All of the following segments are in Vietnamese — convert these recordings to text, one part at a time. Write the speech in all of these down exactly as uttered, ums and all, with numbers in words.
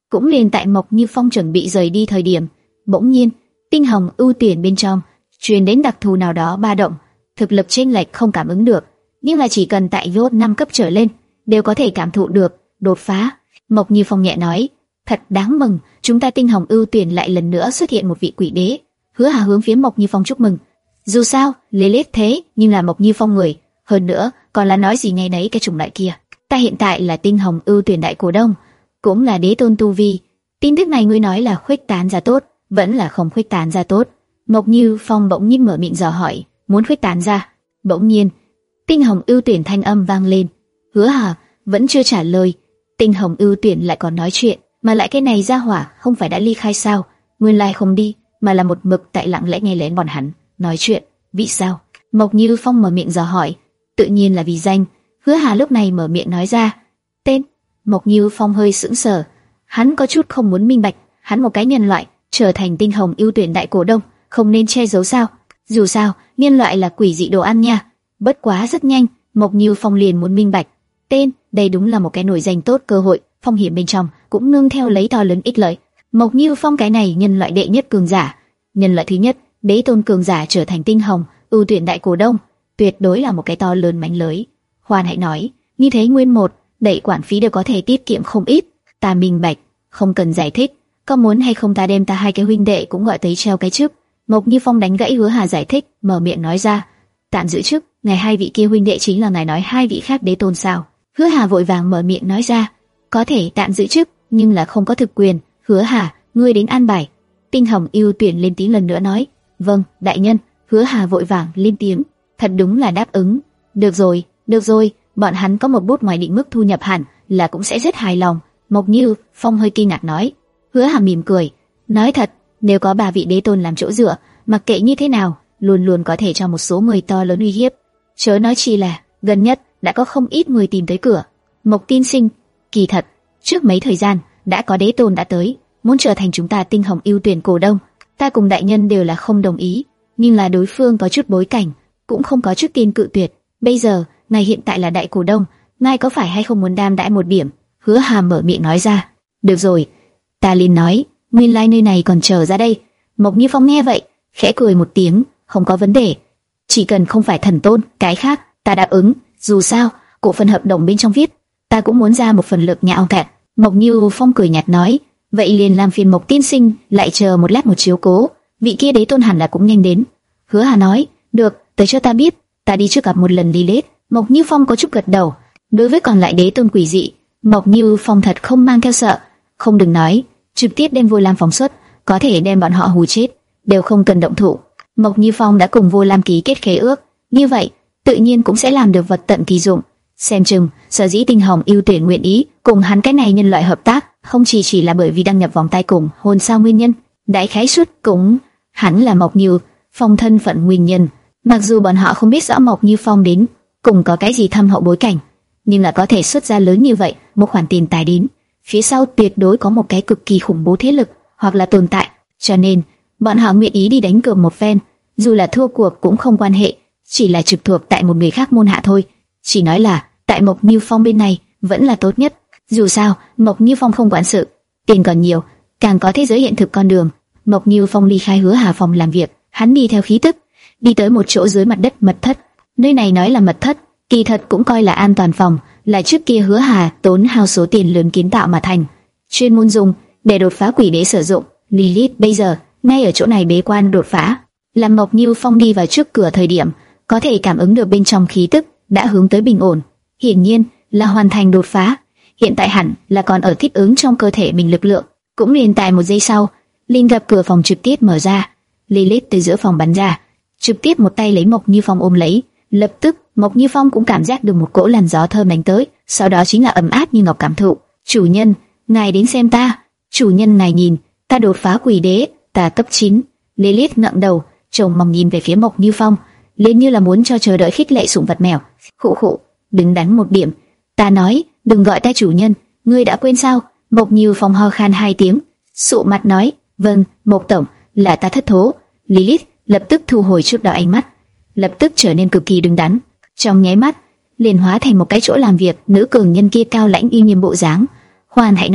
Cũng liền tại Mộc Như Phong chuẩn bị rời đi thời điểm, bỗng nhiên, tinh hồng ưu tuyển bên trong truyền đến đặc thù nào đó ba động, thực lực chênh lệch không cảm ứng được, nhưng là chỉ cần tại vốt năm cấp trở lên đều có thể cảm thụ được đột phá. Mộc Như Phong nhẹ nói, thật đáng mừng, chúng ta tinh hồng ưu tuyển lại lần nữa xuất hiện một vị quỷ đế. Hứa Hà hướng phía Mộc Như Phong chúc mừng. Dù sao, Lilith thế nhưng là Mộc Như Phong người, hơn nữa còn là nói gì ngay nấy cái chủng loại kia. Ta hiện tại là tinh hồng ưu tuyển đại cổ đông, cũng là đế tôn tu vi. Tin tức này ngươi nói là khuếch tán ra tốt, vẫn là không khuếch tán ra tốt? Mộc Như Phong bỗng nhiên mở miệng dò hỏi. Muốn khuếch tán ra. Bỗng nhiên, tinh hồng ưu tuyển thanh âm vang lên. Hứa Hà vẫn chưa trả lời, tinh hồng ưu tuyển lại còn nói chuyện, mà lại cái này ra hỏa không phải đã ly khai sao? Nguyên lai không đi, mà là một mực tại lặng lẽ nghe lén bọn hắn nói chuyện. Vì sao? Mộc Như Phong mở miệng dò hỏi. Tự nhiên là vì danh. Hứa Hà lúc này mở miệng nói ra. Tên? Mộc Như Phong hơi sững sờ, hắn có chút không muốn minh bạch, hắn một cái nhân loại trở thành tinh hồng ưu tuyển đại cổ đông, không nên che giấu sao? Dù sao, nhân loại là quỷ dị đồ ăn nha. Bất quá rất nhanh, Mộc Như Phong liền muốn minh bạch. Tên, đây đúng là một cái nổi danh tốt cơ hội, phong hiểm bên trong cũng nương theo lấy to lớn ích lợi. Mộc Như Phong cái này nhân loại đệ nhất cường giả, nhân loại thứ nhất, đế tôn cường giả trở thành tinh hồng ưu tuyển đại cổ đông, tuyệt đối là một cái to lớn mánh lưới. Hoan hãy nói, như thế nguyên một đẩy quản phí đều có thể tiết kiệm không ít. Ta minh bạch, không cần giải thích. Có muốn hay không ta đem ta hai cái huynh đệ cũng gọi tới treo cái chức? Mộc Như Phong đánh gãy Hứa Hà giải thích, mở miệng nói ra, tạm giữ chức. Ngài hai vị kia huynh đệ chính là ngài nói hai vị khác đế tôn sao? Hứa Hà vội vàng mở miệng nói ra, có thể tạm giữ chức, nhưng là không có thực quyền. Hứa Hà, ngươi đến an bài. Tinh hồng ưu tuyển lên tiếng lần nữa nói, vâng, đại nhân. Hứa Hà vội vàng lên tiếng, thật đúng là đáp ứng. Được rồi, được rồi, bọn hắn có một bút ngoài định mức thu nhập hẳn là cũng sẽ rất hài lòng. Mộc Như Phong hơi kinh ngạc nói. Hứa Hà mỉm cười, nói thật, nếu có ba vị đế tôn làm chỗ dựa, mặc kệ như thế nào, luôn luôn có thể cho một số người to lớn uy hiếp. Chớ nói chi là gần nhất đã có không ít người tìm tới cửa. Mộc tiên sinh, kỳ thật trước mấy thời gian đã có đế tôn đã tới, muốn trở thành chúng ta tinh hồng ưu tuyển cổ đông. Ta cùng đại nhân đều là không đồng ý, nhưng là đối phương có chút bối cảnh, cũng không có chút tin cự tuyệt. Bây giờ ngài hiện tại là đại cổ đông, ngài có phải hay không muốn đam đãi một điểm? Hứa Hà mở miệng nói ra. Được rồi, ta liền nói, nguyên lai nơi này còn chờ ra đây. Mộc Như Phong nghe vậy, khẽ cười một tiếng, không có vấn đề. Chỉ cần không phải thần tôn, cái khác ta đáp ứng. Dù sao, cổ phần hợp đồng bên trong viết, ta cũng muốn ra một phần lực nhạo cạn. Mộc Như Phong cười nhạt nói, vậy liền làm phiền Mộc tiên sinh lại chờ một lát một chiếu cố, vị kia đế tôn hẳn là cũng nhanh đến. Hứa Hà nói, được, tới cho ta biết, ta đi trước gặp một lần Lilith. Mộc Như Phong có chút gật đầu. Đối với còn lại đế tôn quỷ dị, Mộc Như Phong thật không mang theo sợ, không đừng nói, trực tiếp đem Vô Lam phóng xuất, có thể đem bọn họ hù chết, đều không cần động thủ. Mộc Như Phong đã cùng Vô Lam ký kết khế ước, như vậy tự nhiên cũng sẽ làm được vật tận kỳ dụng. Xem chừng, sở dĩ tinh hồng ưu tuyển nguyện ý cùng hắn cái này nhân loại hợp tác, không chỉ chỉ là bởi vì đăng nhập vòng tay cùng hôn sao nguyên nhân, đại khái suất cũng hẳn là Mộc Như Phong thân phận nguyên nhân. Mặc dù bọn họ không biết rõ Mộc Như Phong đến cùng có cái gì thâm hậu bối cảnh, nhưng là có thể xuất ra lớn như vậy một khoản tiền tài đến, phía sau tuyệt đối có một cái cực kỳ khủng bố thế lực hoặc là tồn tại, cho nên bọn họ nguyện ý đi đánh cược một phen, dù là thua cuộc cũng không quan hệ, chỉ là trực thuộc tại một người khác môn hạ thôi. Chỉ nói là tại Mộc Như Phong bên này vẫn là tốt nhất. Dù sao, Mộc Như Phong không quản sự, tiền còn nhiều, càng có thế giới hiện thực con đường. Mộc Như Phong ly khai Hứa Hà phòng làm việc, hắn đi theo khí tức, đi tới một chỗ dưới mặt đất mật thất. Nơi này nói là mật thất, kỳ thật cũng coi là an toàn phòng, là trước kia Hứa Hà tốn hao số tiền lớn kiến tạo mà thành, chuyên môn dùng để đột phá quỷ đế sử dụng. Lilith bây giờ ngay ở chỗ này bế quan đột phá. Làm Mộc Như Phong đi vào trước cửa thời điểm, có thể cảm ứng được bên trong khí tức đã hướng tới bình ổn, hiển nhiên là hoàn thành đột phá. Hiện tại hẳn là còn ở thích ứng trong cơ thể mình lực lượng. Cũng liền tại một giây sau, Linh gặp cửa phòng trực tiếp mở ra, Lilith từ giữa phòng bắn ra, trực tiếp một tay lấy Mộc Như Phong ôm lấy. Lập tức Mộc Như Phong cũng cảm giác được một cỗ làn gió thơm đánh tới, sau đó chính là ấm áp như ngọc cảm thụ. Chủ nhân, ngài đến xem ta. Chủ nhân này nhìn, ta đột phá quỷ đế, ta cấp chín. Lilith ngẩng đầu, trông mong nhìn về phía Mộc Như Phong, lên như là muốn cho chờ đợi khích lệ sủng vật mèo. Khụ khụ, đứng đắn một điểm. Ta nói, đừng gọi ta chủ nhân, ngươi đã quên sao? Mộc Như Phong ho khan hai tiếng, sụ mặt nói, vâng, Mộc tổng, là ta thất thố. Lilith lập tức thu hồi trước đó ánh mắt, lập tức trở nên cực kỳ đứng đắn, trong nháy mắt liền hóa thành một cái chỗ làm việc nữ cường nhân kia cao lãnh uy nghiêm bộ dáng. Hoan hãy nói,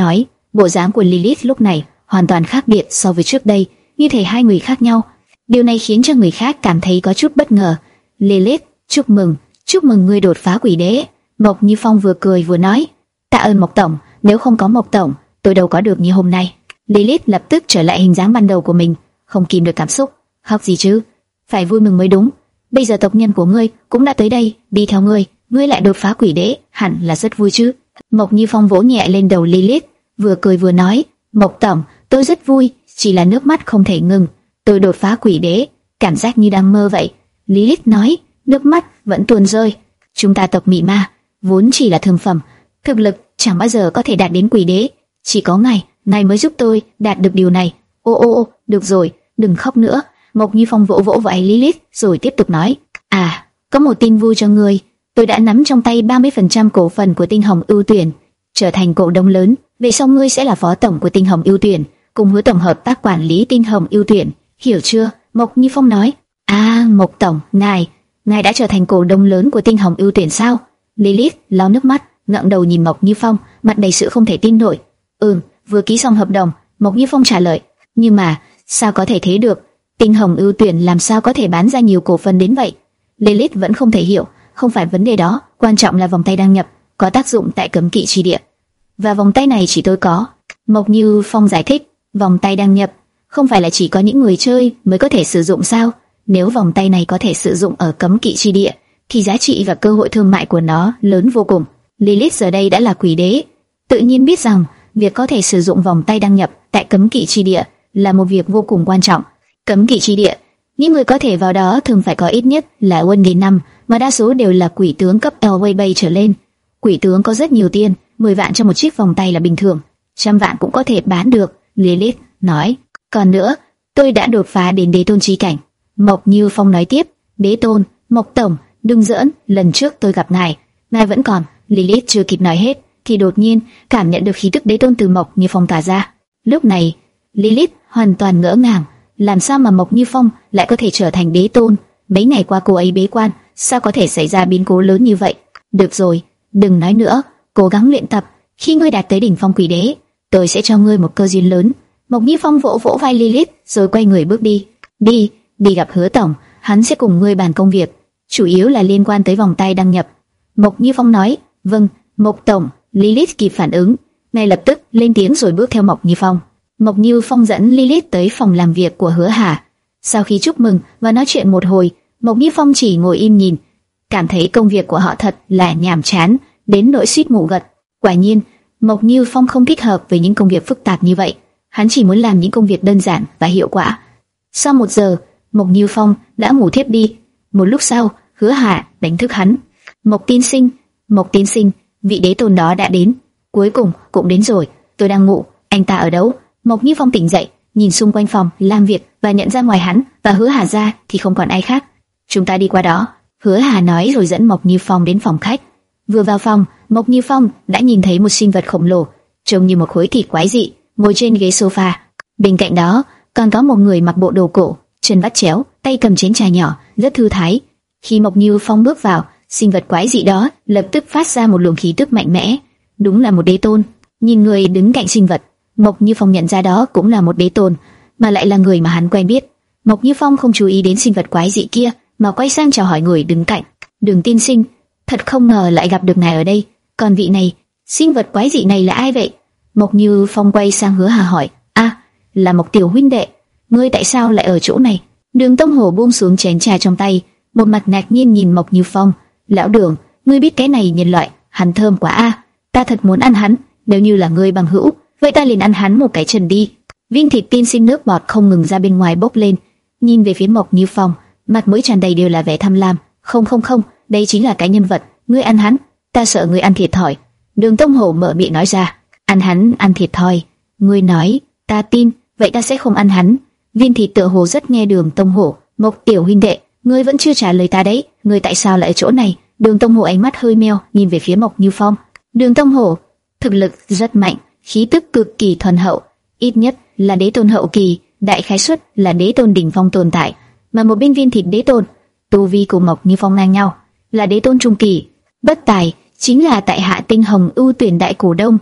Bộ dáng của Lilith lúc này hoàn toàn khác biệt so với trước đây, như thể hai người khác nhau. Điều này khiến cho người khác cảm thấy có chút bất ngờ. Lilith, chúc mừng, chúc mừng ngươi đột phá quỷ đế. Mộc Như Phong vừa cười vừa nói, tạ ơn Mộc tổng, nếu không có Mộc tổng, tôi đâu có được như hôm nay. Lilith lập tức trở lại hình dáng ban đầu của mình, không kìm được cảm xúc. Khóc gì chứ, phải vui mừng mới đúng. Bây giờ tộc nhân của ngươi cũng đã tới đây, đi theo ngươi, ngươi lại đột phá quỷ đế, hẳn là rất vui chứ. Mộc Như Phong vỗ nhẹ lên đầu Lilith, vừa cười vừa nói, Mộc tổng, tôi rất vui, chỉ là nước mắt không thể ngừng. Tôi đột phá quỷ đế, cảm giác như đang mơ vậy. Lilith nói, nước mắt vẫn tuôn rơi. Chúng ta tộc mị ma vốn chỉ là thương phẩm, thực lực chẳng bao giờ có thể đạt đến quỷ đế. Chỉ có ngài, ngài mới giúp tôi đạt được điều này. Ô ô ô, được rồi, đừng khóc nữa. Mộc Như Phong vỗ vỗ vai Lilith rồi tiếp tục nói, à, có một tin vui cho ngươi. Tôi đã nắm trong tay ba mươi phần trăm cổ phần của Tinh Hồng Ưu Tuyển, trở thành cổ đông lớn. Về sau ngươi sẽ là phó tổng của Tinh Hồng Ưu Tuyển, cùng hứa tổng hợp tác quản lý Tinh Hồng Ưu Tuyển, hiểu chưa? Mộc Như Phong nói. À, Mộc tổng, ngài, ngài đã trở thành cổ đông lớn của Tinh Hồng Ưu Tuyển sao? Lilith lau nước mắt, ngẩng đầu nhìn Mộc Như Phong, mặt đầy sự không thể tin nổi. Ừm, vừa ký xong hợp đồng. Mộc Như Phong trả lời. Nhưng mà sao có thể thế được? Tinh Hồng Ưu Tuyển làm sao có thể bán ra nhiều cổ phần đến vậy? Lilith vẫn không thể hiểu. Không phải vấn đề đó, quan trọng là vòng tay đăng nhập có tác dụng tại cấm kỵ chi địa, và vòng tay này chỉ tôi có. Mộc Như Phong giải thích, vòng tay đăng nhập không phải là chỉ có những người chơi mới có thể sử dụng sao? Nếu vòng tay này có thể sử dụng ở cấm kỵ chi địa, thì giá trị và cơ hội thương mại của nó lớn vô cùng. Lilith giờ đây đã là quỷ đế, tự nhiên biết rằng việc có thể sử dụng vòng tay đăng nhập tại cấm kỵ chi địa là một việc vô cùng quan trọng. Cấm kỵ chi địa, những người có thể vào đó thường phải có ít nhất là quân nghìn năm, mà đa số đều là quỷ tướng cấp Elway Bay trở lên. Quỷ tướng có rất nhiều tiền, mười vạn cho một chiếc vòng tay là bình thường, trăm vạn cũng có thể bán được. Lilith nói. Còn nữa, tôi đã đột phá đến đế tôn chí cảnh. Mộc Như Phong nói tiếp. Đế tôn, Mộc tổng, đừng giỡn, lần trước tôi gặp ngài, ngài vẫn còn. Lilith chưa kịp nói hết, thì đột nhiên cảm nhận được khí tức đế tôn từ Mộc Như Phong tỏa ra. Lúc này, Lilith hoàn toàn ngỡ ngàng, làm sao mà Mộc Như Phong lại có thể trở thành đế tôn? Mấy ngày qua cô ấy bế quan, sao có thể xảy ra biến cố lớn như vậy? Được rồi, đừng nói nữa, cố gắng luyện tập. Khi ngươi đạt tới đỉnh phong quỷ đế, tôi sẽ cho ngươi một cơ duyên lớn. Mộc Như Phong vỗ vỗ vai Lilith, rồi quay người bước đi. Đi, đi gặp Hứa tổng, hắn sẽ cùng ngươi bàn công việc, chủ yếu là liên quan tới vòng tay đăng nhập. Mộc Như Phong nói. Vâng, Mộc tổng. Lilith kịp phản ứng, ngay lập tức lên tiếng rồi bước theo Mộc Như Phong. Mộc Như Phong dẫn Lilith tới phòng làm việc của Hứa Hà. Sau khi chúc mừng và nói chuyện một hồi, Mộc Như Phong chỉ ngồi im nhìn, cảm thấy công việc của họ thật là nhàm chán, đến nỗi suýt ngủ gật. Quả nhiên, Mộc Như Phong không thích hợp với những công việc phức tạp như vậy. Hắn chỉ muốn làm những công việc đơn giản và hiệu quả. Sau một giờ, Mộc Như Phong đã ngủ thiếp đi. Một lúc sau, Hứa Hà đánh thức hắn. Mộc tiên sinh, Mộc tiên sinh, vị đế tôn đó đã đến. Cuối cùng cũng đến rồi. Tôi đang ngủ, anh ta ở đâu? Mộc Như Phong tỉnh dậy, nhìn xung quanh phòng làm việc và nhận ra ngoài hắn và Hứa Hà ra thì không còn ai khác. Chúng ta đi qua đó. Hứa Hà nói rồi dẫn Mộc Như Phong đến phòng khách. Vừa vào phòng, Mộc Như Phong đã nhìn thấy một sinh vật khổng lồ, trông như một khối thịt quái dị, ngồi trên ghế sofa. Bên cạnh đó còn có một người mặc bộ đồ cổ, chân vắt chéo, tay cầm chén trà nhỏ, rất thư thái. Khi Mộc Như Phong bước vào, sinh vật quái dị đó lập tức phát ra một luồng khí tức mạnh mẽ. Đúng là một đế tôn. Nhìn người đứng cạnh sinh vật, Mộc Như Phong nhận ra đó cũng là một đế tôn, mà lại là người mà hắn quen biết. Mộc Như Phong không chú ý đến sinh vật quái dị kia, mà quay sang chào hỏi người đứng cạnh. Đường tiên sinh, thật không ngờ lại gặp được ngài ở đây. Còn vị này, sinh vật quái dị này là ai vậy? Mộc Như Phong quay sang Hứa Hà hỏi. À, là Mộc tiểu huynh đệ. Ngươi tại sao lại ở chỗ này? Đường Tông Hổ buông xuống chén trà trong tay, một mặt ngạc nhiên nhìn Mộc Như Phong. Lão Đường, ngươi biết cái này nhân loại, hắn thơm quá a, à. Ta thật muốn ăn hắn. Nếu như là ngươi bằng hữu, vậy ta liền ăn hắn một cái trần đi. Viên thịt tiên sinh nước bọt không ngừng ra bên ngoài bốc lên, nhìn về phía Mộc Như Phong, mặt mũi tràn đầy đều là vẻ tham lam. Không không không, đây chính là cái nhân vật, ngươi ăn hắn, ta sợ ngươi ăn thiệt thòi. Đường Tông Hổ mở miệng nói ra. Ăn hắn, ăn thiệt thòi? Ngươi nói, ta tin, vậy ta sẽ không ăn hắn. Viên thịt tựa hồ rất nghe Đường Tông Hổ. Mộc tiểu huynh đệ, ngươi vẫn chưa trả lời ta đấy, ngươi tại sao lại ở chỗ này? Đường Tông Hổ ánh mắt hơi meo, nhìn về phía Mộc Như Phong. Đường Tông Hổ thực lực rất mạnh, khí tức cực kỳ thuần hậu, ít nhất là đế tôn hậu kỳ, đại khái suất là đế tôn đỉnh phong tồn tại. Mà một bên Viên thịt đế tôn, tu vi của Mộc Như Phong ngang nhau, là đế tôn trung kỳ. Bất tài chính là tại hạ Tinh Hồng Ưu Tuyển đại cổ đông,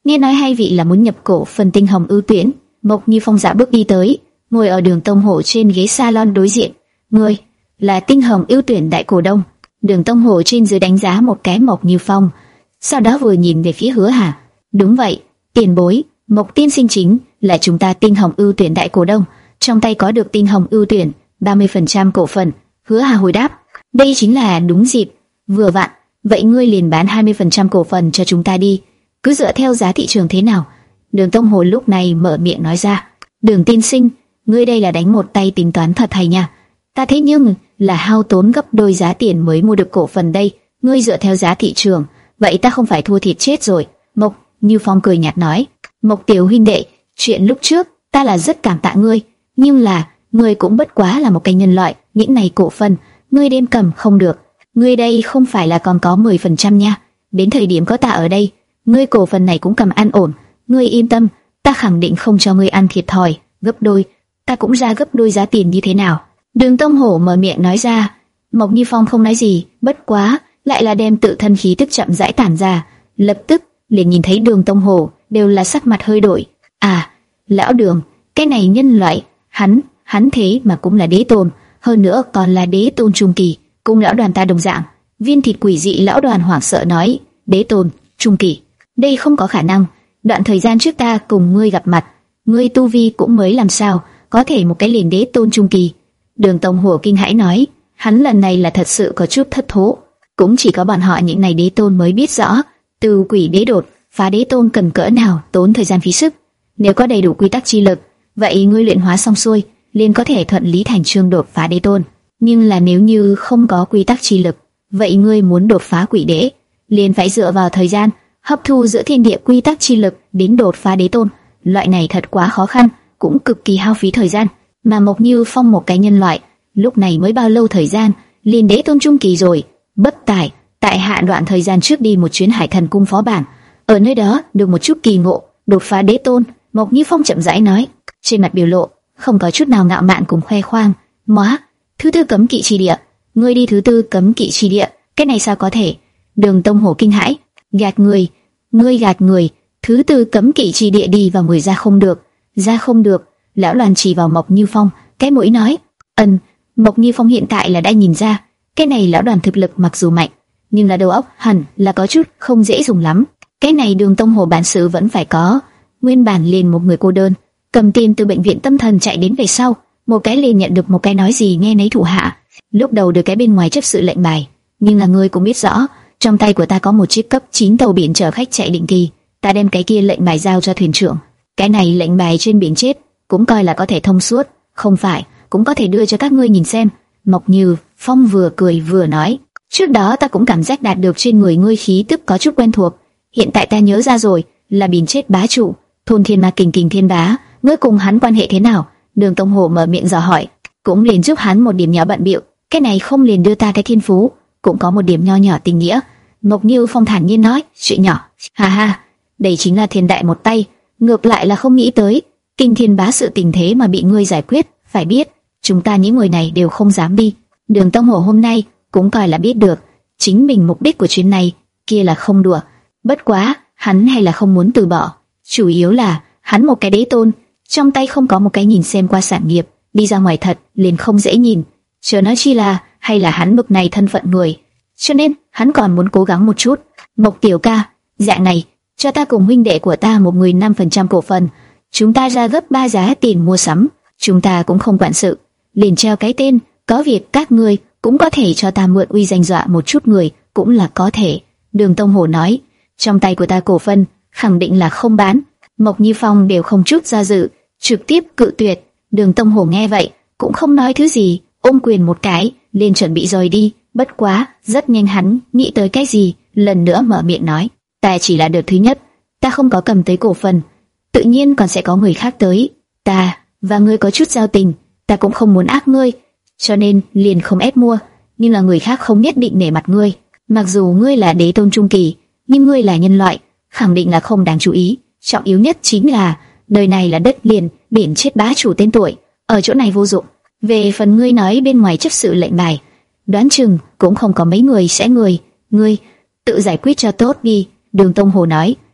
nghe nói hai vị là muốn nhập cổ phần Tinh Hồng ưu tuyển. Mộc Như Phong dạo bước đi tới, ngồi ở Đường Tông Hổ trên ghế salon đối diện. Ngươi là Tinh Hồng ưu tuyển đại cổ đông. Đường Tông Hổ trên dưới đánh giá một cái Mộc Như Phong, sau đó vừa nhìn về phía Hứa Hà. Đúng vậy, tiền bối, Mộc tiên sinh chính là chúng ta Tinh Hồng ưu tuyển đại cổ đông, trong tay có được Tinh Hồng ưu tuyển ba mươi phần trăm cổ phần. Hứa Hà hồi đáp, đây chính là đúng dịp, vừa vặn. Vậy ngươi liền bán hai mươi phần trăm cổ phần cho chúng ta đi, cứ dựa theo giá thị trường thế nào? Đường Tông Hồ lúc này mở miệng nói ra. Đường tiên sinh, ngươi đây là đánh một tay tính toán thật hay nha. Ta thế nhưng là hao tốn gấp đôi giá tiền mới mua được cổ phần đây. Ngươi dựa theo giá thị trường, vậy ta không phải thua thiệt chết rồi? Mộc Như Phong cười nhạt nói. Mộc tiểu huynh đệ, chuyện lúc trước ta là rất cảm tạ ngươi, nhưng là ngươi cũng bất quá là một cái nhân loại, những này cổ phần ngươi đem cầm không được. Ngươi đây không phải là còn có mười phần trăm nha. Đến thời điểm có ta ở đây, ngươi cổ phần này cũng cầm ăn ổn. Ngươi yên tâm, ta khẳng định không cho ngươi ăn thiệt thòi, gấp đôi. Ta cũng ra gấp đôi giá tiền như thế nào. Đường Tông Hổ mở miệng nói ra. Mộc Như Phong không nói gì, bất quá lại là đem tự thân khí tức chậm rãi tản ra. Lập tức liền nhìn thấy Đường Tông Hổ đều là sắc mặt hơi đổi. À, lão Đường, cái này nhân loại, hắn, hắn thế mà cũng là đế tôn, hơn nữa còn là đế tôn trung kỳ, cùng lão đoàn ta đồng dạng. Viên thịt quỷ dị lão đoàn hoảng sợ nói, đế tôn trung kỳ, đây không có khả năng. Đoạn thời gian trước ta cùng ngươi gặp mặt, ngươi tu vi cũng mới làm sao có thể một cái liền đế tôn trung kỳ. Đường Tông Hổ kinh hãi nói, hắn lần này là thật sự có chút thất thố. Cũng chỉ có bọn họ những này đế tôn mới biết rõ, từ quỷ đế đột phá đế tôn cần cỡ nào tốn thời gian phí sức. Nếu có đầy đủ quy tắc chi lực, vậy ngươi luyện hóa xong xuôi, liền có thể thuận lý thành chương đột phá đế tôn. Nhưng là nếu như không có quy tắc chi lực, vậy ngươi muốn đột phá quỷ đế, liền phải dựa vào thời gian hấp thu giữa thiên địa quy tắc chi lực đến đột phá đế tôn. Loại này thật quá khó khăn, cũng cực kỳ hao phí thời gian. Mà Mộc Như Phong một cái nhân loại, lúc này mới bao lâu thời gian, liền đế tôn trung kỳ rồi. Bất tài, tại hạ đoạn thời gian trước đi một chuyến Hải Thần cung phó bản, ở nơi đó được một chút kỳ ngộ, đột phá đế tôn. Mộc Như Phong chậm rãi nói, trên mặt biểu lộ không có chút nào ngạo mạn cùng khoe khoang. Móa, thứ tư cấm kỵ chi địa, ngươi đi thứ tư cấm kỵ chi địa, cái này sao có thể? Đường Tông Hổ kinh hãi, gạt người, ngươi gạt người, thứ tư cấm kỵ chi địa đi vào người ra không được, ra không được. Lão Đoàn chỉ vào Mộc Như Phong, cái mũi nói, ân. Mộc Như Phong hiện tại là đã nhìn ra, cái này lão Đoàn thực lực mặc dù mạnh, nhưng là đầu óc hẳn là có chút không dễ dùng lắm. Cái này Đường Tông Hổ bản sự vẫn phải có. Nguyên bản liền một người cô đơn, cầm tiền từ bệnh viện tâm thần chạy đến về sau, một cái liền nhận được một cái nói gì nghe nấy thủ hạ. Lúc đầu được cái bên ngoài chấp sự lệnh bài, nhưng là ngươi cũng biết rõ, trong tay của ta có một chiếc cấp chín tàu biển chở khách chạy định kỳ, ta đem cái kia lệnh bài giao cho thuyền trưởng. Cái này lệnh bài trên biển chết, cũng coi là có thể thông suốt, không phải, cũng có thể đưa cho các ngươi nhìn xem. Mộc Như Phong vừa cười vừa nói, trước đó ta cũng cảm giác đạt được trên người ngươi khí tức có chút quen thuộc, hiện tại ta nhớ ra rồi, là biển chết bá chủ, thôn thiên ma kình kình thiên bá, ngươi cùng hắn quan hệ thế nào? Đường Tông Hổ mở miệng dò hỏi, cũng liền giúp hắn một điểm nhỏ bận bịu, cái này không liền đưa ta cái thiên phú, cũng có một điểm nho nhỏ tình nghĩa. Mộc Như Phong thản nhiên nói, chuyện nhỏ, ha ha, đây chính là thiên đại một tay, ngược lại là không nghĩ tới, kinh thiên bá sự tình thế mà bị ngươi giải quyết, phải biết, chúng ta những người này đều không dám đi. Đường Tông Hổ hôm nay cũng coi là biết được, chính mình mục đích của chuyến này kia là không đùa, bất quá hắn hay là không muốn từ bỏ, chủ yếu là hắn một cái đế tôn, trong tay không có một cái nhìn xem qua sản nghiệp, đi ra ngoài thật liền không dễ nhìn, chớ nói chi là hay là hắn bực này thân phận người, cho nên hắn còn muốn cố gắng một chút. Mộc tiểu ca, dạng này, cho ta cùng huynh đệ của ta một người năm phần trăm cổ phần, chúng ta ra gấp ba giá tiền mua sắm, chúng ta cũng không quản sự, liền treo cái tên, có việc các ngươi cũng có thể cho ta mượn uy danh dọa một chút người, cũng là có thể. Đường Tông Hổ nói, trong tay của ta cổ phần khẳng định là không bán. Mộc Như Phong đều không chút do dự, trực tiếp cự tuyệt. Đường Tông Hổ nghe vậy cũng không nói thứ gì, ôm quyền một cái, liền chuẩn bị rời đi. Bất quá rất nhanh hắn nghĩ tới cái gì, lần nữa mở miệng nói, ta chỉ là đợt thứ nhất, ta không có cầm tới cổ phần, tự nhiên còn sẽ có người khác tới. Ta và ngươi có chút giao tình, ta cũng không muốn ác ngươi, cho nên liền không ép mua. Nhưng là người khác không nhất định nể mặt ngươi, mặc dù ngươi là đế tôn trung kỳ, nhưng ngươi là nhân loại, khẳng định là không đáng chú ý. Trọng yếu nhất chính là nơi này là đất liền, biển chết bá chủ tên tuổi, ở chỗ này vô dụng. Về phần ngươi nói bên ngoài chấp sự lệnh bài, đoán chừng cũng không có mấy người sẽ người, ngươi tự giải quyết cho tốt đi. Đường Tông Hồ nói,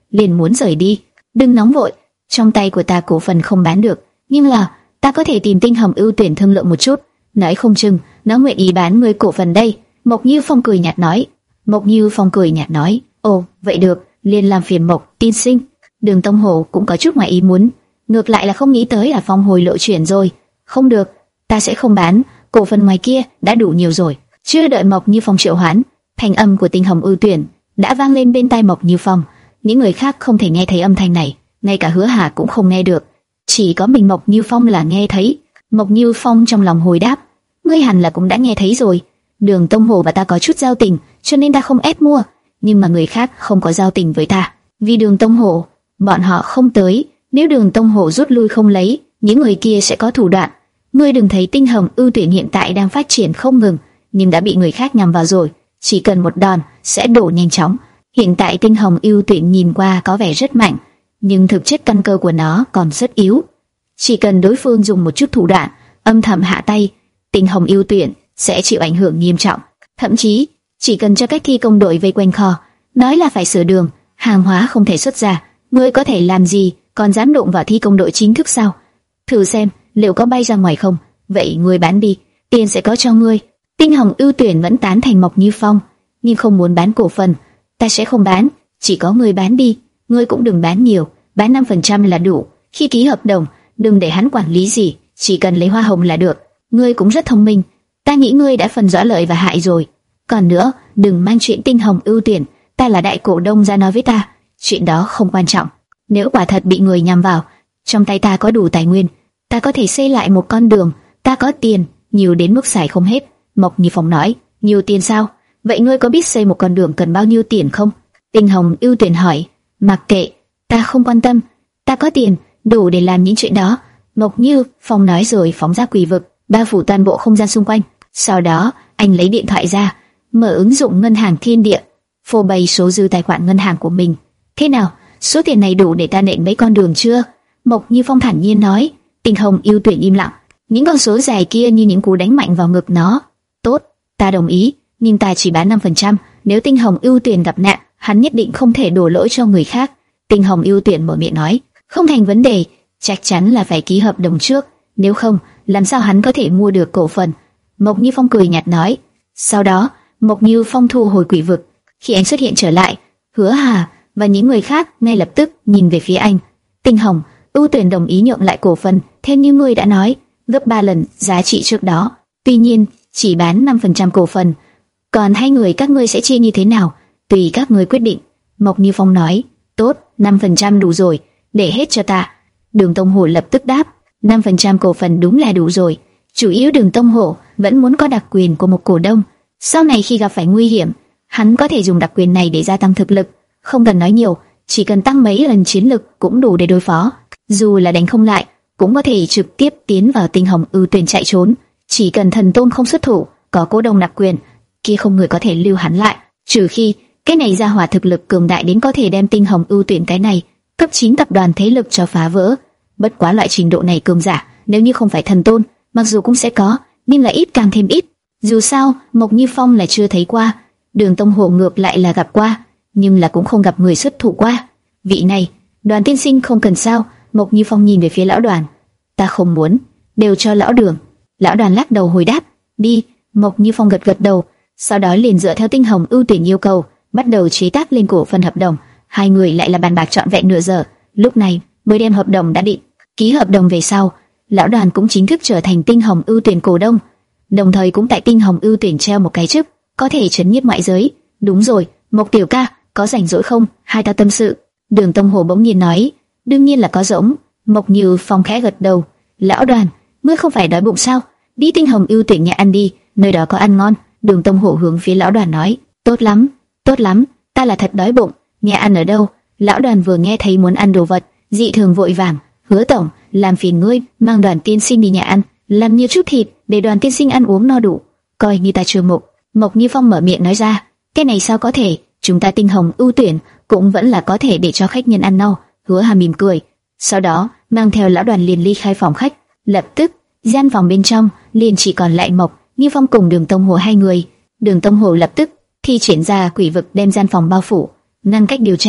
liền muốn rời đi. Đừng nóng vội, trong tay của ta cổ phần không bán được, nhưng là ta có thể tìm Tinh Hồng Ưu Tuyển thương lượng một chút, nói không chừng nó nguyện ý bán ngươi cổ phần đây. Mộc Như Phong cười nhạt nói. Mộc Như Phong cười nhạt nói, ồ vậy được, liền làm phiền Mộc tiên sinh. Đường Tông Hổ cũng có chút ngoài ý muốn, ngược lại là không nghĩ tới là Phong hồi lộ chuyển rồi. Không được, ta sẽ không bán, cổ phần ngoài kia đã đủ nhiều rồi. Chưa đợi Mộc Như Phong triệu hoán, thanh âm của Tinh Hồng Ưu Tuyển đã vang lên bên tai Mộc Như Phong. Những người khác không thể nghe thấy âm thanh này, ngay cả Hứa Hà cũng không nghe được, chỉ có mình Mộc Như Phong là nghe thấy. Mộc Như Phong trong lòng hồi đáp, ngươi hẳn là cũng đã nghe thấy rồi. Đường Tông Hổ và ta có chút giao tình, cho nên ta không ép mua, nhưng mà người khác không có giao tình với ta. Vì Đường Tông Hổ, bọn họ không tới. Nếu Đường Tông Hổ rút lui không lấy, những người kia sẽ có thủ đoạn. Ngươi đừng thấy Tinh Hồng Ưu Tuyển hiện tại đang phát triển không ngừng, nhưng đã bị người khác nhắm vào rồi, chỉ cần một đòn sẽ đổ nhanh chóng. Hiện tại Tinh Hồng Ưu Tuyển nhìn qua có vẻ rất mạnh, nhưng thực chất căn cơ của nó còn rất yếu. Chỉ cần đối phương dùng một chút thủ đoạn, âm thầm hạ tay, Tinh Hồng Ưu Tuyển sẽ chịu ảnh hưởng nghiêm trọng. Thậm chí, chỉ cần cho cách thi công đội vây quanh kho, nói là phải sửa đường, hàng hóa không thể xuất ra, ngươi có thể làm gì, còn dám đụng vào thi công đội chính thức sao? Thử xem, liệu có bay ra ngoài không? Vậy ngươi bán đi, tiền sẽ có cho ngươi. Tinh Hồng Ưu Tuyển vẫn tán thành Mộc Như Phong, nhưng không muốn bán cổ phần. Ta sẽ không bán, chỉ có ngươi bán đi. Ngươi cũng đừng bán nhiều, bán năm phần trăm là đủ. Khi ký hợp đồng, đừng để hắn quản lý gì, chỉ cần lấy hoa hồng là được. Ngươi cũng rất thông minh, ta nghĩ ngươi đã phân rõ lợi và hại rồi. Còn nữa, đừng mang chuyện Tinh Hồng Ưu Tuyển, ta là đại cổ đông ra nói với ta, chuyện đó không quan trọng. Nếu quả thật bị người nhắm vào, trong tay ta có đủ tài nguyên, ta có thể xây lại một con đường, ta có tiền, nhiều đến mức xài không hết. Mộc Như Phong nói, nhiều tiền sao? Vậy ngươi có biết xây một con đường cần bao nhiêu tiền không? Tinh Hồng Ưu Tuyển hỏi. Mặc kệ, ta không quan tâm, ta có tiền, đủ để làm những chuyện đó. Mộc Như Phong nói rồi phóng ra quỷ vực, bao phủ toàn bộ không gian xung quanh. Sau đó, anh lấy điện thoại ra, mở ứng dụng ngân hàng Thiên Địa, phô bày số dư tài khoản ngân hàng của mình. Thế nào, số tiền này đủ để ta nện mấy con đường chưa? Mộc Như Phong thản nhiên nói. Tinh Hồng Ưu Tuyển im lặng, những con số dài kia như những cú đánh mạnh vào ngực nó. Tốt, ta đồng ý, nhưng ta chỉ bán năm phần trăm. Nếu Tinh Hồng Ưu Tuyển gặp nạn, hắn nhất định không thể đổ lỗi cho người khác. Tinh Hồng Ưu Tuyển mở miệng nói, không thành vấn đề, chắc chắn là phải ký hợp đồng trước, nếu không, làm sao hắn có thể mua được cổ phần? Mộc Như Phong cười nhạt nói. Sau đó, Mộc Như Phong thu hồi quỷ vực. Khi anh xuất hiện trở lại, Hứa Hà và những người khác ngay lập tức nhìn về phía anh. Tinh Hồng Ưu Tuyển đồng ý nhượng lại cổ phần, theo như ngươi đã nói, gấp ba lần giá trị trước đó. Tuy nhiên, chỉ bán năm phần trăm cổ phần. Còn hai người các ngươi sẽ chia như thế nào? Tùy các ngươi quyết định. Mộc Như Phong nói. Tốt, năm phần trăm đủ rồi, để hết cho ta. Đường Tông Hổ lập tức đáp. năm phần trăm cổ phần đúng là đủ rồi. Chủ yếu Đường Tông Hổ vẫn muốn có đặc quyền của một cổ đông. Sau này khi gặp phải nguy hiểm, hắn có thể dùng đặc quyền này để gia tăng thực lực. Không cần nói nhiều, chỉ cần tăng mấy lần chiến lực cũng đủ để đối phó. Dù là đánh không lại, cũng có thể trực tiếp tiến vào Tinh Hồng Ưu Tuyển chạy trốn. Chỉ cần thần tôn không xuất thủ, có cổ đông đặc quyền, kia không người có thể lưu hắn lại. Trừ khi cái này ra hỏa thực lực cường đại đến có thể đem Tinh Hồng Ưu Tuyển cái này cấp chín tập đoàn thế lực cho phá vỡ. Bất quá loại trình độ này cường giả, nếu như không phải thần tôn, mặc dù cũng sẽ có, nhưng là ít càng thêm ít. Dù sao, Mộc Như Phong là chưa thấy qua, Đường Tông Hổ ngược lại là gặp qua, nhưng là cũng không gặp người xuất thủ qua. Vị này, Đoàn tiên sinh không cần sao? Mộc Như Phong nhìn về phía lão Đoàn. Ta không muốn, đều cho lão Đường. Lão Đoàn lắc đầu hồi đáp. Đi. Mộc Như Phong gật gật đầu, sau đó liền dựa theo Tinh Hồng Ưu Tuyển yêu cầu, bắt đầu chế tác lên cổ phần hợp đồng. Hai người lại là bàn bạc trọn vẹn nửa giờ, lúc này mới đem hợp đồng đã định. Ký hợp đồng về sau, lão Đoàn cũng chính thức trở thành Tinh Hồng Ưu Tuyển cổ đông, đồng thời cũng tại Tinh Hồng Ưu Tuyển treo một cái chức, có thể trấn nhiếp ngoại giới. Đúng rồi, Mộc tiểu ca, có rảnh rỗi không? Hai ta tâm sự. Đường Tông Hổ bỗng nhiên nói. Đương nhiên là có rỗng. Mộc Như Phong khẽ gật đầu. Lão Đoàn, ngươi không phải đói bụng sao? Đi Tinh Hồng Ưu Tuyển nhà ăn đi, nơi đó có ăn ngon. Đường Tông Hổ hướng phía lão Đoàn nói. Tốt lắm, tốt lắm, ta là thật đói bụng. Nhà ăn ở đâu? Lão Đoàn vừa nghe thấy muốn ăn đồ vật, dị thường vội vàng. Hứa tổng, làm phiền ngươi mang Đoàn tiên sinh đi nhà ăn, làm nhiều chút thịt để Đoàn tiên sinh ăn uống no đủ, coi như ta chiều mục. Mộc Như Phong mở miệng nói ra. Cái này sao có thể? Chúng ta Tinh Hồng Ưu Tuyển cũng vẫn là có thể để cho khách nhân ăn no. Hứa Hà mỉm cười, sau đó mang theo lão Đoàn liền ly khai phòng khách. Lập tức, gian phòng bên trong liền chỉ còn lại Mộc Như Phong cùng Đường Tông Hổ hai người. Đường Tông Hổ lập tức thi triển ra quỷ vực đem gian phòng bao phủ, ngăn cách điều tra,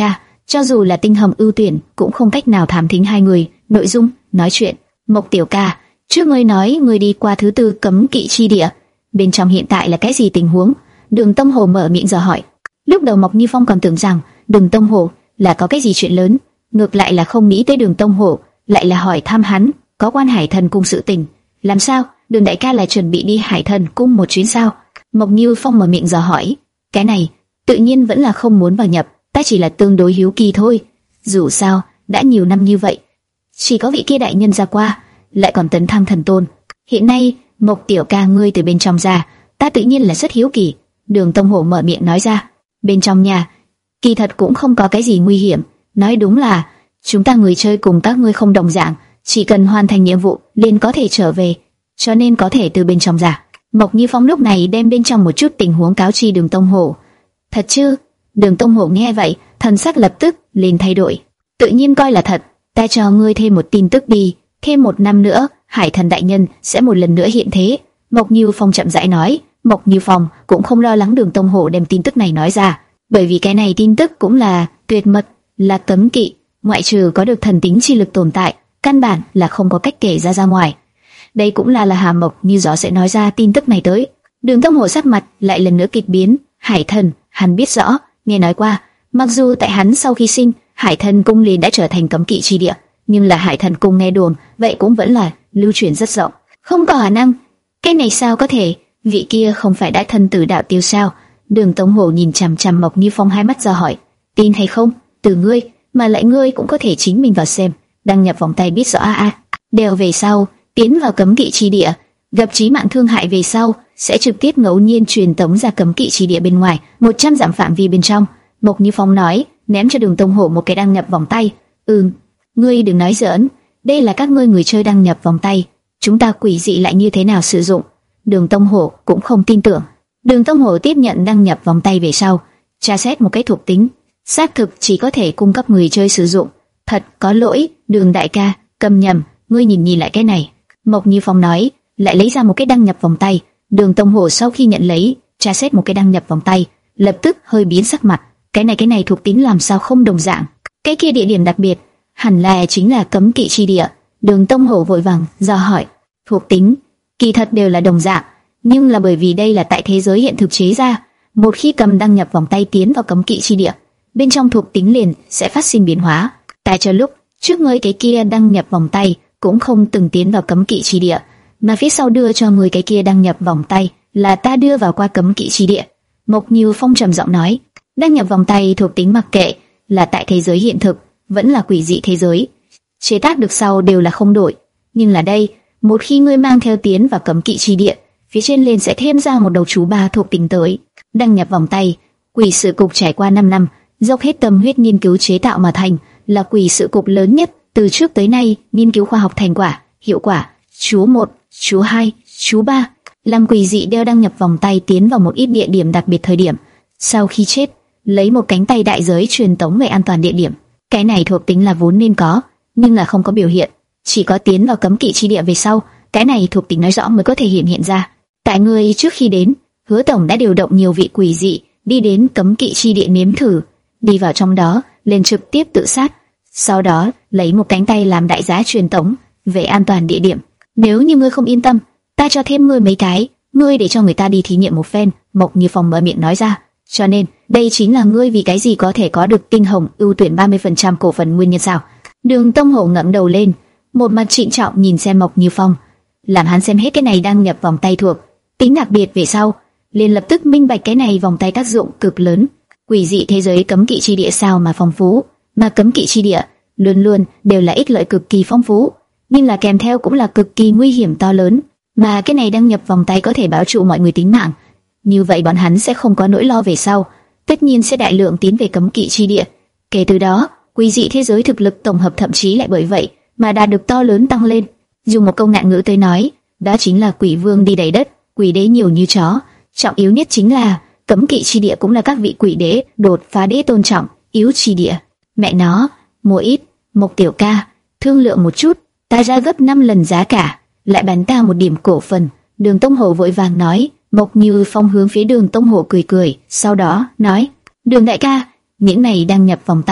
cho dù là Tinh Hồng ưu tuyển cũng không cách nào thám thính hai người nội dung nói chuyện. Mộc tiểu ca, trước ngươi nói ngươi đi qua thứ tư cấm kỵ chi địa, bên trong hiện tại là cái gì tình huống? Đường Tông Hồ mở miệng dò hỏi. Lúc đầu Mộc Như Phong còn tưởng rằng Đường Tông Hồ là có cái gì chuyện lớn, ngược lại là không nghĩ tới Đường Tông Hồ lại là hỏi thăm hắn có quan Hải Thần Cung sự tình. Làm sao? Đường đại ca lại chuẩn bị đi Hải Thần Cung một chuyến sao? Mộc Như Phong mở miệng dò hỏi. Cái này tự nhiên vẫn là không muốn vào nhập, ta chỉ là tương đối hiếu kỳ thôi. Dù sao đã nhiều năm như vậy, chỉ có vị kia đại nhân ra qua, lại còn tấn thăng thần tôn. Hiện nay Mộc tiểu ca ngươi từ bên trong ra, ta tự nhiên là rất hiếu kỳ. Đường Tông Hổ mở miệng nói ra. Bên trong nhà kỳ thật cũng không có cái gì nguy hiểm, nói đúng là chúng ta người chơi cùng các ngươi không đồng dạng, chỉ cần hoàn thành nhiệm vụ liền có thể trở về, cho nên có thể từ bên trong ra. Mộc Như Phong lúc này đem bên trong một chút tình huống cáo chi Đường Tông Hổ. Thật chứ? Đường Tông Hổ nghe vậy, thần sắc lập tức liền thay đổi. Tự nhiên coi là thật, ta cho ngươi thêm một tin tức đi, thêm một năm nữa, Hải Thần đại nhân sẽ một lần nữa hiện thế. Mộc Như Phong chậm rãi nói. Mộc Như Phong cũng không lo lắng Đường Tông Hổ đem tin tức này nói ra, bởi vì cái này tin tức cũng là tuyệt mật, là cấm kỵ, ngoại trừ có được thần tính chi lực tồn tại, căn bản là không có cách kể ra ra ngoài. Đây cũng là là Hà Mộc Như Gió sẽ nói ra tin tức này tới. Đường Tông Hổ sắc mặt lại lần nữa kịch biến. Hải Thần, hắn biết rõ, nghe nói qua, mặc dù tại hắn sau khi sinh, Hải Thần Cung liền đã trở thành cấm kỵ chi địa, nhưng là Hải Thần Cung nghe đồn, vậy cũng vẫn là lưu truyền rất rộng. Không có khả năng, cái này sao có thể? Vị kia không phải đã thân tử đạo tiêu sao? Đường Tông Hổ nhìn chằm chằm Mộc Như Phong hai mắt ra hỏi. Tin hay không? Từ ngươi, mà lại ngươi cũng có thể chính mình vào xem. Đăng nhập vòng tay biết rõ a a. Đèo về sau, tiến vào cấm kỵ chi địa, gặp chí mạng thương hại về sau, sẽ trực tiếp ngẫu nhiên truyền tống ra cấm kỵ chi địa bên ngoài, một trăm dặm phạm vi bên trong. Mộc Như Phong nói, ném cho Đường Tông Hổ một cái đăng nhập vòng tay. Ừm, ngươi đừng nói giỡn, đây là các ngươi người chơi đăng nhập vòng tay, chúng ta quỷ dị lại như thế nào sử dụng? Đường Tông Hổ cũng không tin tưởng. Đường Tông Hổ tiếp nhận đăng nhập vòng tay về sau, tra xét một cái thuộc tính, xác thực chỉ có thể cung cấp người chơi sử dụng. Thật có lỗi, Đường đại ca, cầm nhầm, ngươi nhìn nhìn lại cái này. Mộc Như Phong nói, lại lấy ra một cái đăng nhập vòng tay. Đường Tông Hổ sau khi nhận lấy, tra xét một cái đăng nhập vòng tay, lập tức hơi biến sắc mặt. Cái này cái này thuộc tính làm sao không đồng dạng? Cái kia địa điểm đặc biệt, hẳn là chính là cấm kỵ chi địa. Đường Tông Hổ vội vàng dò hỏi. Thuộc tính kỳ thật đều là đồng dạng, nhưng là bởi vì đây là tại thế giới hiện thực chế ra, một khi cầm đăng nhập vòng tay tiến vào cấm kỵ chi địa, bên trong thuộc tính liền sẽ phát sinh biến hóa. Tại cho lúc trước ngươi cái kia đăng nhập vòng tay cũng không từng tiến vào cấm kỵ chi địa, mà phía sau đưa cho người cái kia đăng nhập vòng tay là ta đưa vào qua cấm kỵ chi địa. Mộc Như Phong trầm giọng nói, đăng nhập vòng tay thuộc tính mặc kệ là tại thế giới hiện thực vẫn là quỷ dị thế giới, chế tác được sau đều là không đổi, nhưng là đây, một khi ngươi mang theo tiến vào cấm kỵ chi địa, phía trên lên sẽ thêm ra một đầu chú ba thuộc tính tới. Đăng nhập vòng tay, quỷ sự cục trải qua năm năm, dốc hết tâm huyết nghiên cứu chế tạo mà thành, là quỷ sự cục lớn nhất từ trước tới nay nghiên cứu khoa học thành quả, hiệu quả. Chú một, chú hai, chú ba, làm quỷ dị đeo đăng nhập vòng tay tiến vào một ít địa điểm đặc biệt thời điểm, sau khi chết, lấy một cánh tay đại giới truyền tống về an toàn địa điểm. Cái này thuộc tính là vốn nên có, nhưng là không có biểu hiện. Chỉ có tiến vào cấm kỵ chi địa về sau, cái này thuộc tính nói rõ mới có thể hiện hiện ra. Tại người trước khi đến, Hứa tổng đã điều động nhiều vị quỷ dị đi đến cấm kỵ chi địa nếm thử, đi vào trong đó, lên trực tiếp tự sát, sau đó lấy một cánh tay làm đại giá truyền tống về an toàn địa điểm. Nếu như ngươi không yên tâm, ta cho thêm ngươi mấy cái, ngươi để cho người ta đi thí nghiệm một phen. Mộc Như Phong mở miệng nói ra. Cho nên đây chính là ngươi vì cái gì có thể có được Tinh Hồng ưu tuyển ba mươi phần trăm cổ phần nguyên nhân sao? Đường Tông Hổ ngẩng đầu lên, một mặt trịnh trọng nhìn xem Mộc Như Phong, làm hắn xem hết cái này đăng nhập vòng tay thuộc tính đặc biệt về sau, liền lập tức minh bạch cái này vòng tay tác dụng cực lớn. Quỷ dị thế giới cấm kỵ chi địa sao mà phong phú, mà cấm kỵ chi địa luôn luôn đều là ích lợi cực kỳ phong phú, nhưng là kèm theo cũng là cực kỳ nguy hiểm to lớn. Mà cái này đăng nhập vòng tay có thể bảo trụ mọi người tính mạng, như vậy bọn hắn sẽ không có nỗi lo về sau, tất nhiên sẽ đại lượng tiến về cấm kỵ chi địa. Kể từ đó, quỷ dị thế giới thực lực tổng hợp thậm chí lại bởi vậy mà đạt được to lớn tăng lên. Dùng một câu nạn ngữ tới nói, đó chính là quỷ vương đi đầy đất, quỷ đế nhiều như chó. Trọng yếu nhất chính là cấm kỵ chi địa cũng là các vị quỷ đế đột phá đế tôn trọng yếu chi địa. Mẹ nó, mua ít. Mộc tiểu ca, thương lượng một chút, ta ra gấp năm lần giá cả, lại bán ta một điểm cổ phần. Đường Tông Hổ vội vàng nói. Mộc Như Phong hướng phía Đường Tông Hổ cười cười, sau đó nói, Đường đại ca, những này đang nhập vòng tay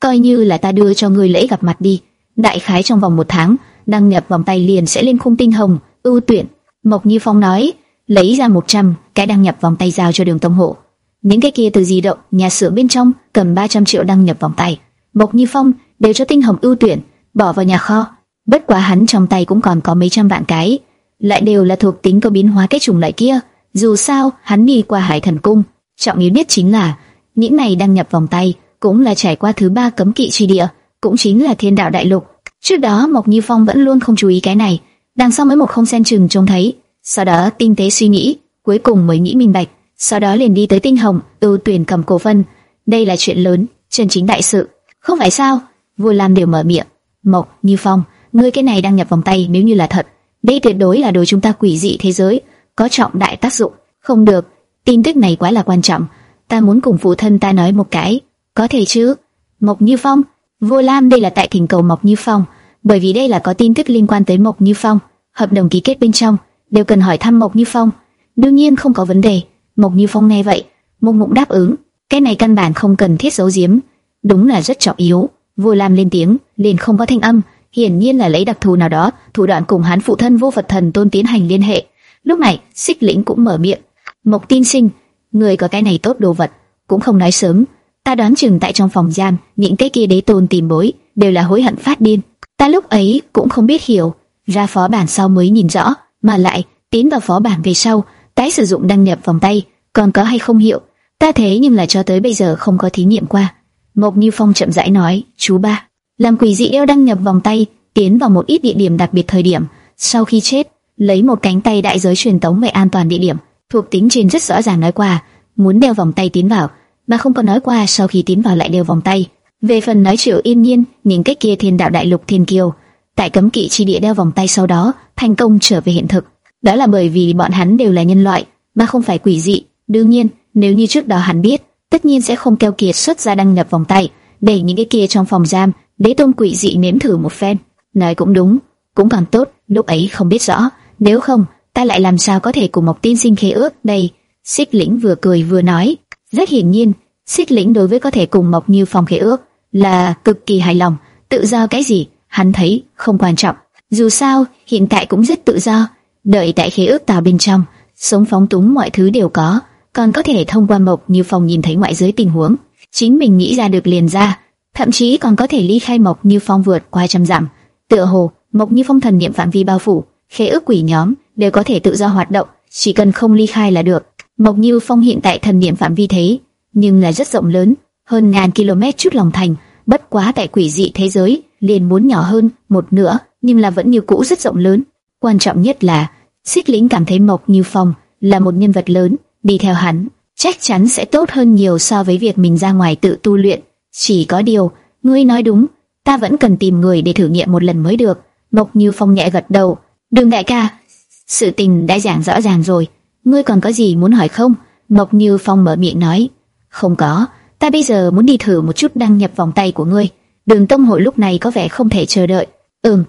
coi như là ta đưa cho ngươi lễ gặp mặt đi. Đại khái trong vòng một tháng, đăng nhập vòng tay liền sẽ lên khung tinh hồng ưu tuyển. Mộc Như Phong nói, lấy ra một trăm cái đăng nhập vòng tay giao cho Đường Tông Hộ. Những cái kia từ di động, nhà xưởng bên trong cầm ba trăm triệu đăng nhập vòng tay. Mộc Như Phong đều cho tinh hồng ưu tuyển, bỏ vào nhà kho. Bất quá hắn trong tay cũng còn có mấy trăm vạn cái, lại đều là thuộc tính có biến hóa cái chủng loại kia. Dù sao, hắn đi qua Hải Thần Cung, trọng yếu nhất chính là những này đăng nhập vòng tay cũng là trải qua thứ ba cấm kỵ chi địa, cũng chính là Thiên Đạo Đại Lục. Trước đó Mộc Như Phong vẫn luôn không chú ý cái này, đằng sau mới một không xem chừng trông thấy, sau đó tinh tế suy nghĩ, cuối cùng mới nghĩ minh bạch, sau đó liền đi tới tinh hồng ưu tuyển cầm cổ phân. Đây là chuyện lớn, chân chính đại sự, không phải sao? Vua Lam đều mở miệng. Mộc Như Phong, ngươi cái này đăng nhập vòng tay nếu như là thật, đây tuyệt đối là đối chúng ta quỷ dị thế giới có trọng đại tác dụng. Không được, tin tức này quá là quan trọng, ta muốn cùng phụ thân ta nói một cái, có thể chứ? Mộc Như Phong, Vua Lam đây là tại thỉnh cầu Mộc Như Phong, bởi vì đây là có tin tức liên quan tới Mộc Như Phong, hợp đồng ký kết bên trong đều cần hỏi thăm Mộc Như Phong. Đương nhiên không có vấn đề. Mộc Như Phong nghe vậy, một ngụm đáp ứng, cái này căn bản không cần thiết giấu giếm, đúng là rất trọng yếu. Vua Lam lên tiếng, liền không có thanh âm, hiển nhiên là lấy đặc thù nào đó, thủ đoạn cùng hắn phụ thân Vô Phật Thần Tôn tiến hành liên hệ. Lúc này, Xích Lĩnh cũng mở miệng, Mộc tiên sinh, người có cái này tốt đồ vật, cũng không nói sớm. Ta đoán chừng tại trong phòng giam, những cái kia đế tôn tìm bối đều là hối hận phát điên. Ta lúc ấy cũng không biết hiểu, ra phó bản sau mới nhìn rõ, mà lại tiến vào phó bản về sau, tái sử dụng đăng nhập vòng tay còn có hay không hiệu, ta thế nhưng là cho tới bây giờ không có thí nghiệm qua. Mộc Như Phong chậm rãi nói, chú ba, làm quỷ dị đeo đăng nhập vòng tay, tiến vào một ít địa điểm đặc biệt thời điểm, sau khi chết, lấy một cánh tay đại giới truyền tống về an toàn địa điểm. Thuộc tính trên rất rõ ràng nói qua, muốn đeo vòng tay tiến vào, mà không có nói qua sau khi tiến vào lại đeo vòng tay. Về phần nói Triệu Yên Nhiên, những cái kia Thiên Đạo Đại Lục thiên kiêu, tại cấm kỵ chi địa đeo vòng tay sau đó thành công trở về hiện thực, đó là bởi vì bọn hắn đều là nhân loại, mà không phải quỷ dị. Đương nhiên, nếu như trước đó hắn biết, tất nhiên sẽ không keo kiệt xuất ra đăng nhập vòng tay, để những cái kia trong phòng giam đế tôn quỷ dị nếm thử một phen. Nói cũng đúng, cũng còn tốt, lúc ấy không biết rõ, nếu không, ta lại làm sao có thể cùng Mộc tiên sinh khế ước đây? Xích Lĩnh vừa cười vừa nói. Rất hiển nhiên, Xích Lĩnh đối với có thể cùng Mộc Như Phong khế ước là cực kỳ hài lòng. Tự do cái gì, hắn thấy không quan trọng. Dù sao, hiện tại cũng rất tự do. Đợi tại khế ước tàu bên trong, sống phóng túng mọi thứ đều có, còn có thể thông qua Mộc Như Phong nhìn thấy ngoại giới tình huống, chính mình nghĩ ra được liền ra, thậm chí còn có thể ly khai Mộc Như Phong vượt qua trăm dặm. Tựa hồ Mộc Như Phong thần niệm phạm vi bao phủ, khế ước quỷ nhóm đều có thể tự do hoạt động, chỉ cần không ly khai là được. Mộc Như Phong hiện tại thần niệm phạm vi thế nhưng là rất rộng lớn, hơn ngàn km chút lòng thành, bất quá tại quỷ dị thế giới liền muốn nhỏ hơn một nửa, nhưng là vẫn như cũ rất rộng lớn. Quan trọng nhất là Xích Lĩnh cảm thấy Mộc Như Phong là một nhân vật lớn, đi theo hắn chắc chắn sẽ tốt hơn nhiều so với việc mình ra ngoài tự tu luyện. Chỉ có điều, ngươi nói đúng, ta vẫn cần tìm người để thử nghiệm một lần mới được. Mộc Như Phong nhẹ gật đầu. Đường đại ca, sự tình đã giảng rõ ràng rồi, ngươi còn có gì muốn hỏi không? Mộc Như Phong mở miệng nói. Không có, ta bây giờ muốn đi thử một chút đăng nhập vòng tay của ngươi. Đường Tông Hội lúc này có vẻ không thể chờ đợi. Ừm,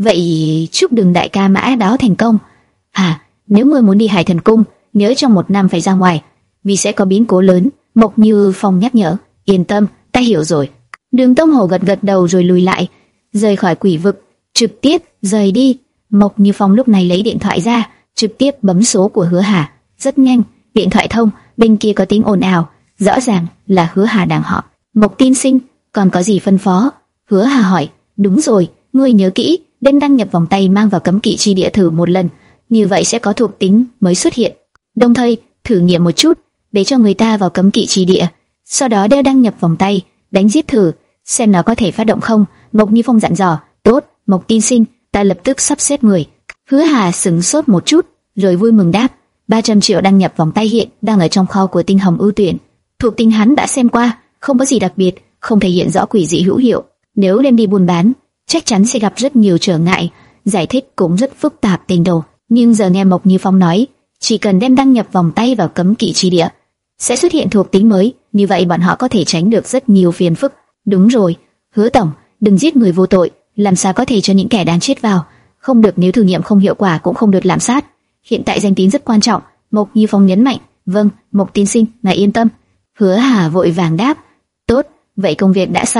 vậy chúc Đường đại ca mã đáo thành công. À, nếu ngươi muốn đi Hải Thần Cung, nhớ trong một năm phải ra ngoài, vì sẽ có biến cố lớn. Mộc Như Phong nhắc nhở. Yên tâm, ta hiểu rồi. Đường Tông Hồ gật gật đầu rồi lùi lại, rời khỏi quỷ vực, trực tiếp rời đi. Mộc Như Phong lúc này lấy điện thoại ra, trực tiếp bấm số của Hứa Hà. Rất nhanh, điện thoại thông, bên kia có tiếng ồn ào, rõ ràng là Hứa Hà đang họp. Mộc tiên sinh, còn có gì phân phó? Hứa Hà hỏi. Đúng rồi, ngươi nhớ kỹ, đem đăng nhập vòng tay mang vào cấm kỵ chi địa thử một lần, như vậy sẽ có thuộc tính mới xuất hiện. Đồng thời, thử nghiệm một chút, để cho người ta vào cấm kỵ chi địa, sau đó đeo đăng nhập vòng tay, đánh giết thử, xem nó có thể phát động không. Mộc Như Phong dặn dò. Tốt, Mộc tiên sinh, ta lập tức sắp xếp người. Hứa Hà sững sốt một chút, rồi vui mừng đáp. ba trăm triệu đăng nhập vòng tay hiện đang ở trong kho của tinh hồng ưu tuyển. Thuộc tính hắn đã xem qua, không có gì đặc biệt, không thể hiện rõ quỷ dị hữu hiệu. Nếu đem đi buôn bán, chắc chắn sẽ gặp rất nhiều trở ngại. Giải thích cũng rất phức tạp tình đầu. Nhưng giờ nghe Mộc Như Phong nói, chỉ cần đem đăng nhập vòng tay vào cấm kỵ chi địa, sẽ xuất hiện thuộc tính mới, như vậy bọn họ có thể tránh được rất nhiều phiền phức. Đúng rồi, Hứa tổng, đừng giết người vô tội, làm sao có thể cho những kẻ đáng chết vào? Không được, nếu thử nghiệm không hiệu quả cũng không được lạm sát. Hiện tại danh tín rất quan trọng. Mộc Như Phong nhấn mạnh. Vâng, Mộc tiên sinh, ngài yên tâm. Hứa Hà vội vàng đáp. Tốt, vậy công việc đã xong,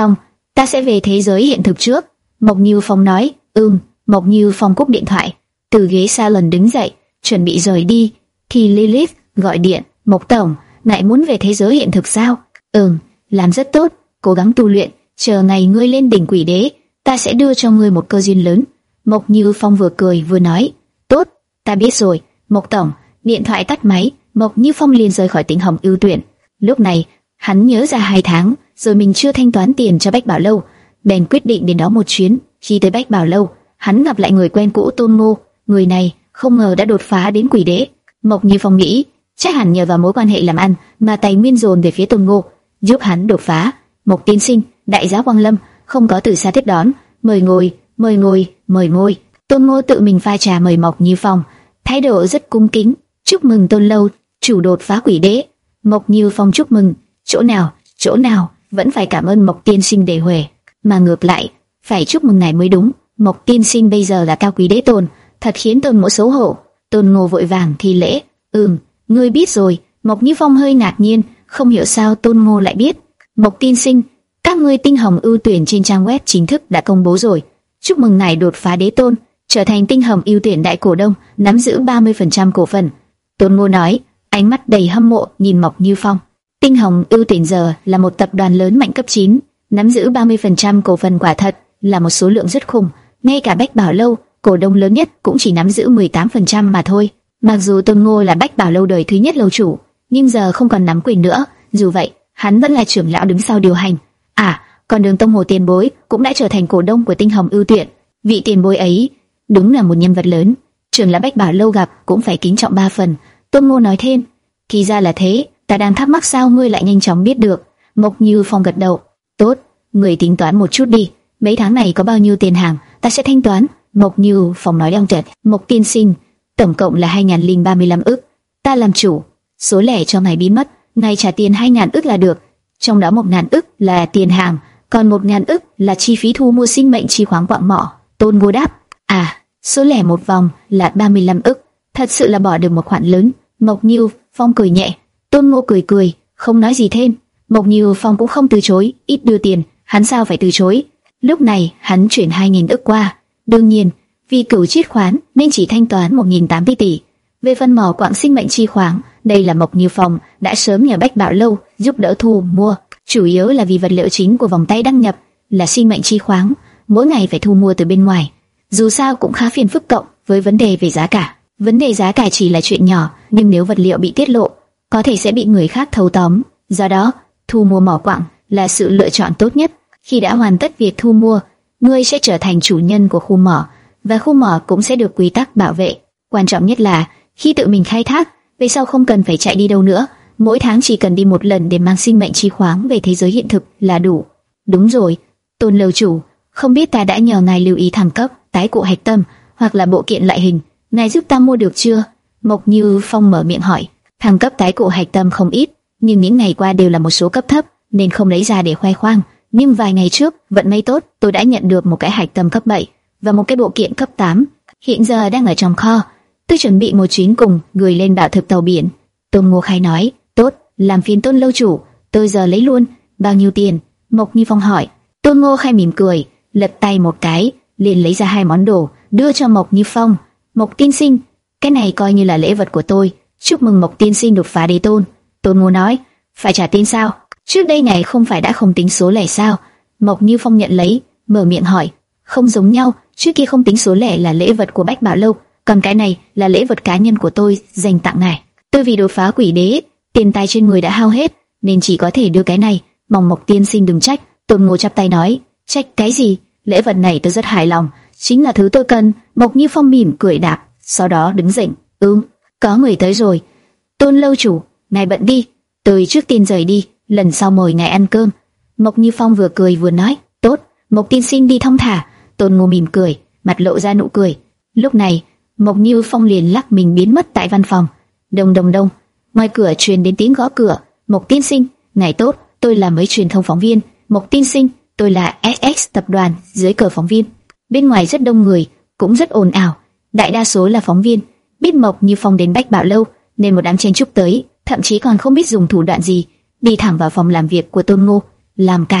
ta sẽ về thế giới hiện thực trước. Mộc Như Phong nói. Ừm. Mộc Như Phong cúp điện thoại, từ ghế salon đứng dậy, chuẩn bị rời đi, thì Lilith gọi điện. Mộc tổng, lại muốn về thế giới hiện thực sao? Ừm, làm rất tốt, cố gắng tu luyện, chờ ngày ngươi lên đỉnh quỷ đế, ta sẽ đưa cho ngươi một cơ duyên lớn. Mộc Như Phong vừa cười vừa nói. Tốt, ta biết rồi. Mộc tổng. Điện thoại tắt máy, Mộc Như Phong liền rời khỏi Tinh Hồng Ưu Tuyển. Lúc này, hắn nhớ ra hai tháng rồi mình chưa thanh toán tiền cho Bách Bảo Lâu, bèn quyết định đến đó một chuyến. Khi tới Bách Bảo Lâu, hắn gặp lại người quen cũ Tôn Ngô. Người này không ngờ đã đột phá đến quỷ đế. Mộc Như Phong nghĩ, chắc hẳn nhờ vào mối quan hệ làm ăn mà tài nguyên dồn về phía Tôn Ngô, giúp hắn đột phá. Mộc tiên sinh, đại giá Quang Lâm không có từ xa tiếp đón, mời ngồi, mời ngồi, mời ngồi. Tôn Ngô tự mình pha trà mời Mộc Như Phong, thái độ rất cung kính. Chúc mừng Tôn lâu chủ đột phá quỷ đế. Mộc Như Phong chúc mừng. Chỗ nào, chỗ nào, vẫn phải cảm ơn Mộc tiên sinh để huề, mà ngược lại phải chúc mừng ngài mới đúng. Mộc tiên sinh bây giờ là cao quý đế tôn, thật khiến Tôn Mỗ xấu hổ. Tôn Ngô vội vàng thi lễ. Ừm, ngươi biết rồi. Mộc Như Phong hơi ngạc nhiên, không hiểu sao Tôn Ngô lại biết. Mộc tiên sinh, các ngươi Tinh Hồng Ưu Tuyển trên trang web chính thức đã công bố rồi. Chúc mừng ngài đột phá đế tôn, trở thành Tinh Hồng Ưu Tuyển đại cổ đông, nắm giữ ba mươi phần trăm cổ phần. Tôn Ngô nói, ánh mắt đầy hâm mộ nhìn Mộc Như Phong. Tinh Hồng Ưu Tuyển giờ là một tập đoàn lớn mạnh cấp chín, nắm giữ ba mươi phần trăm cổ phần quả thật là một số lượng rất khủng. Ngay cả Bách Bảo Lâu, cổ đông lớn nhất cũng chỉ nắm giữ mười tám phần trăm mà thôi. Mặc dù Tôn Ngô là Bách Bảo Lâu đời thứ nhất lâu chủ, nhưng giờ không còn nắm quyền nữa. Dù vậy, hắn vẫn là trưởng lão đứng sau điều hành. À, còn Đường Tông Hồ tiền bối cũng đã trở thành cổ đông của Tinh Hồng Ưu Tuyển. Vị tiền bối ấy đúng là một nhân vật lớn, trưởng lão Bách Bảo Lâu gặp cũng phải kính trọng ba phần. Tôn Ngô nói thêm, kỳ ra là thế, ta đang thắc mắc sao ngươi lại nhanh chóng biết được. Mộc Như Phong gật đầu. Tốt, người tính toán một chút đi, mấy tháng này có bao nhiêu tiền hàng, ta sẽ thanh toán. Mộc Như Phong nói đong trật. Mộc tiên sinh, tổng cộng là hai nghìn không trăm ba mươi lăm ức, ta làm chủ, số lẻ cho ngài biến mất, ngài trả tiền hai nghìn ức là được, trong đó một nghìn ức là tiền hàng, còn một nghìn ức là chi phí thu mua sinh mệnh chi khoáng quạng mỏ. Tôn Ngô đáp. À, số lẻ một vòng là ba mươi lăm ức, thật sự là bỏ được một khoản lớn. Mộc Như Phong cười nhẹ. Tôn Ngô cười cười, không nói gì thêm. Mộc Như Phong cũng không từ chối, ít đưa tiền, hắn sao phải từ chối. Lúc này hắn chuyển hai nghìn ức qua. Đương nhiên, vì cửu chiết khoán nên chỉ thanh toán một nghìn tám mươi tỷ. Về phần mỏ quặng sinh mệnh chi khoáng, đây là Mộc Như Phong đã sớm nhờ Bách Bảo Lâu giúp đỡ thu mua, chủ yếu là vì vật liệu chính của vòng tay đăng nhập là sinh mệnh chi khoáng, mỗi ngày phải thu mua từ bên ngoài. Dù sao cũng khá phiền phức cộng với vấn đề về giá cả. Vấn đề giá cả chỉ là chuyện nhỏ, nhưng nếu vật liệu bị tiết lộ, có thể sẽ bị người khác thâu tóm. Do đó, thu mua mỏ quặng là sự lựa chọn tốt nhất. Khi đã hoàn tất việc thu mua, ngươi sẽ trở thành chủ nhân của khu mỏ, và khu mỏ cũng sẽ được quy tắc bảo vệ. Quan trọng nhất là khi tự mình khai thác, về sau không cần phải chạy đi đâu nữa, mỗi tháng chỉ cần đi một lần để mang sinh mệnh chi khoáng về thế giới hiện thực là đủ. Đúng rồi, Tôn lâu chủ, không biết ta đã nhờ ngài lưu ý thăng cấp tái cụ hạch tâm hoặc là bộ kiện loại hình, ngài giúp ta mua được chưa? Mộc Như Phong mở miệng hỏi. Thăng cấp tái cụ hạch tâm không ít, nhưng những ngày qua đều là một số cấp thấp nên không lấy ra để khoe khoang. Nhưng vài ngày trước, vận may tốt, tôi đã nhận được một cái hạch tâm cấp bảy và một cái bộ kiện cấp tám, hiện giờ đang ở trong kho. Tôi chuẩn bị một chuyến cùng gửi lên bảo thực tàu biển. Tôn Ngô Khai nói. Tốt, làm phiền Tôn lâu chủ, tôi giờ lấy luôn. Bao nhiêu tiền? Mộc Như Phong hỏi. Tôn Ngô Khai mỉm cười, lật tay một cái, liền lấy ra hai món đồ đưa cho Mộc Như Phong. Mộc tiên sinh, cái này coi như là lễ vật của tôi, chúc mừng Mộc tiên sinh đột phá đế tôn. Tôn Ngô nói. Phải trả tiền sao? Trước đây này không phải đã không tính số lẻ sao? Mộc Như Phong nhận lấy, mở miệng hỏi. Không giống nhau, trước kia không tính số lẻ là lễ vật của Bách Bảo Lâu, còn cái này là lễ vật cá nhân của tôi dành tặng ngài. Tôi vì đột phá quỷ đế, tiền tài trên người đã hao hết, nên chỉ có thể đưa cái này, mong Mộc tiên sinh đừng trách. Tôn Ngô chắp tay nói. Trách cái gì? Lễ vật này tôi rất hài lòng, chính là thứ tôi cần. Mộc Như Phong mỉm cười đáp, sau đó đứng dậy. Ừm, có người tới rồi. Tôn lâu chủ, ngài bận đi, tôi trước tiên rời đi, lần sau mời ngài ăn cơm. Mộc Như Phong vừa cười vừa nói. Tốt, Mộc tiên sinh đi thong thả. Tôn Ngô mỉm cười, mặt lộ ra nụ cười. Lúc này, Mộc Như Phong liền lắc mình biến mất tại văn phòng. Đông đông đông, ngoài cửa truyền đến tiếng gõ cửa. Mộc tiên sinh, ngài tốt, tôi là mấy truyền thông phóng viên. Mộc tiên sinh, tôi là ét ét tập đoàn dưới cờ phóng viên. Bên ngoài rất đông người, cũng rất ồn ào. Đại đa số là phóng viên, biết Mộc Như Phong đến Bách Bảo Lâu, nên một đám chen chúc tới, thậm chí còn không biết dùng thủ đoạn gì, đi thẳng vào phòng làm việc của Tôn Ngô, làm cản.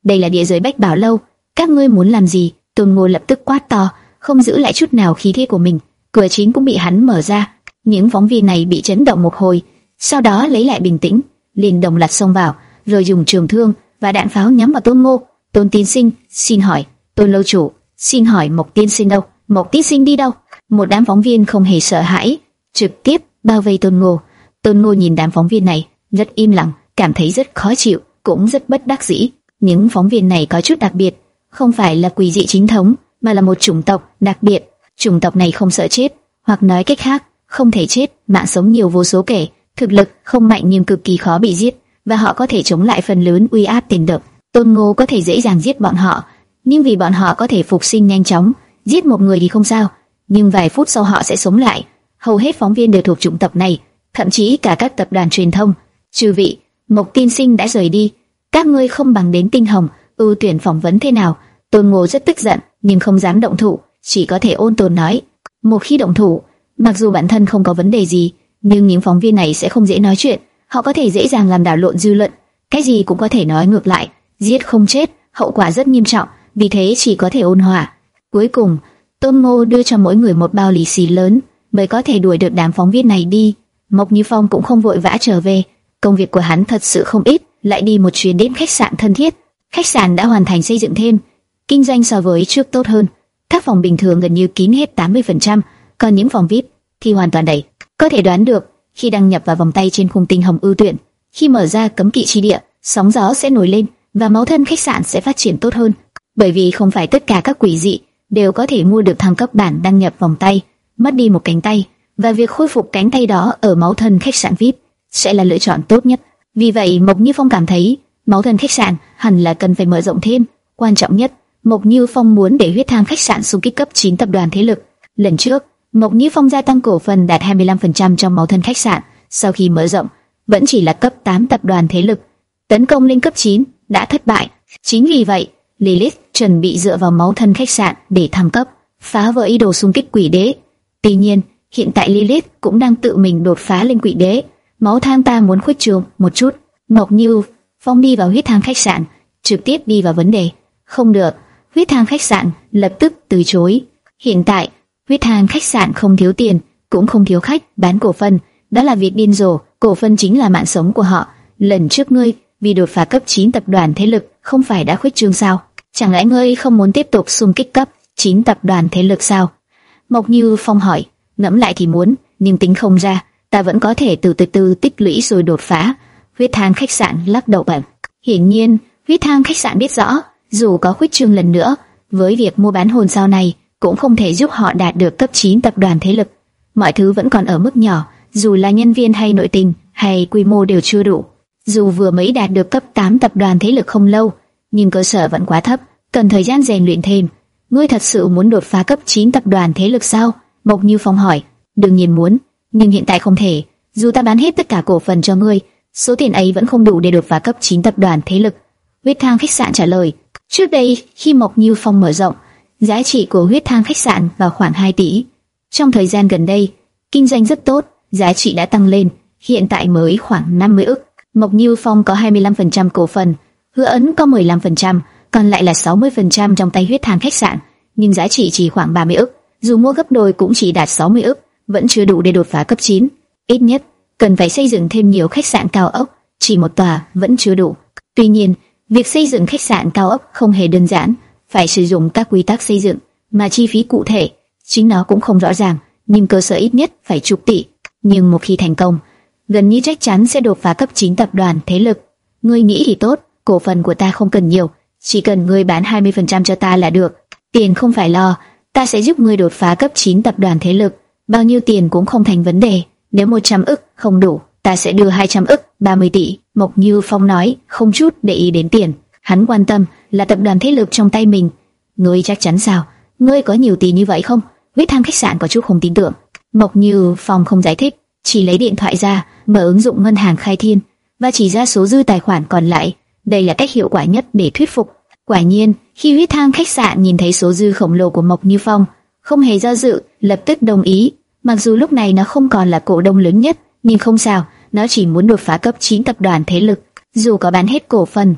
đây là địa giới Bách Bảo lâu, các ngươi muốn làm gì? Tôn Ngô lập tức quát to, không giữ lại chút nào khí thế của mình. Cửa chính cũng bị hắn mở ra. Những phóng viên này bị chấn động một hồi, sau đó lấy lại bình tĩnh, liền đồng loạt xông vào, rồi dùng trường thương và đạn pháo nhắm vào Tôn Ngô. Tôn tiên sinh, xin hỏi, Tôn lâu chủ, xin hỏi Mộc tiên sinh đâu? Mộc tiên sinh đi đâu? Một đám phóng viên không hề sợ hãi, trực tiếp bao vây Tôn Ngô. Tôn Ngô nhìn đám phóng viên này, rất im lặng, cảm thấy rất khó chịu, cũng rất bất đắc dĩ. Những phóng viên này có chút đặc biệt, không phải là quỷ dị chính thống, mà là một chủng tộc đặc biệt. Chủng tộc này không sợ chết, hoặc nói cách khác, không thể chết, mạng sống nhiều vô số kể, thực lực không mạnh nhưng cực kỳ khó bị giết, và họ có thể chống lại phần lớn uy áp tiền độc. Tôn Ngô có thể dễ dàng giết bọn họ, nhưng vì bọn họ có thể phục sinh nhanh chóng, giết một người thì không sao, nhưng vài phút sau họ sẽ sống lại. Hầu hết phóng viên đều thuộc chủng tộc này, thậm chí cả các tập đoàn truyền thông. Chư vị, Mộc tiên sinh đã rời đi, các ngươi không bằng đến Tinh Hồng ưu tuyển phỏng vấn thế nào? Tôn Ngô rất tức giận, nhưng không dám động thủ, chỉ có thể ôn tồn nói. Một khi động thủ, mặc dù bản thân không có vấn đề gì, nhưng những phóng viên này sẽ không dễ nói chuyện, họ có thể dễ dàng làm đảo lộn dư luận, cái gì cũng có thể nói ngược lại, giết không chết, hậu quả rất nghiêm trọng, vì thế chỉ có thể ôn hòa. Cuối cùng, Tôn Ngô đưa cho mỗi người một bao lì xì lớn, mới có thể đuổi được đám phóng viên này đi. Mộc Như Phong cũng không vội vã trở về, công việc của hắn thật sự không ít, lại đi một chuyến đến khách sạn thân thiết. Khách sạn đã hoàn thành xây dựng thêm, kinh doanh so với trước tốt hơn. Các phòng bình thường gần như kín hết tám mươi phần trăm, còn những phòng vi ai pi thì hoàn toàn đầy. Có thể đoán được, khi đăng nhập vào vòng tay trên khung Tinh Hồng ưu tuyển, khi mở ra cấm kỵ chi địa, sóng gió sẽ nổi lên và máu thân khách sạn sẽ phát triển tốt hơn. Bởi vì không phải tất cả các quỷ dị đều có thể mua được thăng cấp bản đăng nhập vòng tay, mất đi một cánh tay, và việc khôi phục cánh tay đó ở máu thân khách sạn vi ai pi sẽ là lựa chọn tốt nhất. Vì vậy, Mộc Như Phong cảm thấy máu thân khách sạn hẳn là cần phải mở rộng thêm. Quan trọng nhất, Mộc Như Phong muốn để huyết tham khách sạn xung kích cấp chín tập đoàn thế lực. Lần trước, Mộc Như Phong gia tăng cổ phần đạt hai mươi lăm phần trăm trong máu thân khách sạn, sau khi mở rộng, vẫn chỉ là cấp tám tập đoàn thế lực. Tấn công lên cấp chín đã thất bại. Chính vì vậy, Lilith chuẩn bị dựa vào máu thân khách sạn để thăng cấp, phá vỡ ý đồ xung kích quỷ đế. Tuy nhiên, hiện tại Lilith cũng đang tự mình đột phá lên quỷ đế. Máu thang ta muốn khuếch trương một chút. Mộc Như Phong đi vào huyết thang khách sạn, trực tiếp đi vào vấn đề. Không được, huyết thang khách sạn lập tức từ chối. Hiện tại, huyết thang khách sạn không thiếu tiền, cũng không thiếu khách bán cổ phần, đó là việc điên rồ. Cổ phần chính là mạng sống của họ. Lần trước ngươi vì đột phá cấp chín tập đoàn thế lực, không phải đã khuếch trương sao? Chẳng lẽ ngươi không muốn tiếp tục xung kích cấp chín tập đoàn thế lực sao? Mộc Như Phong hỏi. Ngẫm lại thì muốn, nhưng tính không ra, ta vẫn có thể từ từ từ tích lũy rồi đột phá. Huyết thang khách sạn lắc đầu bảo. Hiển nhiên, huyết thang khách sạn biết rõ, dù có khuếch trương lần nữa, với việc mua bán hồn sau này cũng không thể giúp họ đạt được cấp chín tập đoàn thế lực. Mọi thứ vẫn còn ở mức nhỏ, dù là nhân viên hay nội tình hay quy mô đều chưa đủ. Dù vừa mới đạt được cấp tám tập đoàn thế lực không lâu, nhưng cơ sở vẫn quá thấp, cần thời gian rèn luyện thêm. Ngươi thật sự muốn đột phá cấp chín tập đoàn thế lực sao? Mộc Như Phong hỏi. Đương nhiên muốn, nhưng hiện tại không thể. Dù ta bán hết tất cả cổ phần cho ngươi, số tiền ấy vẫn không đủ để đột phá cấp chín tập đoàn thế lực. Huyết thang khách sạn trả lời. Trước đây, khi Mộc Như Phong mở rộng, giá trị của huyết thang khách sạn vào khoảng hai tỷ. Trong thời gian gần đây, kinh doanh rất tốt, giá trị đã tăng lên, hiện tại mới khoảng năm mươi ức. Mộc Như Phong có hai mươi lăm phần trăm cổ phần, Hứa Ấn có mười lăm phần trăm, còn lại là sáu mươi phần trăm trong tay huyết thang khách sạn, nhưng giá trị chỉ khoảng ba mươi ức. Dù mua gấp đôi cũng chỉ đạt sáu mươi ức, vẫn chưa đủ để đột phá cấp chín. Ít nhất cần phải xây dựng thêm nhiều khách sạn cao ốc, chỉ một tòa vẫn chưa đủ. Tuy nhiên, việc xây dựng khách sạn cao ốc không hề đơn giản, phải sử dụng các quy tắc xây dựng, mà chi phí cụ thể chính nó cũng không rõ ràng, nhưng cơ sở ít nhất phải chục tỷ. Nhưng một khi thành công, gần như chắc chắn sẽ đột phá cấp chín tập đoàn thế lực. Ngươi nghĩ thì tốt, cổ phần của ta không cần nhiều, chỉ cần ngươi bán hai mươi phần trăm cho ta là được. Tiền không phải lo, ta sẽ giúp ngươi đột phá cấp chín tập đoàn thế lực, bao nhiêu tiền cũng không thành vấn đề. Nếu một trăm ức không đủ, ta sẽ đưa hai trăm ức, ba mươi tỷ. Mộc Như Phong nói, không chút để ý đến tiền. Hắn quan tâm là tập đoàn thế lực trong tay mình. Ngươi chắc chắn sao? Ngươi có nhiều tiền như vậy không? Huyết thang khách sạn có chút không tin tưởng. Mộc Như Phong không giải thích, chỉ lấy điện thoại ra, mở ứng dụng ngân hàng Khai Thiên và chỉ ra số dư tài khoản còn lại. Đây là cách hiệu quả nhất để thuyết phục. Quả nhiên, khi huyết thang khách sạn nhìn thấy số dư khổng lồ của Mộc Như Phong, không hề do dự, lập tức đồng ý. Mặc dù lúc này nó không còn là cổ đông lớn nhất, nhưng không sao, nó chỉ muốn đột phá cấp chín tập đoàn thế lực. Dù có bán hết cổ phần,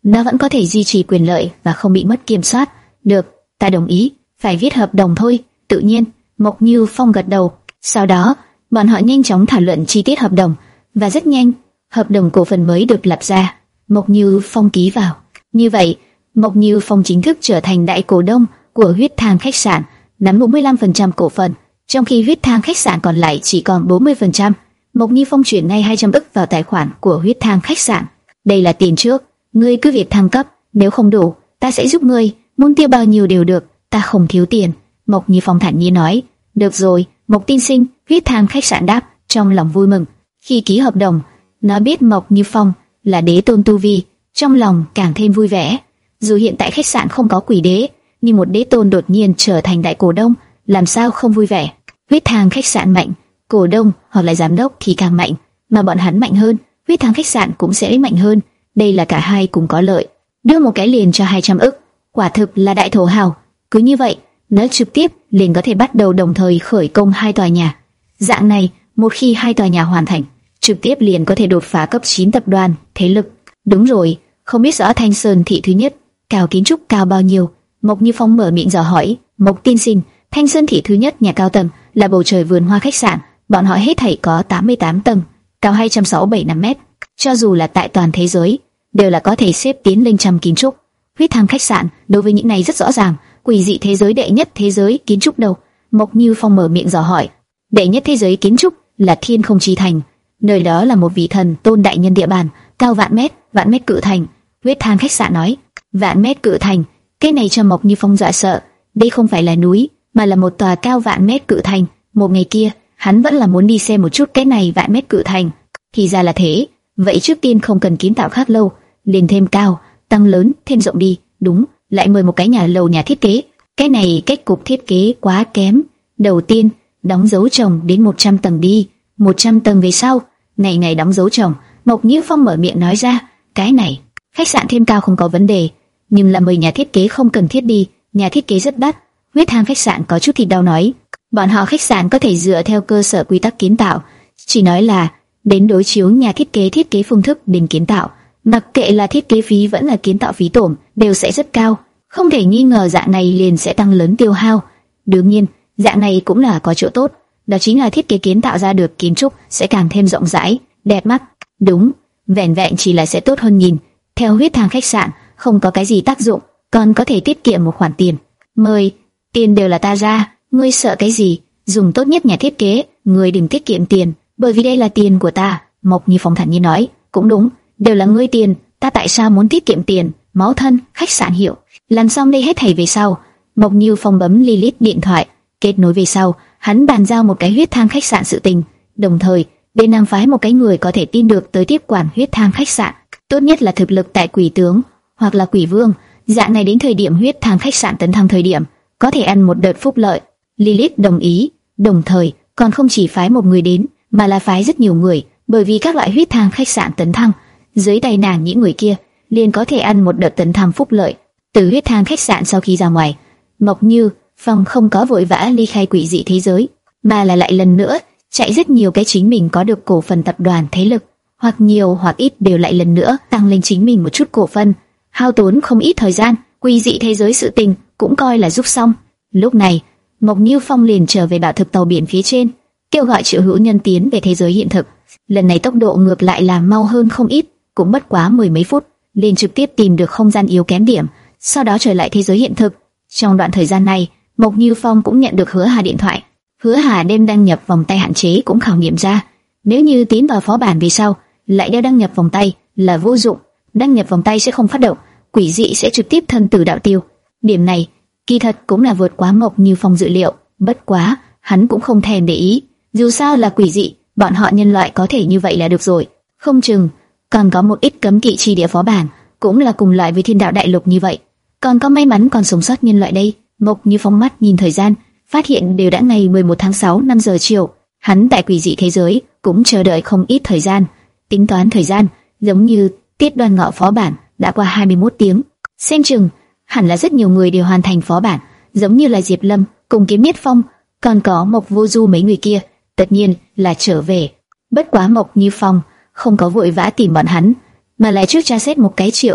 nó vẫn có thể duy trì quyền lợi và không bị mất kiểm soát. Được, ta đồng ý, phải viết hợp đồng thôi. Tự nhiên, Mộc Như Phong gật đầu. Sau đó, bọn họ nhanh chóng thảo luận chi tiết hợp đồng, và rất nhanh, hợp đồng cổ phần mới được lập ra. Mộc Như Phong ký vào. Như vậy, Mộc Như Phong chính thức trở thành đại cổ đông của Huyết Thang khách sạn, nắm bốn mươi lăm phần trăm cổ phần, trong khi Huyết Thang khách sạn còn lại chỉ còn bốn mươi phần trăm. Mộc Như Phong chuyển ngay hai trăm ức vào tài khoản của Huyết Thang khách sạn. Đây là tiền trước, ngươi cứ việc thăng cấp, nếu không đủ, ta sẽ giúp ngươi, muốn tiêu bao nhiêu đều được, ta không thiếu tiền. Mộc Như Phong thản nhiên nói. Được rồi, Mộc tiên sinh. Huyết Thang khách sạn đáp, trong lòng vui mừng. Khi ký hợp đồng, nó biết Mộc Như Phong là đế tôn tu vi, trong lòng càng thêm vui vẻ. Dù hiện tại khách sạn không có quỷ đế, nhưng một đế tôn đột nhiên trở thành đại cổ đông, làm sao không vui vẻ. Huyết Thang khách sạn mạnh, cổ đông hoặc là giám đốc thì càng mạnh, mà bọn hắn mạnh hơn, Huyết Thang khách sạn cũng sẽ mạnh hơn. Đây là cả hai cùng có lợi. Đưa một cái liền cho hai trăm ức, quả thực là đại thổ hào. Cứ như vậy, nó trực tiếp liền có thể bắt đầu đồng thời khởi công hai tòa nhà. Dạng này, một khi hai tòa nhà hoàn thành, trực tiếp liền có thể đột phá cấp chín tập đoàn thế lực. Đúng rồi, không biết rõ Thanh Sơn thị thứ nhất cao kiến trúc cao bao nhiêu? Mộc Như Phong mở miệng dò hỏi. Mộc tiên sinh, Thanh Sơn thị thứ nhất nhà cao tầng là bầu trời vườn hoa khách sạn, bọn họ hết thảy có tám mươi tám tầng, cao hai trăm sáu mươi bảy năm mét. Cho dù là tại toàn thế giới, đều là có thể xếp tiến lên trăm kiến trúc. Huyết Thang khách sạn đối với những này rất rõ ràng. Quỷ dị thế giới đệ nhất thế giới kiến trúc đâu? Mộc Như Phong mở miệng dò hỏi. Đệ nhất thế giới kiến trúc là Thiên Không Chi Thành, nơi đó là một vị thần tôn đại nhân địa bàn, cao vạn mét, vạn mét cự thành. Huyết Thang khách sạn nói. Vạn mét cự thành, cái này cho Mộc Như Phong dọa sợ. Đây không phải là núi, mà là một tòa cao vạn mét cự thành. Một ngày kia, hắn vẫn là muốn đi xem một chút cái này vạn mét cự thành. Thì ra là thế. Vậy trước tiên không cần kiến tạo khác lâu, liền thêm cao, tăng lớn, thêm rộng đi. Đúng, lại mời một cái nhà lầu nhà thiết kế. Cái này cách cục thiết kế quá kém. Đầu tiên, đóng dấu trồng đến một trăm tầng đi. một trăm tầng về sau, ngày ngày đóng dấu trồng. Mộc Như Phong mở miệng nói ra. Cái này, khách sạn thêm cao không có vấn đề, nhưng là mời nhà thiết kế không cần thiết đi. Nhà thiết kế rất đắt. Huyết Thang khách sạn có chút thịt đau nói. Bọn họ khách sạn có thể dựa theo cơ sở quy tắc kiến tạo, chỉ nói là đến đối chiếu nhà thiết kế thiết kế phương thức đến kiến tạo, mặc kệ là thiết kế phí vẫn là kiến tạo phí tổn đều sẽ rất cao. Không thể nghi ngờ dạng này liền sẽ tăng lớn tiêu hao. Đương nhiên, dạng này cũng là có chỗ tốt, đó chính là thiết kế kiến tạo ra được kiến trúc sẽ càng thêm rộng rãi, đẹp mắt. Đúng, vẻn vẹn chỉ là sẽ tốt hơn nhìn. Theo Huyết Thang khách sạn không có cái gì tác dụng, còn có thể tiết kiệm một khoản tiền. Mời, tiền đều là ta ra, ngươi sợ cái gì? Dùng tốt nhất nhà thiết kế, ngươi đừng tiết kiệm tiền, bởi vì đây là tiền của ta. Mộc Như Phong thản nhiên nói. Cũng đúng, đều là ngươi tiền, ta tại sao muốn tiết kiệm tiền? Máu thân, khách sạn hiệu. Làm xong đây hết thảy về sau, Mộc Như Phong bấm Lilith điện thoại, kết nối về sau, hắn bàn giao một cái Huyết Thang khách sạn sự tình, đồng thời bên Nam phái một cái người có thể tin được tới tiếp quản Huyết Thang khách sạn, tốt nhất là thực lực tại quỷ tướng hoặc là quỷ vương, dạng này đến thời điểm Huyết Thang khách sạn tấn thăng thời điểm, có thể ăn một đợt phúc lợi. Lilith đồng ý, đồng thời còn không chỉ phái một người đến, mà là phái rất nhiều người, bởi vì các loại Huyết Thang khách sạn tấn thăng, dưới tay nàng những người kia liền có thể ăn một đợt tấn thăng phúc lợi. Từ Huyết Thang khách sạn sau khi ra ngoài, Mộc Như Phong không có vội vã ly khai quỷ dị thế giới, mà là lại lần nữa chạy rất nhiều cái chính mình có được cổ phần tập đoàn thế lực, hoặc nhiều hoặc ít đều lại lần nữa tăng lên chính mình một chút cổ phần, hao tốn không ít thời gian. Quỷ dị thế giới sự tình cũng coi là giúp xong. Lúc này, Mộc Như Phong liền trở về bảo thực tàu biển phía trên, kêu gọi Triệu Hữu Nhân tiến về thế giới hiện thực. Lần này tốc độ ngược lại là mau hơn không ít, cũng bất quá mười mấy phút, liền trực tiếp tìm được không gian yếu kém điểm, sau đó trở lại thế giới hiện thực. Trong đoạn thời gian này, Mộc Như Phong cũng nhận được Hứa Hà điện thoại. Hứa Hà đem đăng nhập vòng tay hạn chế cũng khảo nghiệm ra, nếu như tiến vào phó bản về sau lại đeo đăng nhập vòng tay là vô dụng, đăng nhập vòng tay sẽ không phát động, quỷ dị sẽ trực tiếp thân tử đạo tiêu. Điểm này kỳ thật cũng là vượt quá Mộc Như Phong dự liệu, bất quá hắn cũng không thèm để ý, dù sao là quỷ dị, bọn họ nhân loại có thể như vậy là được rồi. Không chừng còn có một ít cấm kỵ chi địa phó bản cũng là cùng loại với Thiên Đạo Đại Lục như vậy, còn có may mắn còn sống sót nhân loại đây. Mộc Như Phong mắt nhìn thời gian, phát hiện đều đã ngày mười một tháng sáu năm giờ chiều. Hắn tại quỷ dị thế giới cũng chờ đợi không ít thời gian, tính toán thời gian, giống như tiết đoan ngọ phó bản đã qua hai mươi mốt tiếng. Xem chừng hẳn là rất nhiều người đều hoàn thành phó bản, giống như là Diệp Lâm cùng Kiếm Miết Phong, còn có Mộc Vô Du mấy người kia, tất nhiên là trở về. Bất quá Mộc Như Phong không có vội vã tìm bọn hắn, mà lại trước tra xét một cái Triệu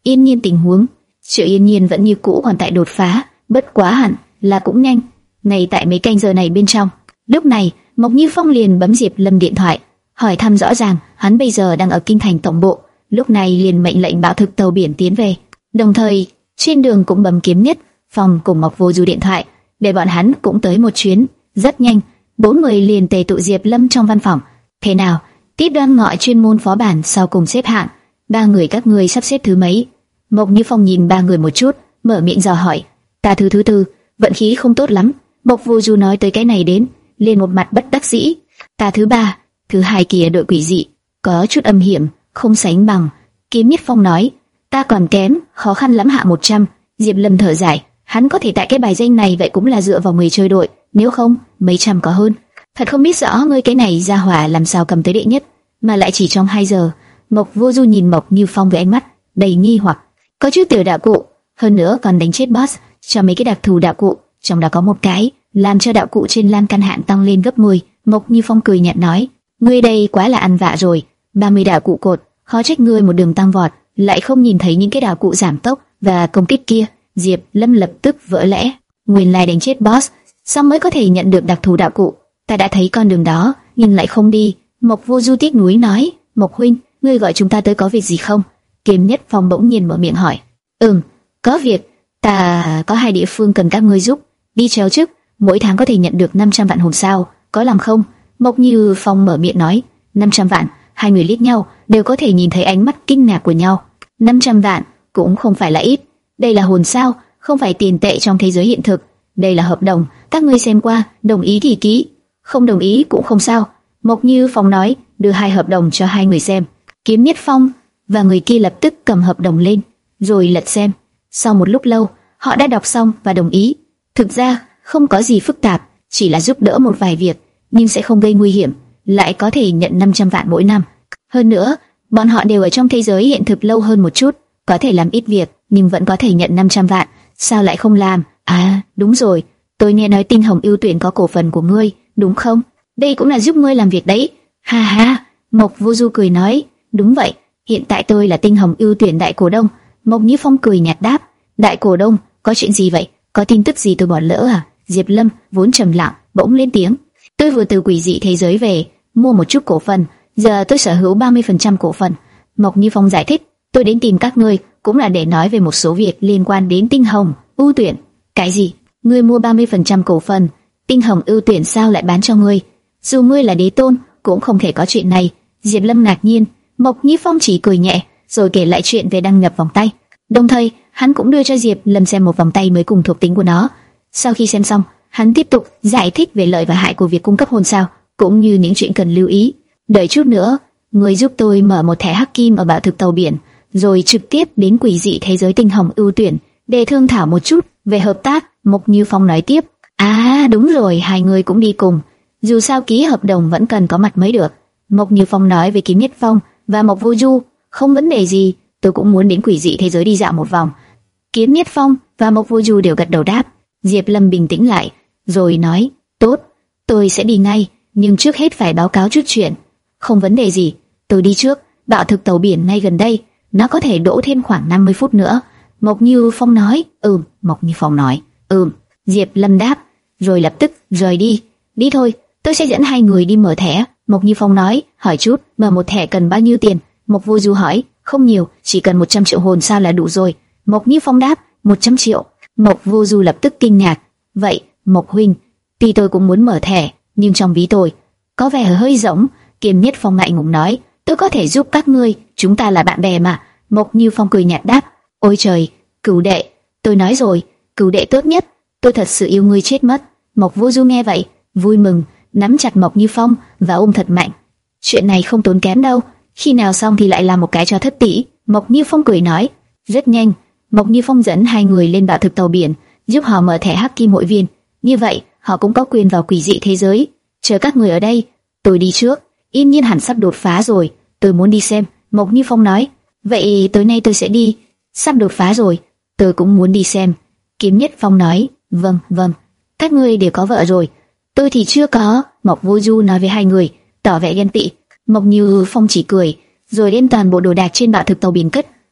Yên Nhiên tình huống. Triệu Yên Nhiên vẫn như cũ còn tại đột phá, bất quá hẳn là cũng nhanh. Ngay tại mấy canh giờ này bên trong, lúc này Mộc Như Phong liền bấm Diệp Lâm điện thoại, hỏi thăm rõ ràng hắn bây giờ đang ở kinh thành tổng bộ, lúc này liền mệnh lệnh bạo thực tàu biển tiến về. Đồng thời trên đường cũng bấm Kiếm Nhất Phong cùng Mộc Vô Du điện thoại, để bọn hắn cũng tới một chuyến. Rất nhanh, bốn người liền tề tụ Diệp Lâm trong văn phòng. Thế nào? Tiếp Đoan Ngọ chuyên môn phó bản sau cùng xếp hạng, ba người các ngươi sắp xếp thứ mấy? Mộc Như Phong nhìn ba người một chút, mở miệng dò hỏi. Ta thứ thứ tư, vận khí không tốt lắm. Mộc Vô Du nói tới cái này đến, liền một mặt bất đắc dĩ. Ta thứ ba, thứ hai kia đội quỷ dị, có chút âm hiểm, không sánh bằng. Kiếm Nhất Phong nói, ta còn kém, khó khăn lắm hạ một trăm. Diệp Lâm thở dài, hắn có thể tại cái bài danh này vậy cũng là dựa vào người chơi đội, nếu không mấy trăm có hơn. Thật không biết rõ ngươi cái này ra hỏa làm sao cầm tới đệ nhất, mà lại chỉ trong hai giờ. Mộc Vô Du nhìn Mộc Như Phong với ánh mắt đầy nghi hoặc. Có chút tiểu đạo cụ, hơn nữa còn đánh chết boss cho mấy cái đặc thù đạo cụ, trong đó có một cái làm cho đạo cụ trên lan căn hạn tăng lên gấp mười. Mộc Như Phong cười nhạt nói, ngươi đây quá là ăn vạ rồi. ba mươi đạo cụ cột, khó trách ngươi một đường tăng vọt lại không nhìn thấy những cái đạo cụ giảm tốc và công kích kia. Diệp Lâm lập tức vỡ lẽ, nguyên lai đánh chết boss sao mới có thể nhận được đặc thù đạo cụ, ta đã thấy con đường đó nhưng lại không đi. Mộc Vô Du tiếc nuối nói, Mộc huynh, ngươi gọi chúng ta tới có việc gì không? Kiếm Nhất Phong bỗng nhiên mở miệng hỏi. Ừm, có việc, ta có hai địa phương cần các ngươi giúp. Đi treo chức, mỗi tháng có thể nhận được năm trăm vạn hồn sao, có làm không? Mộc Như Phong mở miệng nói. năm trăm vạn, hai người liếc nhau, đều có thể nhìn thấy ánh mắt kinh ngạc của nhau. năm trăm vạn cũng không phải là ít, đây là hồn sao, không phải tiền tệ trong thế giới hiện thực. Đây là hợp đồng, các ngươi xem qua, đồng ý thì ký, không đồng ý cũng không sao. Mộc Như Phong nói, đưa hai hợp đồng cho hai người xem. Kiếm Nhất Phong và người kia lập tức cầm hợp đồng lên, rồi lật xem. Sau một lúc lâu, họ đã đọc xong và đồng ý. Thực ra không có gì phức tạp, chỉ là giúp đỡ một vài việc, nhưng sẽ không gây nguy hiểm, lại có thể nhận năm trăm vạn mỗi năm. Hơn nữa, bọn họ đều ở trong thế giới hiện thực lâu hơn một chút, có thể làm ít việc, nhưng vẫn có thể nhận năm trăm vạn. Sao lại không làm? À, đúng rồi, tôi nghe nói Tinh Hồng ưu tuyển có cổ phần của ngươi, đúng không? Đây cũng là giúp ngươi làm việc đấy. Ha ha, Mộc Vô Du cười nói, đúng vậy, hiện tại tôi là Tinh Hồng ưu tuyển đại cổ đông. Mộc Như Phong cười nhạt đáp, đại cổ đông, có chuyện gì vậy? Có tin tức gì tôi bỏ lỡ à? Diệp Lâm vốn trầm lặng, bỗng lên tiếng, tôi vừa từ quỷ dị thế giới về, mua một chút cổ phần, giờ tôi sở hữu ba mươi phần trăm cổ phần. Mộc Như Phong giải thích, tôi đến tìm các ngươi cũng là để nói về một số việc liên quan đến Tinh Hồng ưu tuyển. Cái gì? Ngươi mua ba mươi phần trăm cổ phần? Tinh Hồng ưu tuyển sao lại bán cho ngươi? Dù ngươi là đế tôn cũng không thể có chuyện này. Diệp Lâm ngạc nhiên. Mộc Như Phong chỉ cười nhẹ, rồi kể lại chuyện về đăng nhập vòng tay. Đồng thời, hắn cũng đưa cho Diệp Lâm xem một vòng tay mới cùng thuộc tính của nó. Sau khi xem xong, hắn tiếp tục giải thích về lợi và hại của việc cung cấp hồn sao, cũng như những chuyện cần lưu ý. Đợi chút nữa, ngươi giúp tôi mở một thẻ hắc kim ở bạo thực tàu biển, rồi trực tiếp đến quỷ dị thế giới Tinh Hồng ưu tuyển để thương thảo một chút về hợp tác. Mộc Như Phong nói tiếp, à đúng rồi, hai người cũng đi cùng, dù sao ký hợp đồng vẫn cần có mặt mới được. Mộc Như Phong nói về Kiếm Nhất Phong và Mộc Vô Du, không vấn đề gì, tôi cũng muốn đến quỷ dị thế giới đi dạo một vòng. Kiếm Nhất Phong và Mộc Vô Du đều gật đầu đáp. Diệp Lâm bình tĩnh lại, rồi nói, tốt, tôi sẽ đi ngay, nhưng trước hết phải báo cáo chút chuyện. Không vấn đề gì, tôi đi trước, bạo thực tàu biển ngay gần đây, nó có thể đỗ thêm khoảng năm mươi phút nữa. Mộc Như Phong nói, ừm, Mộc Như Phong nói, ừm, Diệp Lâm đáp, rồi lập tức rời đi. Đi thôi, tôi sẽ dẫn hai người đi mở thẻ. Mộc Như Phong nói, hỏi chút, mở một thẻ cần bao nhiêu tiền? Mộc Vô Du hỏi, không nhiều, chỉ cần một trăm triệu hồn sao là đủ rồi. Mộc Như Phong đáp, một trăm triệu. Mộc Vô Du lập tức kinh ngạc, vậy, Mộc huynh, tuy tôi cũng muốn mở thẻ, nhưng trong ví tôi có vẻ hơi rỗng. Kiếm Nhất Phong ngại ngùng nói, tôi có thể giúp các ngươi, chúng ta là bạn bè mà. Mộc Như Phong cười nhạt đáp, ôi trời, cửu đệ, tôi nói rồi, cửu đệ tốt nhất, tôi thật sự yêu ngươi chết mất. Mộc Vô Du nghe vậy, vui mừng, nắm chặt Mộc Như Phong và ôm thật mạnh. Chuyện này không tốn kém đâu, khi nào xong thì lại làm một cái cho thất tỷ. Mộc Như Phong cười nói. Rất nhanh, Mộc Như Phong dẫn hai người lên bạo thực tàu biển, giúp họ mở thẻ hắc kim hội viên, như vậy họ cũng có quyền vào quỷ dị thế giới. Chờ các người ở đây, tôi đi trước. Yên Nhiên hẳn sắp đột phá rồi, tôi muốn đi xem. Mộc Như Phong nói, vậy tối nay tôi sẽ đi. Sắp đột phá rồi, tôi cũng muốn đi xem. Kiếm Nhất Phong nói, vâng vâng, các ngươi đều có vợ rồi, tôi thì chưa có. Mộc Vô Du nói với hai người, tỏ vẻ ghen tị. Mộc Như Phong chỉ cười, rồi đem toàn bộ đồ đạc trên bạo thực tàu biển cất,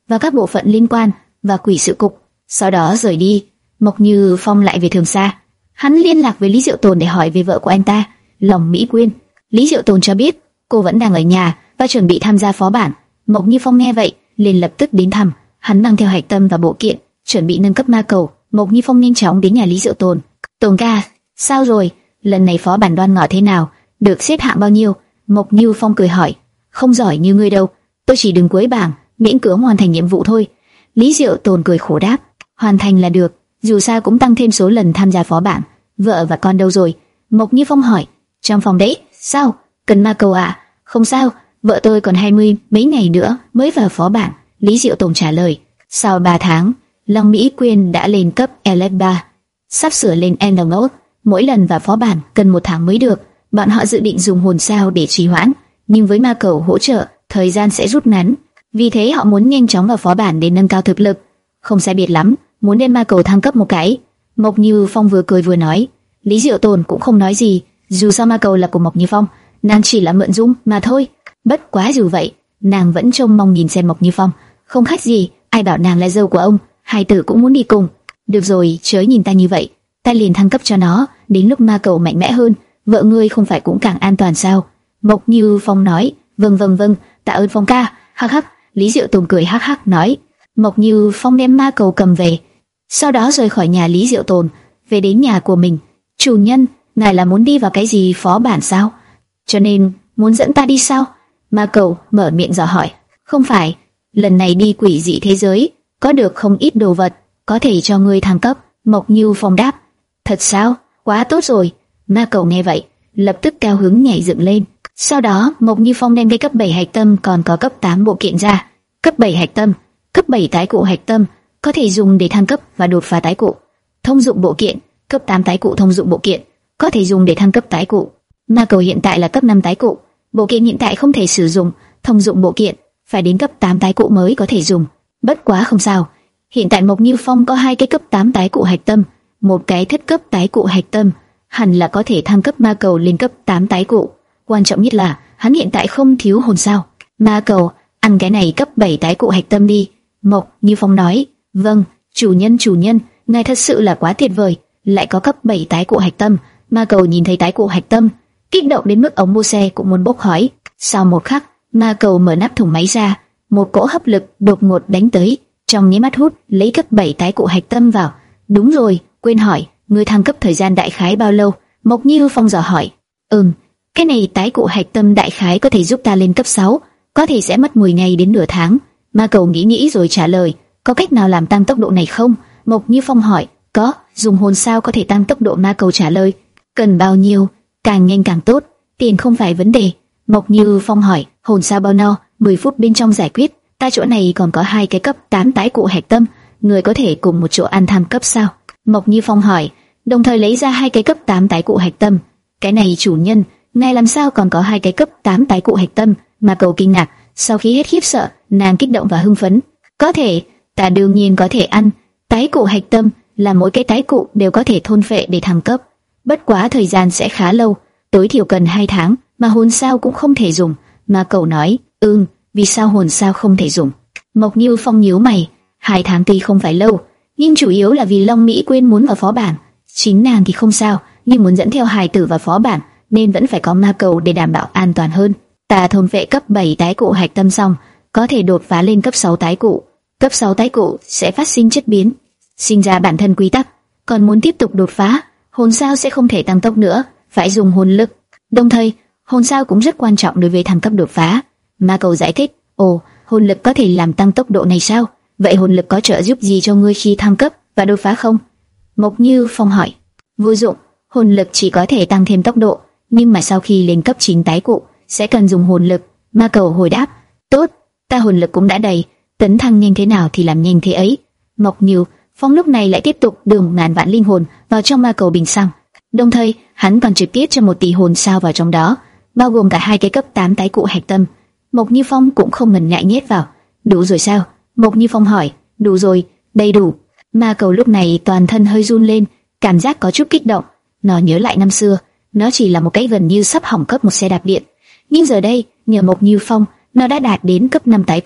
và các bộ phận liên quan và quỷ sự cục, sau đó rời đi. Mộc Như Phong lại về Thường Sa. Hắn liên lạc với Lý Diệu Tồn để hỏi về vợ của anh ta, Lòng Mỹ Quyên. Lý Diệu Tồn cho biết cô vẫn đang ở nhà và chuẩn bị tham gia phó bản. Mộc Như Phong nghe vậy, liền lập tức đến thăm. Hắn mang theo hạch tâm và bộ kiện, chuẩn bị nâng cấp ma cầu. Mộc Như Phong nhanh chóng đến nhà Lý Diệu Tồn. Tồn ca, sao rồi? Lần này phó bản Đoan Ngọ thế nào? Được xếp hạng bao nhiêu? Mộc Như Phong cười hỏi. Không giỏi như ngươi đâu, tôi chỉ đứng cuối bảng, miễn cưỡng hoàn thành nhiệm vụ thôi. Lý Diệu Tồn cười khổ đáp. Hoàn thành là được, dù sao cũng tăng thêm số lần tham gia phó bản. Vợ và con đâu rồi? Mộc Như Phong hỏi. Trong phòng đấy. Sao? Cần ma cầu à? Không sao, vợ tôi còn hai mươi mấy ngày nữa mới vào phó bản. Lý Diệu Tồn trả lời. Sau ba tháng, Long Mỹ Quyên đã lên cấp L ba, sắp sửa lên N một. Mỗi lần vào phó bản cần một tháng mới được. Bọn họ dự định dùng hồn sao để trì hoãn, nhưng với ma cầu hỗ trợ, thời gian sẽ rút ngắn. Vì thế họ muốn nhanh chóng vào phó bản để nâng cao thực lực. Không sai biệt lắm, muốn đem ma cầu thăng cấp một cái. Mộc Như Phong vừa cười vừa nói. Lý Diệu Tồn cũng không nói gì, dù sao ma cầu là của Mộc Như Phong, nàng chỉ là mượn dung mà thôi. Bất quá dù vậy, nàng vẫn trông mong nhìn xem Mộc Như Phong. Không khác gì, ai bảo nàng là dâu của ông, hai tử cũng muốn đi cùng. Được rồi, chớ nhìn ta như vậy, ta liền thăng cấp cho nó, đến lúc ma cầu mạnh mẽ hơn, vợ ngươi không phải cũng càng an toàn sao? Mộc Như Phong nói. Vâng vâng vâng, tạ ơn Phong ca. Hắc hắc. Lý Diệu Tồn cười hắc hắc nói. Mộc Như Phong đem ma cầu cầm về, sau đó rời khỏi nhà Lý Diệu Tồn, về đến nhà của mình. Chủ nhân, ngài là muốn đi vào cái gì phó bản sao? Cho nên muốn dẫn ta đi sao? Ma cầu mở miệng dò hỏi. Không phải, lần này đi quỷ dị thế giới, có được không ít đồ vật, có thể cho ngươi thăng cấp. Mộc Như Phong đáp. Thật sao? Quá tốt rồi. Ma cầu nghe vậy, lập tức cao hứng nhảy dựng lên. Sau đó, Mộc Như Phong đem cái cấp bảy hạch tâm còn có cấp tám bộ kiện ra. Cấp bảy hạch tâm, cấp bảy tái cụ hạch tâm, có thể dùng để thăng cấp và đột phá tái cụ. Thông dụng bộ kiện, cấp tám tái cụ thông dụng bộ kiện, có thể dùng để thăng cấp tái cụ. Ma cầu hiện tại là cấp năm tái cụ, bộ kiện hiện tại không thể sử dụng, thông dụng bộ kiện phải đến cấp tám tái cụ mới có thể dùng. Bất quá không sao, hiện tại Mộc Như Phong có hai cái cấp tám tái cụ hạch tâm, một cái thất cấp tái cụ hạch tâm, hẳn là có thể thăng cấp ma cầu lên cấp tám tái cụ. Quan trọng nhất là hắn hiện tại không thiếu hồn sao. Ma cầu, ăn cái này cấp bảy tái cụ hạch tâm đi. Mộc Như Phong nói. Vâng, chủ nhân chủ nhân, ngài thật sự là quá tuyệt vời, lại có cấp bảy tái cụ hạch tâm. Ma cầu nhìn thấy tái cụ hạch tâm, kích động đến mức ống mua xe cũng muốn bốc khói. Sau một khắc, ma cầu mở nắp thùng máy ra, một cỗ hấp lực đột ngột đánh tới, trong nháy mắt hút lấy cấp bảy tái cụ hạch tâm vào. Đúng rồi, quên hỏi, ngươi thăng cấp thời gian đại khái bao lâu? Mộc Như Phong dò hỏi. Ừm, cái này tái cụ hạch tâm đại khái có thể giúp ta lên cấp sáu, có thể sẽ mất mười ngày đến nửa tháng. Ma cầu nghĩ nghĩ rồi trả lời. Có cách nào làm tăng tốc độ này không? Mộc Như Phong hỏi. Có, dùng hồn sao có thể tăng tốc độ. Ma cầu trả lời. Cần bao nhiêu? Càng nhanh càng tốt, tiền không phải vấn đề. Mộc Như Phong hỏi. Hồn sao bao no? mười phút bên trong giải quyết. Ta chỗ này còn có hai cái cấp tám tái cụ hạch tâm, người có thể cùng một chỗ ăn thăng cấp sao? Mộc Như Phong hỏi, đồng thời lấy ra hai cái cấp tám tái cụ hạch tâm. Cái này chủ nhân, ngài làm sao còn có hai cái cấp tám tái cụ hạch tâm? Ma cầu kinh ngạc, sau khi hết khiếp sợ, nàng kích động và hưng phấn. Có thể, ta đương nhiên có thể ăn. Tái cụ hạch tâm là mỗi cái tái cụ đều có thể thôn phệ để thăng cấp. Bất quá thời gian sẽ khá lâu, tối thiểu cần hai tháng, mà hồn sao cũng không thể dùng. Ma cầu nói, ừm, vì sao hồn sao không thể dùng? Mộc Như Phong nhíu mày, hai tháng tuy không phải lâu, nhưng chủ yếu là vì Long Mỹ Quyên muốn vào phó bản. Chính nàng thì không sao, nhưng muốn dẫn theo hài tử vào phó bản, nên vẫn phải có ma cầu để đảm bảo an toàn hơn. Ta thôn phệ cấp bảy tái cụ hạch tâm xong, có thể đột phá lên cấp sáu tái cụ. Cấp sáu tái cụ sẽ phát sinh chất biến, sinh ra bản thân quy tắc. Còn muốn tiếp tục đột phá, hồn sao sẽ không thể tăng tốc nữa, phải dùng hồn lực. Đồng thời, hồn sao cũng rất quan trọng đối với thăng cấp đột phá. Ma cầu giải thích, ồ, hồn lực có thể làm tăng tốc độ này sao? Vậy hồn lực có trợ giúp gì cho ngươi khi thăng cấp và đột phá không? Mộc Như Phong hỏi. Vô dụng, hồn lực chỉ có thể tăng thêm tốc độ, nhưng mà sau khi lên cấp chín tái cụ sẽ cần dùng hồn lực. Ma cầu hồi đáp, tốt, ta hồn lực cũng đã đầy, tấn thăng nhanh thế nào thì làm nhanh thế ấy. Mộc Như Phong lúc này lại tiếp tục đưa một ngàn vạn linh hồn vào trong ma cầu bình xăng, đồng thời hắn còn trực tiếp cho một tỷ hồn sao vào trong đó, bao gồm cả hai cái cấp tám tái cụ hạch tâm. Mộc Như Phong cũng không ngần ngại nhét vào. Đủ rồi sao? Mộc Như Phong hỏi. Đủ rồi, đầy đủ. Ma cầu lúc này toàn thân hơi run lên, cảm giác có chút kích động. Nó nhớ lại năm xưa, nó chỉ là một cái gần như sắp hỏng cấp một xe đạp điện, nhưng giờ đây nhờ Mộc Như Phong, nó đã đạt đến cấp năm tái cụ.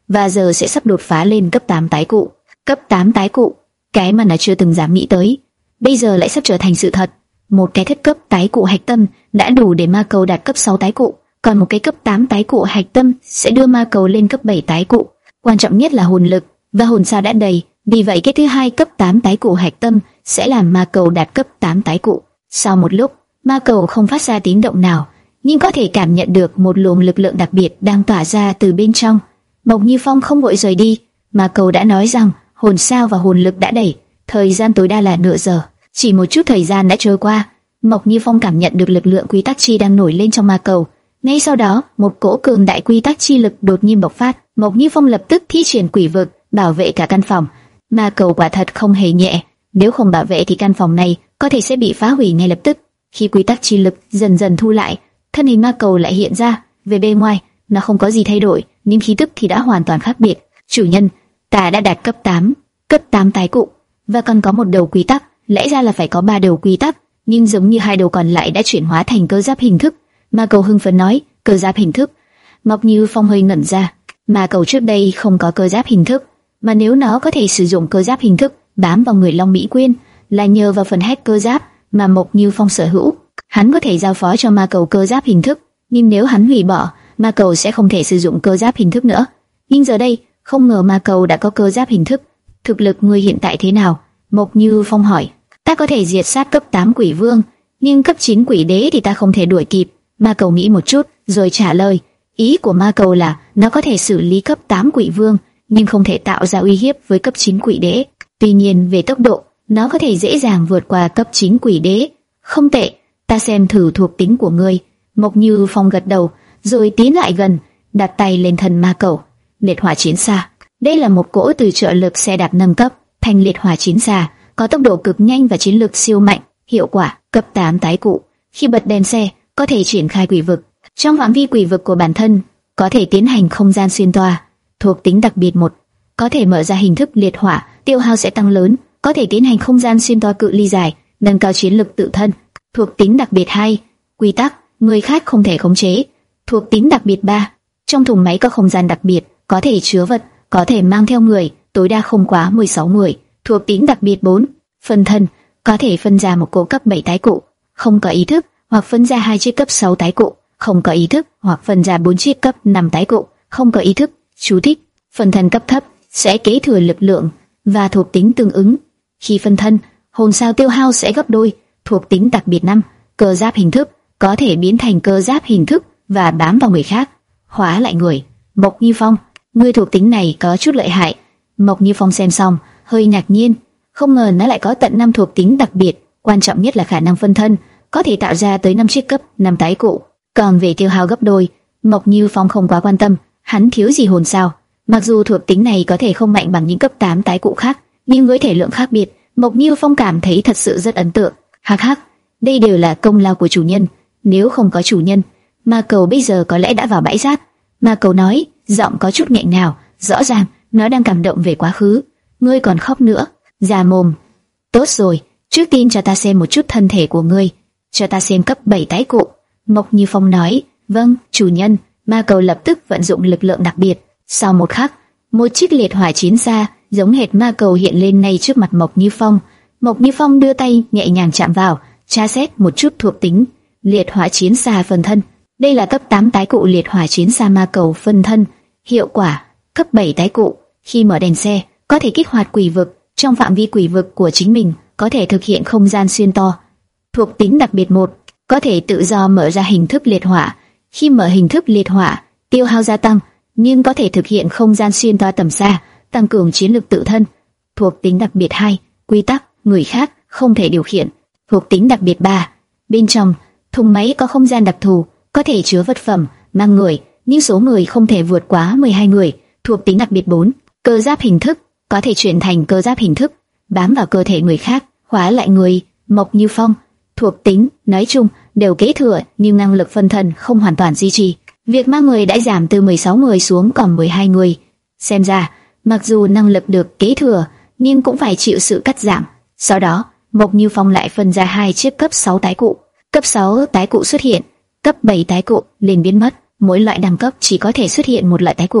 và giờ sẽ sắp đột phá lên cấp tám tái cụ. Cấp tám tái cụ, cái mà nó chưa từng dám nghĩ tới, bây giờ lại sắp trở thành sự thật. Một cái thất cấp tái cụ hạch tâm đã đủ để ma cầu đạt cấp sáu tái cụ, còn một cái cấp tám tái cụ hạch tâm sẽ đưa ma cầu lên cấp bảy tái cụ. Quan trọng nhất là hồn lực và hồn sao đã đầy, vì vậy cái thứ hai cấp tám tái cụ hạch tâm sẽ làm ma cầu đạt cấp tám tái cụ. Sau một lúc, ma cầu không phát ra tiếng động nào, nhưng có thể cảm nhận được một luồng lực lượng đặc biệt đang tỏa ra từ bên trong. Mộc Như Phong không vội rời đi, ma cầu đã nói rằng hồn sao và hồn lực đã đầy, thời gian tối đa là nửa giờ. Chỉ một chút thời gian đã trôi qua, Mộc Như Phong cảm nhận được lực lượng quy tắc chi đang nổi lên trong ma cầu. Ngay sau đó, một cỗ cường đại quy tắc chi lực đột nhiên bộc phát. Mộc Như Phong lập tức thi triển quỷ vực bảo vệ cả căn phòng. Ma cầu quả thật không hề nhẹ, nếu không bảo vệ thì căn phòng này có thể sẽ bị phá hủy ngay lập tức. Khi quy tắc chi lực dần dần thu lại, thân hình ma cầu lại hiện ra. Về bề ngoài, nó không có gì thay đổi, nhưng khí tức thì đã hoàn toàn khác biệt. Chủ nhân, ta đã đạt cấp tám, cấp tám tái cụ, và còn có một đầu quy tắc. Lẽ ra là phải có ba đầu quy tắc, nhưng giống như hai đầu còn lại đã chuyển hóa thành cơ giáp hình thức. Ma cầu hưng phấn nói, cơ giáp hình thức. Mộc Như Phong hơi ngẩn ra. Ma cầu trước đây không có cơ giáp hình thức, mà nếu nó có thể sử dụng cơ giáp hình thức bám vào người Long Mỹ Quyên, là nhờ vào phần hack cơ giáp mà Mộc Như Phong sở hữu. Hắn có thể giao phó cho ma cầu cơ giáp hình thức, nhưng nếu hắn hủy bỏ, ma cầu sẽ không thể sử dụng cơ giáp hình thức nữa. Nhưng giờ đây, không ngờ ma cầu đã có cơ giáp hình thức. Thực lực ngươi hiện tại thế nào? Mộc Như Phong hỏi. Ta có thể diệt sát cấp tám quỷ vương, nhưng cấp chín quỷ đế thì ta không thể đuổi kịp. Ma cầu nghĩ một chút, rồi trả lời. Ý của ma cầu là nó có thể xử lý cấp tám quỷ vương, nhưng không thể tạo ra uy hiếp với cấp chín quỷ đế. Tuy nhiên về tốc độ, nó có thể dễ dàng vượt qua cấp chín quỷ đế. Không tệ, ta xem thử thuộc tính của ngươi. Mộc Như Phong gật đầu, rồi tiến lại gần, đặt tay lên thân ma cầu. Liệt hỏa chiến xa. Đây là một cỗ từ trợ lực xe đạp nâng cấp thành liệt hỏa chiến xa, có tốc độ cực nhanh và chiến lược siêu mạnh. Hiệu quả cấp tám tái cụ. Khi bật đèn xe, có thể triển khai quỷ vực. Trong phạm vi quỷ vực của bản thân, có thể tiến hành không gian xuyên toa. Thuộc tính đặc biệt một, có thể mở ra hình thức liệt hỏa, tiêu hao sẽ tăng lớn, có thể tiến hành không gian xuyên toa cự ly dài, nâng cao chiến lực tự thân. Thuộc tính đặc biệt hai, quy tắc, người khác không thể khống chế. Thuộc tính đặc biệt ba, trong thùng máy có không gian đặc biệt, có thể chứa vật, có thể mang theo người, tối đa không quá mười sáu người. Thuộc tính đặc biệt bốn, phân thân, có thể phân ra một cỗ cấp bảy tái cụ, không có ý thức, hoặc phân ra hai chiếc cấp sáu tái cụ, không có ý thức, hoặc phân ra bốn chiếc cấp năm tái cụ, không có ý thức. Chú thích: phân thân cấp thấp sẽ kế thừa lực lượng và thuộc tính tương ứng. Khi phân thân, hồn sao tiêu hao sẽ gấp đôi. Thuộc tính đặc biệt năm, cơ giáp hình thức, có thể biến thành cơ giáp hình thức và bám vào người khác, hóa lại người. Mộc Như Phong, ngươi thuộc tính này có chút lợi hại. Mộc Như Phong xem xong, hơi ngạc nhiên, không ngờ nó lại có tận năm thuộc tính đặc biệt. Quan trọng nhất là khả năng phân thân, có thể tạo ra tới năm chiếc cấp năm tái cụ. Còn về tiêu hao gấp đôi, Mộc Như Phong không quá quan tâm, hắn thiếu gì hồn sao. Mặc dù thuộc tính này có thể không mạnh bằng những cấp tám tái cụ khác, nhưng với thể lượng khác biệt, Mộc Như Phong cảm thấy thật sự rất ấn tượng. Hắc hắc, đây đều là công lao của chủ nhân. Nếu không có chủ nhân, ma cầu bây giờ có lẽ đã vào bãi rác. Ma cầu nói, giọng có chút nghẹn ngào, rõ ràng nó đang cảm động về quá khứ. Ngươi còn khóc nữa? Già mồm. Tốt rồi, trước tiên cho ta xem một chút thân thể của ngươi, cho ta xem cấp bảy tái cụ. Mộc Như Phong nói, vâng, chủ nhân. Ma cầu lập tức vận dụng lực lượng đặc biệt. Sau một khắc, một chiếc liệt hỏa chiến xa giống hệt ma cầu hiện lên ngay trước mặt Mộc Như Phong. Mộc Như Phong đưa tay nhẹ nhàng chạm vào, tra xét một chút thuộc tính. Liệt hỏa chiến xa phân thân. Đây là cấp tám tái cụ liệt hỏa chiến xa ma cầu phân thân. Hiệu quả cấp bảy tái cụ. Khi mở đèn xe, có thể kích hoạt quỷ vực. Trong phạm vi quỷ vực của chính mình, có thể thực hiện không gian xuyên to. Thuộc tính đặc biệt một, có thể tự do mở ra hình thức liệt hỏa. Khi mở hình thức liệt hỏa, tiêu hao gia tăng, nhưng có thể thực hiện không gian xuyên toa tầm xa, tăng cường chiến lược tự thân. Thuộc tính đặc biệt hai, quy tắc, người khác không thể điều khiển. Thuộc tính đặc biệt ba, bên trong thùng máy có không gian đặc thù, có thể chứa vật phẩm, mang người, nhưng số người không thể vượt quá mười hai người. Thuộc tính đặc biệt bốn, cơ giáp hình thức, có thể chuyển thành cơ giáp hình thức, bám vào cơ thể người khác, hóa lại người. Mộc Như Phong, thuộc tính nói chung đều kế thừa, nhưng năng lực phân thân không hoàn toàn duy trì. Việc mang người đã giảm từ mười sáu người xuống còn mười hai người. Xem ra, mặc dù năng lực được kế thừa, nhưng cũng phải chịu sự cắt giảm. Sau đó, Mộc Như Phong lại phân ra hai chiếc cấp sáu tái cụ. Cấp sáu tái cụ xuất hiện, cấp bảy tái cụ liền biến mất. Mỗi loại đẳng cấp chỉ có thể xuất hiện một loại tái cụ.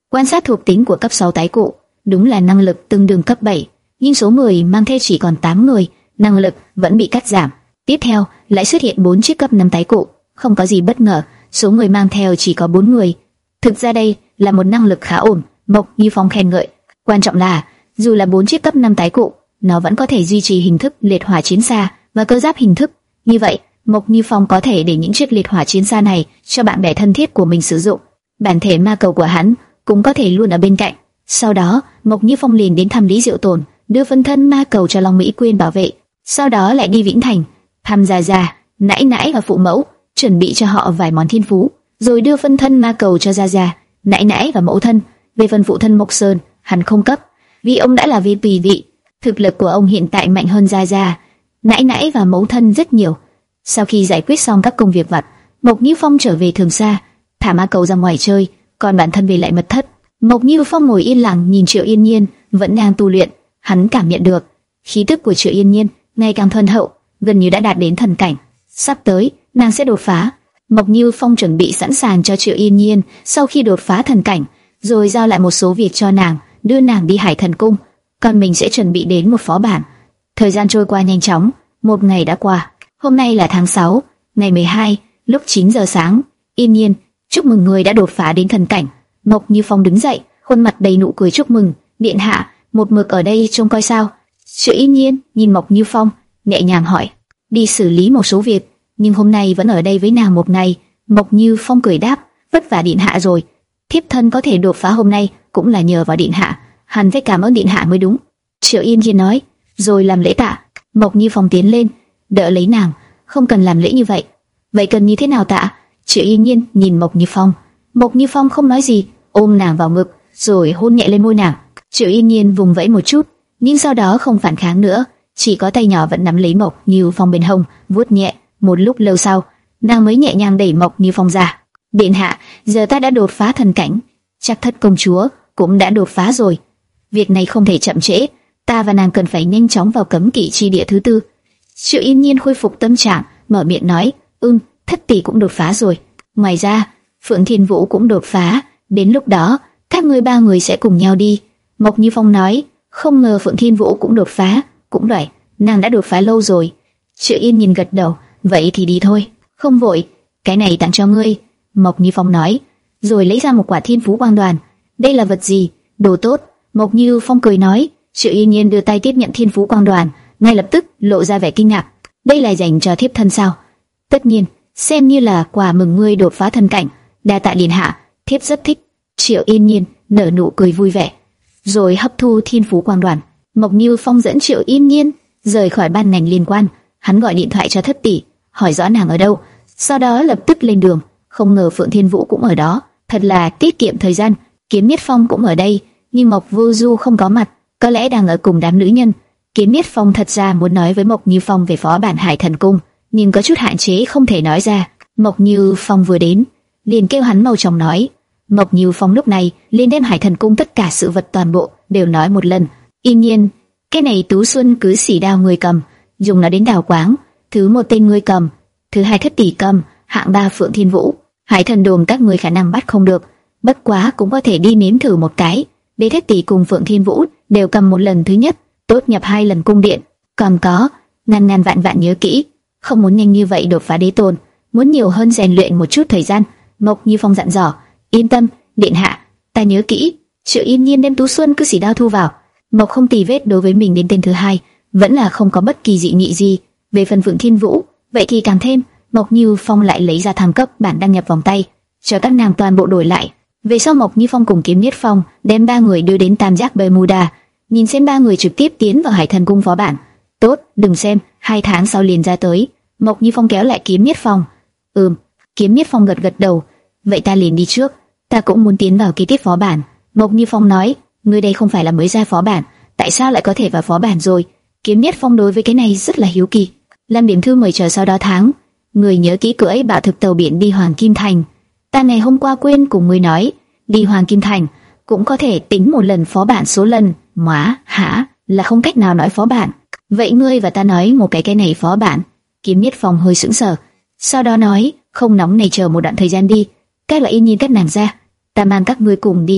Quan sát thuộc tính của cấp sáu tái cụ, đúng là năng lực tương đương cấp bảy, nhưng số người mang theo chỉ còn tám người, năng lực vẫn bị cắt giảm. Tiếp theo, lại xuất hiện bốn chiếc cấp năm tái cụ, không có gì bất ngờ, số người mang theo chỉ có bốn người. Thực ra đây là một năng lực khá ổn, Mộc Như Phong khen ngợi. Quan trọng là, dù là bốn chiếc cấp năm tái cụ, nó vẫn có thể duy trì hình thức liệt hỏa chiến xa và cơ giáp hình thức. Như vậy, Mộc Như Phong có thể để những chiếc liệt hỏa chiến xa này cho bạn bè thân thiết của mình sử dụng. Bản thể ma cầu của hắn cũng có thể luôn ở bên cạnh. Sau đó, Mộc Như Phong liền đến thăm Lý Diệu Tồn, đưa phân thân ma cầu cho Long Mỹ Quyên bảo vệ. Sau đó lại đi Vĩnh Thành, thăm Gia Gia, nãi nãi và phụ mẫu, chuẩn bị cho họ vài món thiên phú, rồi đưa phân thân ma cầu cho Gia Gia, nãi nãi và mẫu thân. Về phần phụ thân Mộc Sơn, hắn không cấp, vì ông đã là vê pê vị. Thực lực của ông hiện tại mạnh hơn Gia Gia, nãi nãi và mẫu thân rất nhiều. Sau khi giải quyết xong các công việc vặt, Mộc Như Phong trở về Thường Sa, thả ma cầu ra ngoài chơi, còn bản thân về lại mật thất. Mộc Như Phong ngồi yên lặng nhìn Triệu Yên Nhiên vẫn đang tu luyện, hắn cảm nhận được khí tức của Triệu Yên Nhiên ngày càng thuần hậu, gần như đã đạt đến thần cảnh. Sắp tới, nàng sẽ đột phá. Mộc Như Phong chuẩn bị sẵn sàng cho Triệu Yên Nhiên sau khi đột phá thần cảnh, rồi giao lại một số việc cho nàng, đưa nàng đi Hải Thần Cung, còn mình sẽ chuẩn bị đến một phó bản. Thời gian trôi qua nhanh chóng, một ngày đã qua. Hôm nay là tháng sáu, ngày mười hai, lúc chín giờ sáng. Yên Nhiên, chúc mừng người đã đột phá đến thần cảnh. Mộc Như Phong đứng dậy, khuôn mặt đầy nụ cười chúc mừng. Điện hạ, một mực ở đây trông coi sao? Triệu Yên Nhiên nhìn Mộc Như Phong, nhẹ nhàng hỏi. Đi xử lý một số việc, nhưng hôm nay vẫn ở đây với nàng một ngày. Mộc Như Phong cười đáp, vất vả điện hạ rồi. Thiếp thân có thể đột phá hôm nay cũng là nhờ vào điện hạ, hẳn phải cảm ơn điện hạ mới đúng. Triệu Yên Nhiên nói, rồi làm lễ tạ. Mộc Như Phong tiến lên, đỡ lấy nàng. Không cần làm lễ như vậy. Vậy cần như thế nào tạ? Triệu Yên Nhiên nhìn Mộc Như Phong. Mộc Như Phong không nói gì, ôm nàng vào ngực, rồi hôn nhẹ lên môi nàng. Triệu Yên Nhiên vùng vẫy một chút, nhưng sau đó không phản kháng nữa, chỉ có tay nhỏ vẫn nắm lấy Mộc Như Phong bên hông, vuốt nhẹ. Một lúc lâu sau, nàng mới nhẹ nhàng đẩy Mộc Như Phong ra. Điện hạ, giờ ta đã đột phá thần cảnh, chắc Thất công chúa cũng đã đột phá rồi. Việc này không thể chậm trễ, ta và nàng cần phải nhanh chóng vào cấm kỵ chi địa thứ tư. Triệu Yên Nhiên khôi phục tâm trạng, mở miệng nói, ừm, Thất tỷ cũng đột phá rồi. Ngoài ra, Phượng Thiên Vũ cũng đột phá, đến lúc đó, các ngươi ba người sẽ cùng nhau đi. Mộc Như Phong nói, không ngờ Phượng Thiên Vũ cũng đột phá, cũng vậy, nàng đã đột phá lâu rồi. Triệu Yên Nhiên gật đầu, vậy thì đi thôi, không vội, cái này tặng cho ngươi. Mộc Như Phong nói, rồi lấy ra một quả Thiên Phú Quang Đoàn. Đây là vật gì? Đồ tốt. Mộc Như Phong cười nói. Triệu Yên Nhiên đưa tay tiếp nhận Thiên Phú Quang Đoàn, ngay lập tức lộ ra vẻ kinh ngạc. Đây là dành cho thiếp thân sao? Tất nhiên, xem như là quà mừng ngươi đột phá thần cảnh. Đa tạ điện hạ, thiếp rất thích. Triệu Yên Nhiên nở nụ cười vui vẻ, rồi hấp thu Thiên Phú Quang Đoàn. Mộc Như Phong dẫn Triệu Yên Nhiên rời khỏi ban ngành liên quan. Hắn gọi điện thoại cho Thất tỷ, hỏi rõ nàng ở đâu, sau đó lập tức lên đường. Không ngờ Phượng Thiên Vũ cũng ở đó, thật là tiết kiệm thời gian. Kiếm Niết Phong cũng ở đây, nhưng Mộc Vô Du không có mặt, có lẽ đang ở cùng đám nữ nhân. Kiếm Niết Phong thật ra muốn nói với Mộc Như Phong về phó bản Hải Thần Cung, nhưng có chút hạn chế không thể nói ra. Mộc Như Phong vừa đến, liền kêu hắn mau chóng nói. Mộc Như Phong lúc này liền đem Hải Thần Cung tất cả sự vật toàn bộ đều nói một lần. Yên Nhiên, cái này Tú Xuân cứ xỉ đao người cầm, dùng nó đến đào quáng. Thứ một tên ngươi cầm, thứ hai Thất tỷ cầm, hạng ba Phượng Thiên Vũ. Hải Thần Đồn các người khả năng bắt không được, bất quá cũng có thể đi nếm thử một cái. Đế Thất tỷ cùng Phượng Thiên Vũ đều cầm một lần thứ nhất, tốt nhập hai lần cung điện. Còn có, ngàn ngàn vạn vạn nhớ kỹ, không muốn nhanh như vậy đột phá đế tôn, muốn nhiều hơn rèn luyện một chút thời gian. Mộc Như Phong dặn dò. Yên tâm, điện hạ, ta nhớ kỹ. Triệu Yên Nhiên đem Tú Xuân cứ xỉ đao thu vào. Mộc không tì vết đối với mình đến tên thứ hai, vẫn là không có bất kỳ dị nghị gì. Về phần Phượng Thiên Vũ, vậy thì càng thêm. Mộc Như Phong lại lấy ra thăng cấp bản đăng nhập vòng tay, cho các nàng toàn bộ đổi lại. Về sau Mộc Như Phong cùng Kiếm Niết Phong đem ba người đưa đến Tam Giác Bermuda, nhìn xem ba người trực tiếp tiến vào Hải Thần Cung phó bản. Tốt, đừng xem, hai tháng sau liền ra tới. Mộc Như Phong kéo lại Kiếm Niết Phong. Ừm. Kiếm Niết Phong gật gật đầu. Vậy ta liền đi trước, ta cũng muốn tiến vào kế tiếp phó bản. Mộc Như Phong nói, ngươi đây không phải là mới ra phó bản, tại sao lại có thể vào phó bản rồi? Kiếm Niết Phong đối với cái này rất là hiếu kỳ. Làm điểm thư mời chờ sau đó tháng. Người nhớ kỹ cưỡi bạo thực tàu biển đi Hoàng Kim Thành. Ta ngày hôm qua quên cùng ngươi nói, đi Hoàng Kim Thành cũng có thể tính một lần phó bản số lần. Móa, hả? Là không cách nào nói phó bản. Vậy ngươi và ta nói một cái cái này phó bản. Kiếm Niết Phong hơi sững sờ, sau đó nói, không nóng này, chờ một đoạn thời gian đi. Các loại Yên Nhiên các nàng ra, ta mang các ngươi cùng đi.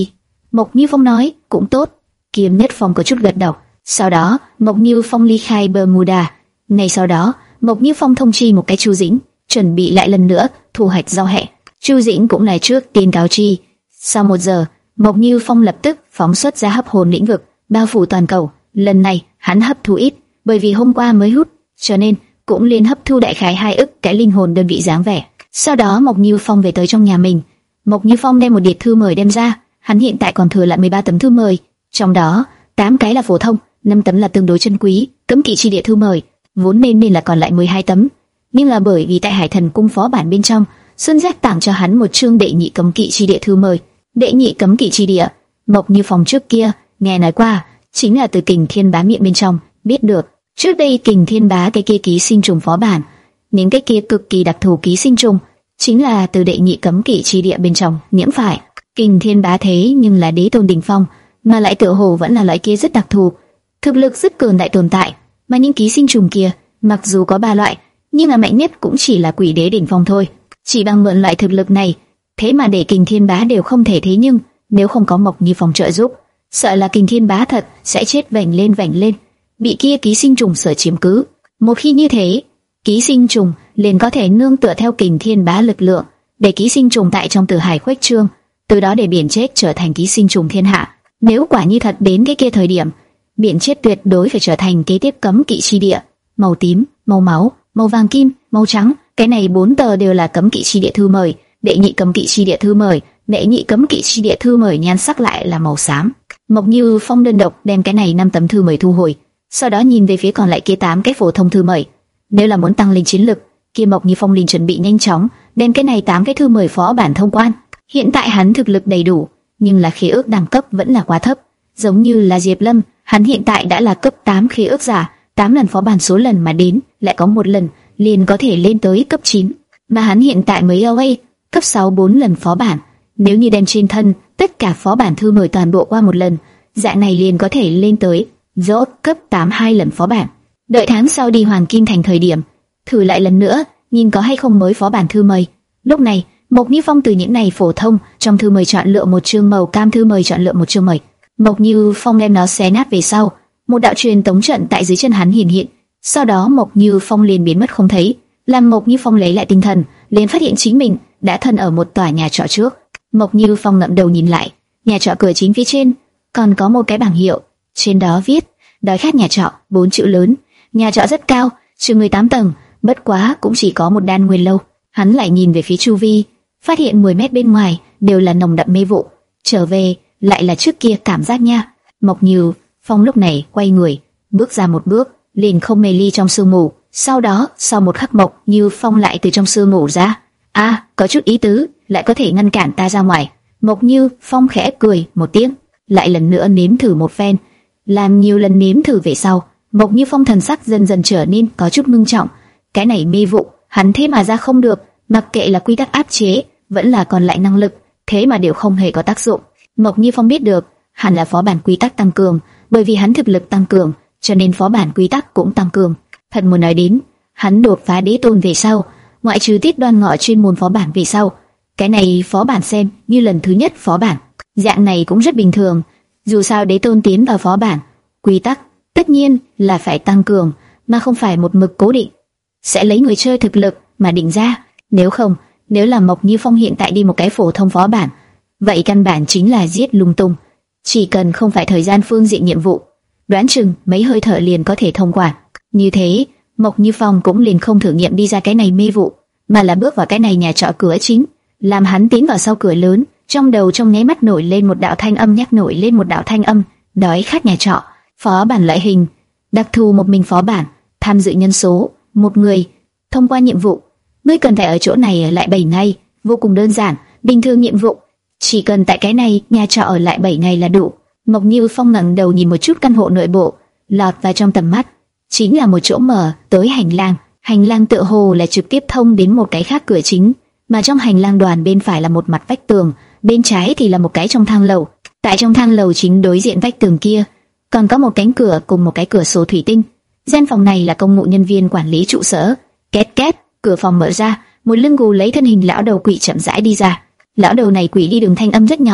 Mộc Như Phong nói, cũng tốt. Kiếm Nhất Phong có chút gật đầu. Sau đó, Mộc Như Phong ly khai Bermuda. Ngay sau đó, Mộc Như Phong thông chi một cái Chu Dĩnh, chuẩn bị lại lần nữa thu hoạch rau hẹ. Chu Dĩnh cũng là trước tiên cáo chi. Sau một giờ, Mộc Như Phong lập tức phóng xuất ra hấp hồn lĩnh vực, bao phủ toàn cầu. Lần này, hắn hấp thu ít, bởi vì hôm qua mới hút, cho nên cũng liên hấp thu đại khái hai ức cái linh hồn đơn vị dáng vẻ. Sau đó Mộc Như Phong về tới trong nhà mình. Mộc Như Phong đem một điệp thư mời đem ra, hắn hiện tại còn thừa lại mười ba tấm thư mời, trong đó tám cái là phổ thông, năm tấm là tương đối chân quý, cấm kỵ chi địa thư mời, vốn nên nên là còn lại mười hai tấm, nhưng là bởi vì tại Hải Thần cung phó bản bên trong, Xuân Giác tặng cho hắn một chương đệ nhị cấm kỵ chi địa thư mời. Đệ nhị cấm kỵ chi địa, Mộc Như Phong trước kia nghe nói qua, chính là từ Kình Thiên Bá miệng bên trong biết được. Trước đây Kình Thiên Bá cái kia ký sinh trùng phó bản, những cái kia cực kỳ đặc thù ký sinh trùng, chính là từ đệ nhị cấm kỵ chi địa bên trong nhiễm phải. Kình Thiên Bá thế nhưng là đế tôn đỉnh phong, mà lại tựa hồ vẫn là loại kia rất đặc thù, thực lực rất cường đại tồn tại. Mà những ký sinh trùng kia, mặc dù có ba loại, nhưng là mạnh nhất cũng chỉ là quỷ đế đỉnh phong thôi. Chỉ bằng mượn loại thực lực này, thế mà để Kình Thiên Bá đều không thể. Thế nhưng nếu không có Mộc Như Phong trợ giúp, sợ là Kình Thiên Bá thật sẽ chết vành lên vành lên, bị kia ký sinh trùng sở chiếm cứ. Một khi như thế, ký sinh trùng liền có thể nương tựa theo Kình Thiên Bá lực lượng, để ký sinh trùng tại trong tử hải khuếch trương, từ đó để biển chết trở thành ký sinh trùng thiên hạ. Nếu quả như thật đến cái kia thời điểm, biển chết tuyệt đối phải trở thành kế tiếp cấm kỵ chi địa. Màu tím, màu máu, màu vàng kim, màu trắng, cái này bốn tờ đều là cấm kỵ chi địa thư mời. Đệ nhị cấm kỵ chi địa thư mời, đệ nhị cấm kỵ chi địa thư mời nhan sắc lại là màu xám. Mộc Như Phong đơn độc đem cái này năm tấm thư mời thu hồi, sau đó nhìn về phía còn lại kia tám cái phổ thông thư mời. Nếu là muốn tăng lên chiến lực, kia Mộc Như Phong liền chuẩn bị nhanh chóng đem cái này tám cái thư mời phó bản thông quan. Hiện tại hắn thực lực đầy đủ, nhưng là khí ước đẳng cấp vẫn là quá thấp. Giống như là Diệp Lâm, hắn hiện tại đã là cấp tám khí ước giả, tám lần phó bản số lần mà đến, lại có một lần liền có thể lên tới cấp chín. Mà hắn hiện tại mới a cấp sáu bốn lần phó bản. Nếu như đem trên thân tất cả phó bản thư mời toàn bộ qua một lần, dạng này liền có thể lên tới dốt cấp tám hai lần phó bản. Đợi tháng sau đi Hoàng Kim Thành thời điểm, thử lại lần nữa, nhìn có hay không mới phó bản thư mời. Lúc này, Mộc Như Phong từ những này phổ thông trong thư mời chọn lựa một chương màu cam thư mời chọn lựa một chương mời. Mộc Như Phong đem nó xé nát về sau, một đạo truyền tống trận tại dưới chân hắn hiện hiện. Sau đó Mộc Như Phong liền biến mất không thấy. Làm Mộc Như Phong lấy lại tinh thần, liền phát hiện chính mình đã thân ở một tòa nhà trọ trước. Mộc Như Phong ngẩng đầu nhìn lại, nhà trọ cửa chính phía trên còn có một cái bảng hiệu, trên đó viết đói khát nhà trọ bốn chữ lớn. Nhà trọ rất cao, chừng mười tám tầng, bất quá cũng chỉ có một đan nguyên lâu. Hắn lại nhìn về phía chu vi, phát hiện mười mét bên ngoài đều là nồng đậm mê vụ. Trở về lại là trước kia cảm giác nha. Mộc Như Phong lúc này quay người, bước ra một bước, liền không mê ly trong sương mù. Sau đó, sau một khắc Mộc Như Phong lại từ trong sương mù ra. A, à, có chút ý tứ, lại có thể ngăn cản ta ra ngoài. Mộc Như Phong khẽ cười một tiếng, lại lần nữa nếm thử một phen. Làm nhiều lần nếm thử về sau, Mộc Như Phong thần sắc dần dần trở nên có chút ngưng trọng. Cái này mê vụ, hắn thế mà ra không được, mặc kệ là quy tắc áp chế, vẫn là còn lại năng lực, thế mà đều không hề có tác dụng. Mộc Như Phong biết được, hẳn là phó bản quy tắc tăng cường, bởi vì hắn thực lực tăng cường, cho nên phó bản quy tắc cũng tăng cường. Thật muốn nói đến, hắn đột phá đế tôn về sau, ngoại trừ Tiết Đoan Ngọ chuyên môn phó bản về sau, cái này phó bản xem như lần thứ nhất phó bản. Dạng này cũng rất bình thường, dù sao đế tôn tiến vào phó bản, quy tắc tất nhiên là phải tăng cường, mà không phải một mực cố định, sẽ lấy người chơi thực lực mà định ra. Nếu không, nếu là Mộc Như Phong hiện tại đi một cái phổ thông phó bản, vậy căn bản chính là giết lung tung. Chỉ cần không phải thời gian phương diện nhiệm vụ, đoán chừng mấy hơi thở liền có thể thông qua. Như thế, Mộc Như Phong cũng liền không thử nghiệm đi ra cái này mê vụ, mà là bước vào cái này nhà trọ cửa chính. Làm hắn tiến vào sau cửa lớn, trong đầu trong nháy mắt nổi lên một đạo thanh âm nhắc nổi lên một đạo thanh âm, đói khát nhà trọ, phó bản loại hình, đặc thù một mình phó bản, tham dự nhân số một người, thông qua nhiệm vụ, ngươi cần phải ở chỗ này ở lại bảy ngày, vô cùng đơn giản, bình thường nhiệm vụ, chỉ cần tại cái này nhà trọ ở lại bảy ngày là đủ. Mộc Như Phong ngẩng đầu nhìn một chút căn hộ nội bộ, lọt vào trong tầm mắt chính là một chỗ mở tới hành lang. Hành lang tựa hồ là trực tiếp thông đến một cái khác cửa chính, mà trong hành lang đoàn bên phải là một mặt vách tường, bên trái thì là một cái trong thang lầu. Tại trong thang lầu chính đối diện vách tường kia, còn có một cánh cửa cùng một cái cửa sổ thủy tinh. Gian phòng này là công vụ nhân viên quản lý trụ sở. Két két, cửa phòng mở ra, một lưng gù lấy thân hình lão đầu quỷ chậm rãi đi ra. Lão đầu này quỷ đi đường thanh âm rất nhỏ,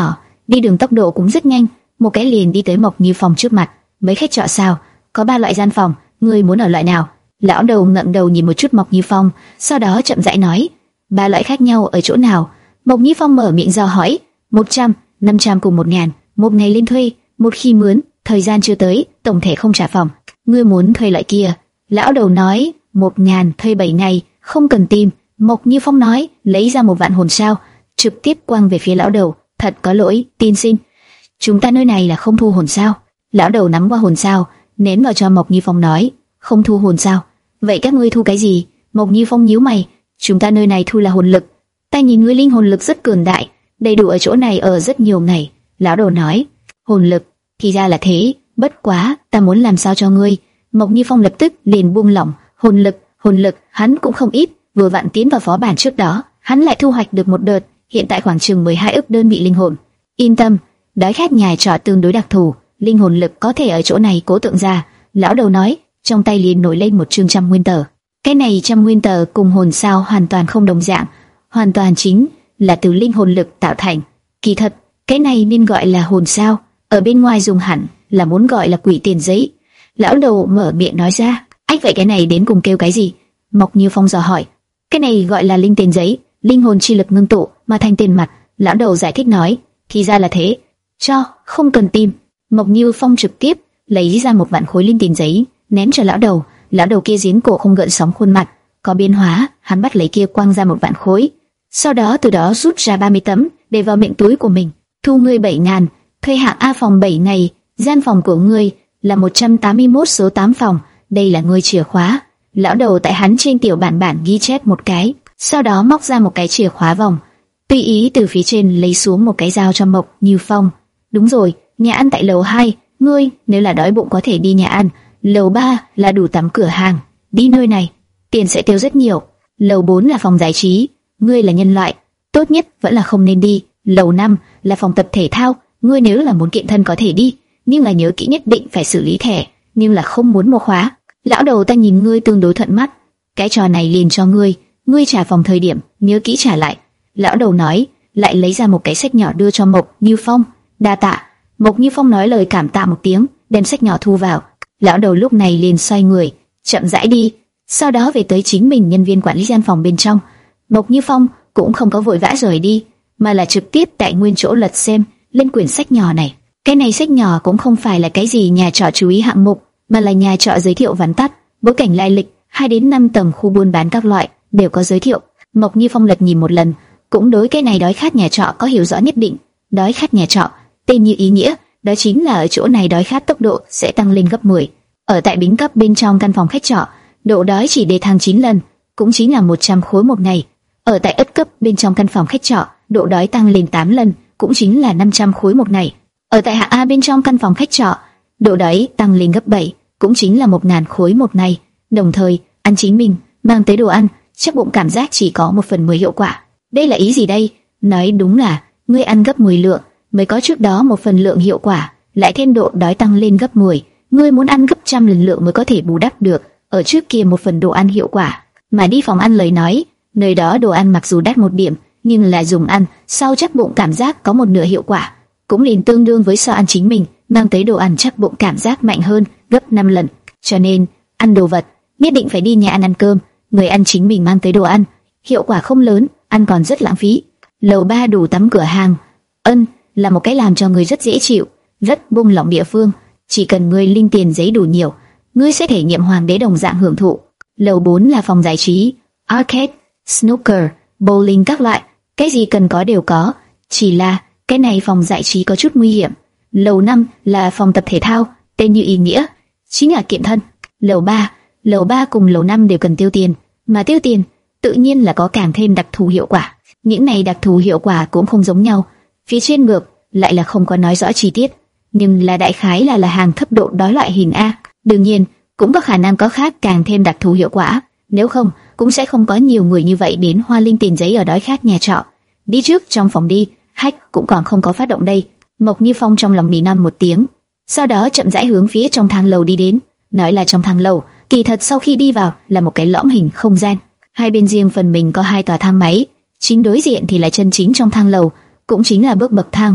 đi đường tốc độ cũng rất nhanh, một cái liền đi tới Mộc Như Phong trước mặt. Mấy khách trọ sao? Có ba loại gian phòng, ngươi muốn ở loại nào? Lão đầu ngẩng đầu nhìn một chút Mộc Như Phong, sau đó chậm rãi nói, ba loại khác nhau ở chỗ nào? Mộc Như Phong mở miệng dò hỏi. Một trăm, năm trăm cùng một ngàn, một ngày lên thuê, một khi mướn, thời gian chưa tới, tổng thể không trả phòng. Ngươi muốn thuê loại kia? Lão đầu nói, một ngàn thuê bảy ngày, không cần tìm. Mộc Như Phong nói, lấy ra một vạn hồn sao, trực tiếp quăng về phía lão đầu. Thật có lỗi, tiên sinh, chúng ta nơi này là không thu hồn sao? Lão đầu nắm qua hồn sao, ném vào cho Mộc Như Phong nói, không thu hồn sao? Vậy các ngươi thu cái gì? Mộc Như Phong nhíu mày, chúng ta nơi này thu là hồn lực. Ta nhìn ngươi linh hồn lực rất cường đại, đầy đủ ở chỗ này ở rất nhiều ngày. Lão đầu nói, hồn lực, thì ra là thế, bất quá, ta muốn làm sao cho ngươi. Mộc Như Phong lập tức liền buông lỏng. Hồn lực, hồn lực, hắn cũng không ít, vừa vặn tiến vào phó bản trước đó, hắn lại thu hoạch được một đợt, hiện tại khoảng chừng mười hai ức đơn vị linh hồn. Yên tâm, đói khát nhà trọ tương đối đặc thù, linh hồn lực có thể ở chỗ này cố tượng ra. Lão đầu nói, trong tay liền nổi lên một chương trăm nguyên tờ. Cái này trăm nguyên tờ cùng hồn sao hoàn toàn không đồng dạng, hoàn toàn chính là từ linh hồn lực tạo thành. Kỳ thật, cái này nên gọi là hồn sao, ở bên ngoài dùng hẳn là muốn gọi là quỷ tiền giấy. Lão đầu mở miệng nói ra, ách vậy cái này đến cùng kêu cái gì? Mộc Như Phong dò hỏi. Cái này gọi là linh tiền giấy, linh hồn chi lực ngưng tụ mà thành tiền mặt. Lão đầu giải thích nói, thì ra là thế, cho, không cần tìm. Mộc Như Phong trực tiếp lấy ra một vạn khối linh tiền giấy, ném cho lão đầu. Lão đầu kia giếng cổ không gợn sóng, khuôn mặt có biến hóa, hắn bắt lấy kia quăng ra một vạn khối, sau đó từ đó rút ra ba mươi tấm để vào miệng túi của mình. Thu ngươi bảy ngàn, thuê hạng A phòng bảy ngày, gian phòng của ngươi là một trăm tám mươi mốt số tám phòng, đây là ngươi chìa khóa. Lão đầu tại hắn trên tiểu bản bản ghi chép một cái, sau đó móc ra một cái chìa khóa vòng, tùy ý từ phía trên lấy xuống một cái dao cho Mộc Như Phong. Đúng rồi, nhà ăn tại lầu hai, ngươi nếu là đói bụng có thể đi nhà ăn. Lầu ba là đủ tắm cửa hàng, đi nơi này tiền sẽ tiêu rất nhiều. Lầu bốn là phòng giải trí, ngươi là nhân loại, tốt nhất vẫn là không nên đi. Lầu năm là phòng tập thể thao, ngươi nếu là muốn kiện thân có thể đi, nhưng là nhớ kỹ nhất định phải xử lý thẻ, nhưng là không muốn mua khóa. Lão đầu, ta nhìn ngươi tương đối thuận mắt, cái trò này liền cho ngươi, ngươi trả phòng thời điểm nhớ kỹ trả lại. Lão đầu nói, lại lấy ra một cái sách nhỏ đưa cho Mộc Như Phong. Đa tạ. Mộc Như Phong nói lời cảm tạ một tiếng, đem sách nhỏ thu vào. Lão đầu lúc này liền xoay người, chậm rãi đi, sau đó về tới chính mình nhân viên quản lý gian phòng bên trong. Mộc Như Phong cũng không có vội vã rời đi, mà là trực tiếp tại nguyên chỗ lật xem lên quyển sách nhỏ này. Cái này sách nhỏ cũng không phải là cái gì nhà trọ chú ý hạng mục, mà là nhà trọ giới thiệu vắn tắt, bối cảnh, lai lịch, hai đến năm tầng khu buôn bán các loại đều có giới thiệu. Mộc Như Phong lật nhìn một lần, cũng đối cái này đói khát nhà trọ có hiểu rõ nhất định. Đói khát nhà trọ, tên như ý nghĩa, đó chính là ở chỗ này đói khát tốc độ sẽ tăng lên gấp mười. Ở tại bính cấp bên trong căn phòng khách trọ, độ đói chỉ đề thăng chín lần, cũng chính là một trăm khối một ngày. Ở tại ất cấp bên trong căn phòng khách trọ, độ đói tăng lên tám lần, cũng chính là năm trăm khối một ngày. Ở tại hạng A bên trong căn phòng khách trọ, độ đói tăng lên gấp bảy, cũng chính là một nghìn khối một ngày. Đồng thời, ăn chính mình mang tới đồ ăn, chắc bụng cảm giác chỉ có một phần mười hiệu quả. Đây là ý gì đây? Nói đúng là ngươi ăn gấp mười lượng mới có trước đó một phần lượng hiệu quả, lại thêm độ đói tăng lên gấp mười, ngươi muốn ăn gấp trăm lần lượng mới có thể bù đắp được ở trước kia một phần đồ ăn hiệu quả. Mà đi phòng ăn lời nói, nơi đó đồ ăn mặc dù đắt một điểm, nhưng là dùng ăn sau chắc bụng cảm giác có một nửa hiệu quả, cũng liền tương đương với so ăn chính mình mang tới đồ ăn chắc bụng cảm giác mạnh hơn gấp năm lần. Cho nên ăn đồ vật nhất định phải đi nhà ăn ăn cơm, người ăn chính mình mang tới đồ ăn hiệu quả không lớn, ăn còn rất lãng phí. Lầu ba đủ tắm cửa hàng, ân là một cái làm cho người rất dễ chịu, rất buông lỏng địa phương. Chỉ cần ngươi linh tiền giấy đủ nhiều, ngươi sẽ thể nghiệm hoàng đế đồng dạng hưởng thụ. Lầu bốn là phòng giải trí, arcade, snooker, bowling các loại, cái gì cần có đều có. Chỉ là cái này phòng giải trí có chút nguy hiểm. Lầu năm là phòng tập thể thao, tên như ý nghĩa, chính là kiện thân. Lầu ba, lầu ba cùng lầu năm đều cần tiêu tiền, mà tiêu tiền tự nhiên là có càng thêm đặc thù hiệu quả. Những này đặc thù hiệu quả cũng không giống nhau. Phía trên ngược lại là không có nói rõ chi tiết, nhưng là đại khái là là hàng thấp độ đói loại hình A. Đương nhiên, cũng có khả năng có khác càng thêm đặc thù hiệu quả, nếu không cũng sẽ không có nhiều người như vậy đến hoa linh tiền giấy ở đói khát nhà trọ. Đi trước trong phòng đi, hack cũng còn không có phát động đây. Mộc Như Phong trong lòng nỉ non một tiếng, sau đó chậm rãi hướng phía trong thang lầu đi đến. Nói là trong thang lầu, kỳ thật sau khi đi vào là một cái lõm hình không gian, hai bên riêng phần mình có hai tòa thang máy, chính đối diện thì là chân chính trong thang lầu, cũng chính là bước bậc thang.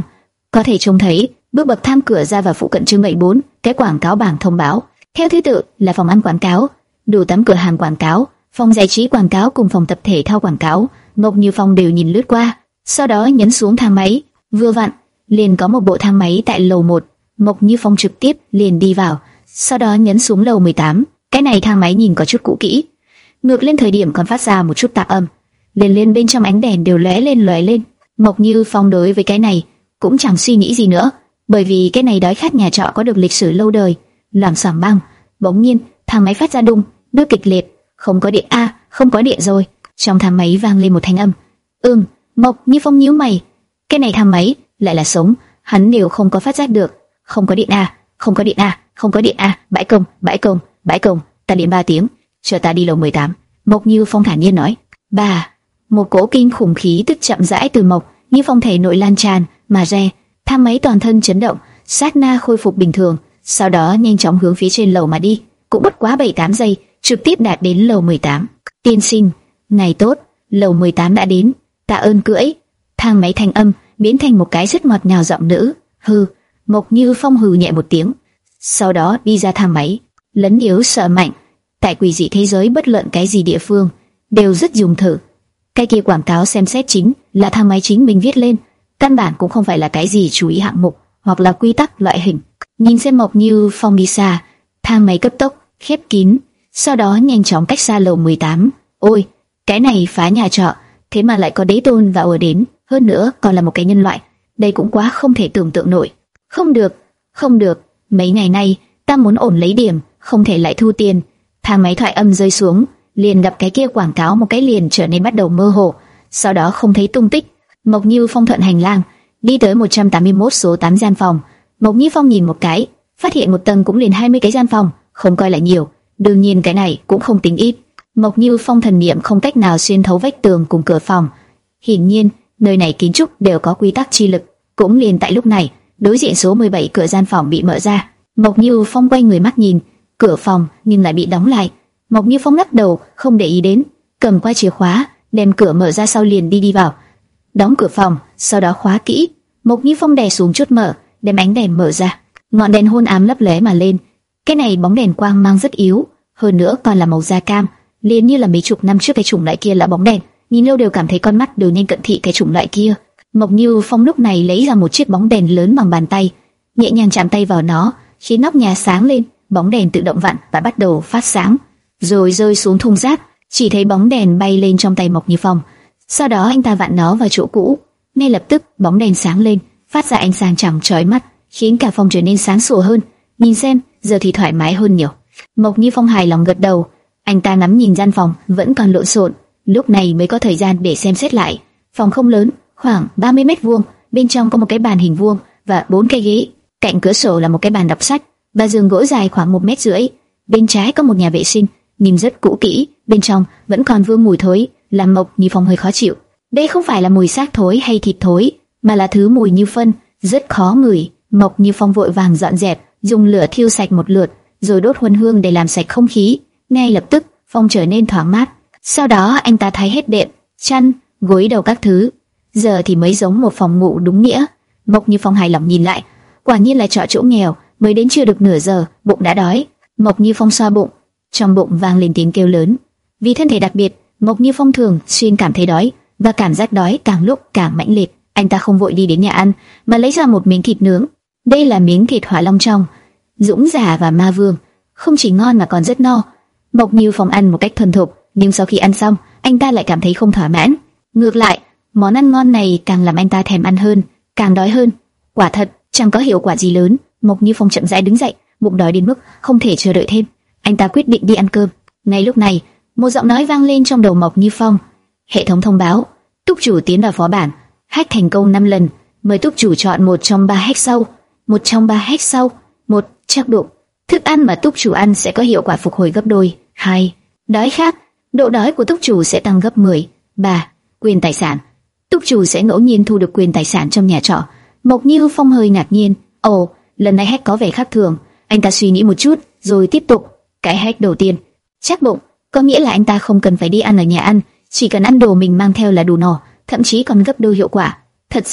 có thể trông thấy bước bậc thang cửa ra vào phụ cận trưng bày bốn cái quảng cáo bảng thông báo, theo thứ tự là phòng ăn quảng cáo, đủ tám cửa hàng quảng cáo, phòng giải trí quảng cáo cùng phòng tập thể thao quảng cáo. Mộc Như Phong đều nhìn lướt qua, sau đó nhấn xuống thang máy. Vừa vặn liền có một bộ thang máy tại lầu một. Mộc Như Phong trực tiếp liền đi vào, sau đó nhấn xuống lầu mười tám. Cái này thang máy nhìn có chút cũ kỹ, ngược lên thời điểm còn phát ra một chút tạp âm, lên lên bên trong ánh đèn đều lóe lên lóe lên. Mộc Như Phong đối với cái này cũng chẳng suy nghĩ gì nữa, bởi vì cái này đói khát nhà trọ có được lịch sử lâu đời. Làm sảng băng, bỗng nhiên thang máy phát ra đùng, đứt kịch liệt. Không có điện a, à, không có điện rồi. Trong thang máy vang lên một thanh âm. Ừm, Mộc Như Phong nhíu mày. Cái này thang máy lại là sống, hắn đều không có phát giác được. Không có điện a, à, không có điện a, à, không có điện a, à. Bãi công, bãi công, bãi công, ta điện ba tiếng, chờ ta đi lầu mười tám. Mộc Như Phong thản nhiên nói. Bà, một cỗ kinh khủng khí tức chậm rãi từ Mộc Như Phong thể nội lan tràn mà ra, thang máy toàn thân chấn động, sát na khôi phục bình thường, sau đó nhanh chóng hướng phía trên lầu mà đi. Cũng bất quá bảy tám giây, trực tiếp đạt đến lầu mười tám. Tiên sinh, ngày tốt, lầu mười tám đã đến, tạ ơn cưỡi. Thang máy thanh âm biến thành một cái rất ngọt ngào giọng nữ. Hừ. Mộc Như Phong hừ nhẹ một tiếng, sau đó đi ra thang máy. Lấn yếu sợ mạnh, tại quỷ dị thế giới bất luận cái gì địa phương đều rất dùng thử. Cái kia quảng cáo xem xét chính là thang máy chính mình viết lên, căn bản cũng không phải là cái gì chú ý hạng mục hoặc là quy tắc loại hình. Nhìn xem Mộc Như Phong đi xa, thang máy cấp tốc khép kín, sau đó nhanh chóng cách xa lầu mười tám. Ôi, cái này phá nhà trọ, thế mà lại có đế tôn vào ở đến, hơn nữa còn là một cái nhân loại, đây cũng quá không thể tưởng tượng nổi. Không được, không được, mấy ngày nay ta muốn ổn lấy điểm, không thể lại thu tiền. Thang máy thoại âm rơi xuống, liền gặp cái kia quảng cáo một cái liền trở nên bắt đầu mơ hồ, sau đó không thấy tung tích. Mộc Như Phong thuận hành lang đi tới một trăm tám mươi mốt số tám gian phòng. Mộc Như Phong nhìn một cái, phát hiện một tầng cũng liền hai mươi cái gian phòng, không coi là nhiều, đương nhiên cái này cũng không tính ít. Mộc Như Phong thần niệm không cách nào xuyên thấu vách tường cùng cửa phòng, hiển nhiên nơi này kiến trúc đều có quy tắc chi lực. Cũng liền tại lúc này, đối diện số mười bảy cửa gian phòng bị mở ra. Mộc Như Phong quay người mắt nhìn cửa phòng nhưng lại bị đóng lại. Mộc Như Phong lắc đầu không để ý đến, cầm qua chìa khóa đem cửa mở ra sau liền đi đi vào, đóng cửa phòng, sau đó khóa kỹ. Mộc Như Phong đè xuống chốt mở, đem ánh đèn mở ra. Ngọn đèn hôn ám lấp lóe mà lên. Cái này bóng đèn quang mang rất yếu, hơn nữa còn là màu da cam, liền như là mấy chục năm trước cái chủng loại kia là bóng đèn, nhìn lâu đều cảm thấy con mắt đều nên cận thị cái chủng loại kia. Mộc Như Phong lúc này lấy ra một chiếc bóng đèn lớn bằng bàn tay, nhẹ nhàng chạm tay vào nó, khiến nóc nhà sáng lên, bóng đèn tự động vặn và bắt đầu phát sáng, rồi rơi xuống thùng rác. Chỉ thấy bóng đèn bay lên trong tay Mộc Như Phong, sau đó anh ta vặn nó vào chỗ cũ, ngay lập tức bóng đèn sáng lên, phát ra ánh sáng chói chói mắt, khiến cả phòng trở nên sáng sủa hơn. Nhìn xem, giờ thì thoải mái hơn nhiều. Mộc Như Phong hài lòng gật đầu. Anh ta ngắm nhìn gian phòng vẫn còn lộn xộn, lúc này mới có thời gian để xem xét lại. Phòng không lớn, khoảng ba mươi mét vuông, bên trong có một cái bàn hình vuông và bốn cái ghế, cạnh cửa sổ là một cái bàn đọc sách và giường gỗ dài khoảng một mét rưỡi. Bên trái có một nhà vệ sinh, nhìn rất cũ kỹ, bên trong vẫn còn vương mùi thối, làm Mộc Như Phong hơi khó chịu. Đây không phải là mùi xác thối hay thịt thối, mà là thứ mùi như phân, rất khó ngửi. Mộc Như Phong vội vàng dọn dẹp, dùng lửa thiêu sạch một lượt, rồi đốt huân hương để làm sạch không khí. Ngay lập tức, phòng trở nên thoáng mát. Sau đó anh ta thay hết đệm, chăn, gối đầu các thứ, giờ thì mới giống một phòng ngủ đúng nghĩa. Mộc Như Phong hài lòng nhìn lại, quả nhiên là trọ chỗ nghèo, mới đến chưa được nửa giờ, bụng đã đói. Mộc Như Phong xoa bụng, trong bụng vang lên tiếng kêu lớn. Vì thân thể đặc biệt, Mộc Như Phong thường xuyên cảm thấy đói, và cảm giác đói càng lúc càng mãnh liệt. Anh ta không vội đi đến nhà ăn, mà lấy ra một miếng thịt nướng. Đây là miếng thịt Hỏa Long trong, Dũng Giả và Ma Vương, không chỉ ngon mà còn rất no. Mộc Như Phong ăn một cách thuần thục, nhưng sau khi ăn xong, anh ta lại cảm thấy không thỏa mãn. Ngược lại, món ăn ngon này càng làm anh ta thèm ăn hơn, càng đói hơn. Quả thật, chẳng có hiệu quả gì lớn. Mộc Như Phong chậm rãi đứng dậy, bụng đói đến mức không thể chờ đợi thêm. Anh ta quyết định đi ăn cơm. Ngay lúc này, một giọng nói vang lên trong đầu Mộc Như Phong. Hệ thống thông báo: túc chủ tiến vào phó bản, hack thành công năm lần, mời túc chủ chọn một trong ba hack sau. Một trong ba hack sau. Một, chắc bụng, thức ăn mà túc chủ ăn sẽ có hiệu quả phục hồi gấp đôi. Hai, đói khát, độ đói của túc chủ sẽ tăng gấp mười. Ba, quyền tài sản, túc chủ sẽ ngẫu nhiên thu được quyền tài sản trong nhà trọ. Mộc Như Phong hơi ngạc nhiên. Ồ, lần này hack có vẻ khác thường. Anh ta suy nghĩ một chút, rồi tiếp tục. Cái hack đầu tiên, chắc bụng, có nghĩa là anh ta không cần phải đi ăn ở nhà ăn, chỉ cần ăn đồ mình mang theo là đủ no, thậm chí còn gấp đôi hiệu quả. Thật ra,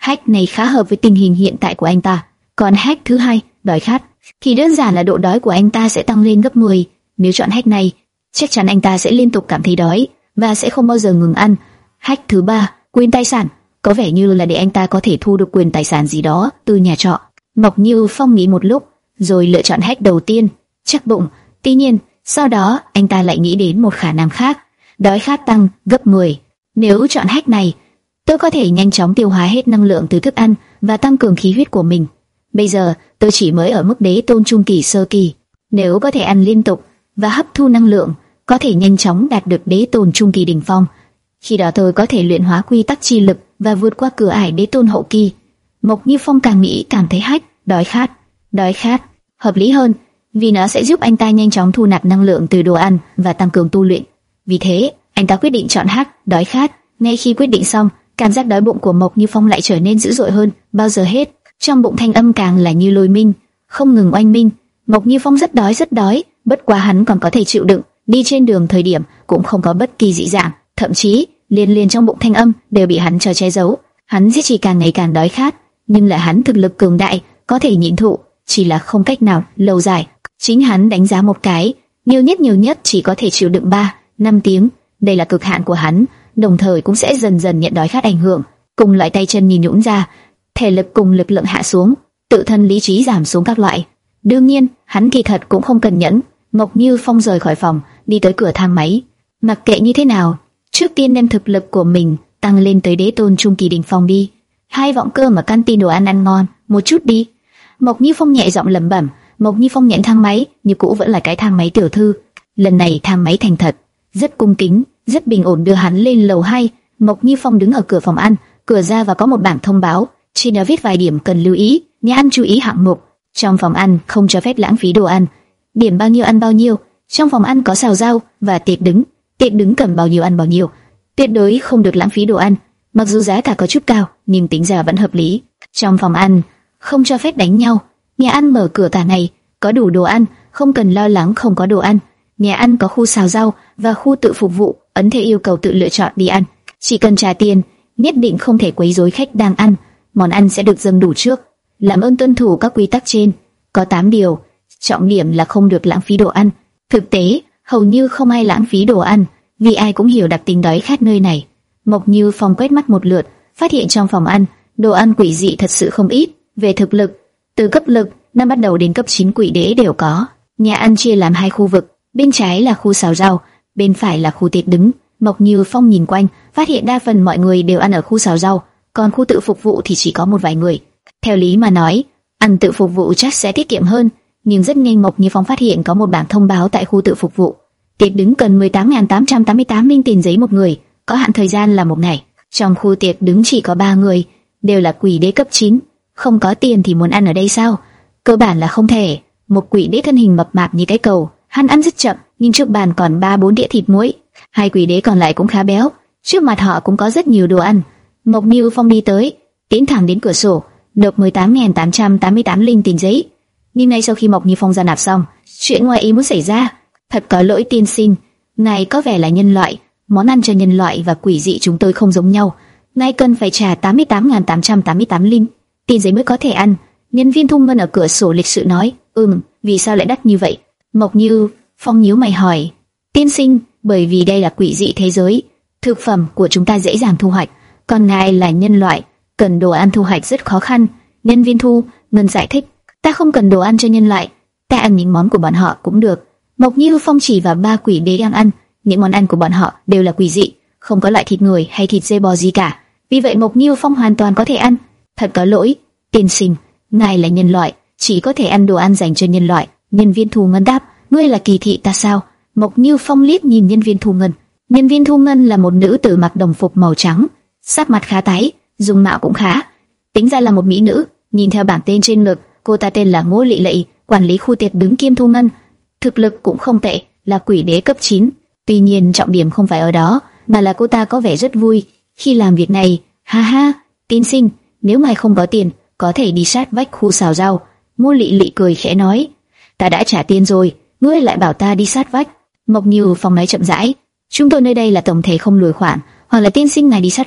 Hack này khá hợp với tình hình hiện tại của anh ta. Còn hack thứ hai, đói khát, thì đơn giản là độ đói của anh ta sẽ tăng lên gấp mười. Nếu chọn hack này, chắc chắn anh ta sẽ liên tục cảm thấy đói và sẽ không bao giờ ngừng ăn. Hack thứ ba, quyền tài sản, có vẻ như là để anh ta có thể thu được quyền tài sản gì đó từ nhà trọ. Mộc Như Phong nghĩ một lúc, rồi lựa chọn hack đầu tiên, chắc bụng. Tuy nhiên, sau đó anh ta lại nghĩ đến một khả năng khác, đói khát tăng gấp mười. Nếu chọn hack này, tôi có thể nhanh chóng tiêu hóa hết năng lượng từ thức ăn và tăng cường khí huyết của mình. Bây giờ, tôi chỉ mới ở mức đế tôn trung kỳ sơ kỳ. Nếu có thể ăn liên tục và hấp thu năng lượng, có thể nhanh chóng đạt được đế tôn trung kỳ đỉnh phong. Khi đó tôi có thể luyện hóa quy tắc chi lực và vượt qua cửa ải đế tôn hậu kỳ. Mộc Như Phong càng nghĩ càng thấy hack, đói khát, đói khát hợp lý hơn, vì nó sẽ giúp anh ta nhanh chóng thu nạp năng lượng từ đồ ăn và tăng cường tu luyện. Vì thế, anh ta quyết định chọn hack, đói khát. Ngay khi quyết định xong, cảm giác đói bụng của Mộc Như Phong lại trở nên dữ dội hơn bao giờ hết. Trong bụng thanh âm càng là như lôi minh, không ngừng oanh minh. Mộc Như Phong rất đói rất đói, bất quá hắn còn có thể chịu đựng, đi trên đường thời điểm cũng không có bất kỳ dị dạng, thậm chí liên liên trong bụng thanh âm đều bị hắn cho che giấu. Hắn chỉ, chỉ càng ngày càng đói khát, nhưng là hắn thực lực cường đại, có thể nhịn thụ, chỉ là không cách nào lâu dài. Chính hắn đánh giá một cái, nhiều nhất nhiều nhất chỉ có thể chịu đựng ba, năm tiếng, đây là cực hạn của hắn, đồng thời cũng sẽ dần dần nhận đói khát ảnh hưởng. Cùng loại tay chân nhìn nhũn ra, thể lực cùng lực lượng hạ xuống, tự thân lý trí giảm xuống các loại. Đương nhiên, hắn kỳ thật cũng không cần nhẫn. Mộc Như Phong rời khỏi phòng, đi tới cửa thang máy. Mặc kệ như thế nào, trước tiên đem thực lực của mình tăng lên tới đế tôn trung kỳ đỉnh phong đi. Hai vọng cơm ở canteen đồ ăn ăn ngon, một chút đi. Mộc Như Phong nhẹ giọng lẩm bẩm. Mộc Như Phong nhảy thang máy, như cũ vẫn là cái thang máy tiểu thư. Lần này thang máy thành thật, rất cung kính, rất bình ổn đưa hắn lên lầu hai. Mộc Như Phong đứng ở cửa phòng ăn, cửa ra và có một bảng thông báo, trên đó viết vài điểm cần lưu ý. Nhà ăn chú ý hạng mục. Trong phòng ăn không cho phép lãng phí đồ ăn. Điểm bao nhiêu ăn bao nhiêu. Trong phòng ăn có xào rau và tiệc đứng. Tiệc đứng cần bao nhiêu ăn bao nhiêu. Tuyệt đối không được lãng phí đồ ăn. Mặc dù giá cả có chút cao, nhưng tính ra vẫn hợp lý. Trong phòng ăn không cho phép đánh nhau. Nhà ăn mở cửa cả ngày, có đủ đồ ăn, không cần lo lắng không có đồ ăn. Nhà ăn có khu xào rau và khu tự phục vụ, ấn theo yêu cầu tự lựa chọn đi ăn. Chỉ cần trả tiền, nhất định không thể quấy rối khách đang ăn. Món ăn sẽ được dâng đủ trước. Làm ơn tuân thủ các quy tắc trên. Có tám điều, trọng điểm là không được lãng phí đồ ăn. Thực tế, hầu như không ai lãng phí đồ ăn, vì ai cũng hiểu đặc tính đói khát nơi này. Mộc Như Phong quét mắt một lượt, phát hiện trong phòng ăn, đồ ăn quỷ dị thật sự không ít. Về thực lực, từ cấp lực năm bắt đầu đến cấp chín quỷ đế đều có. Nhà ăn chia làm hai khu vực, bên trái là khu xào rau, bên phải là khu tiệc đứng. Mộc Như Phong nhìn quanh, phát hiện đa phần mọi người đều ăn ở khu xào rau, còn khu tự phục vụ thì chỉ có một vài người. Theo lý mà nói, ăn tự phục vụ chắc sẽ tiết kiệm hơn, nhưng rất nhanh Mộc Như Phong phát hiện có một bảng thông báo tại khu tự phục vụ. Tiệc đứng cần mười tám nghìn tám trăm tám mươi tám linh tiền giấy một người, có hạn thời gian là một ngày. Trong khu tiệc đứng chỉ có ba người, đều là quỷ đế cấp chín. Không có tiền thì muốn ăn ở đây sao? Cơ bản là không thể. Một quỷ đế thân hình mập mạp như cái cầu, hắn ăn rất chậm, nhưng trước bàn còn ba bốn đĩa thịt muối. Hai quỷ đế còn lại cũng khá béo, trước mặt họ cũng có rất nhiều đồ ăn. Mộc Như Phong đi tới, tiến thẳng đến cửa sổ, nộp mười tám nghìn tám trăm tám mươi tám linh tiền giấy. Nhưng ngay sau khi Mộc Như Phong ra nạp xong, chuyện ngoài ý muốn xảy ra. Thật có lỗi tiên sinh, ngài có vẻ là nhân loại, món ăn cho nhân loại và quỷ dị chúng tôi không giống nhau. Ngài cần phải trả tám mươi tám nghìn tám trăm tám mươi tám linh tiền giấy mới có thể ăn. Nhân viên thu ngân ở cửa sổ lịch sự nói. Ừm, vì sao lại đắt như vậy? Mộc Như Phong nhíu mày hỏi. Tiên sinh, bởi vì đây là quỷ dị thế giới, thực phẩm của chúng ta dễ dàng thu hoạch, còn ngài là nhân loại, cần đồ ăn thu hoạch rất khó khăn. Nhân viên thu ngân giải thích. Ta không cần đồ ăn cho nhân loại, ta ăn những món của bọn họ cũng được. Mộc Như Phong chỉ vào ba quỷ đế đang ăn, những món ăn của bọn họ đều là quỷ dị, không có loại thịt người hay thịt dê bò gì cả. Vì vậy Mộc Như Phong hoàn toàn có thể ăn. Thật có lỗi, tiên sinh, ngài là nhân loại, chỉ có thể ăn đồ ăn dành cho nhân loại. Nhân viên thu ngân đáp. Ngươi là kỳ thị ta sao? Mộc Như Phong liếc nhìn nhân viên thu ngân. Nhân viên thu ngân là một nữ tử mặc đồng phục màu trắng, sắc mặt khá tái, dung mạo cũng khá, tính ra là một mỹ nữ. Nhìn theo bảng tên trên ngực, cô ta tên là Ngô Lệ Lệ, quản lý khu tiệc đứng kiêm thu ngân. Thực lực cũng không tệ, là quỷ đế cấp chín. Tuy nhiên trọng điểm không phải ở đó, mà là cô ta có vẻ rất vui khi làm việc này. Ha ha, tiên sinh, nếu ngài không có tiền, có thể đi sát vách khu xào rau. Ngô Lệ Lệ cười khẽ nói. Ta đã trả tiền rồi, ngươi lại bảo ta đi sát vách. Mộc Như Phong nói chậm rãi. Chúng tôi nơi đây là tổng thể không lùi khoản, hoặc là tiên sinh ngài đi sát vách,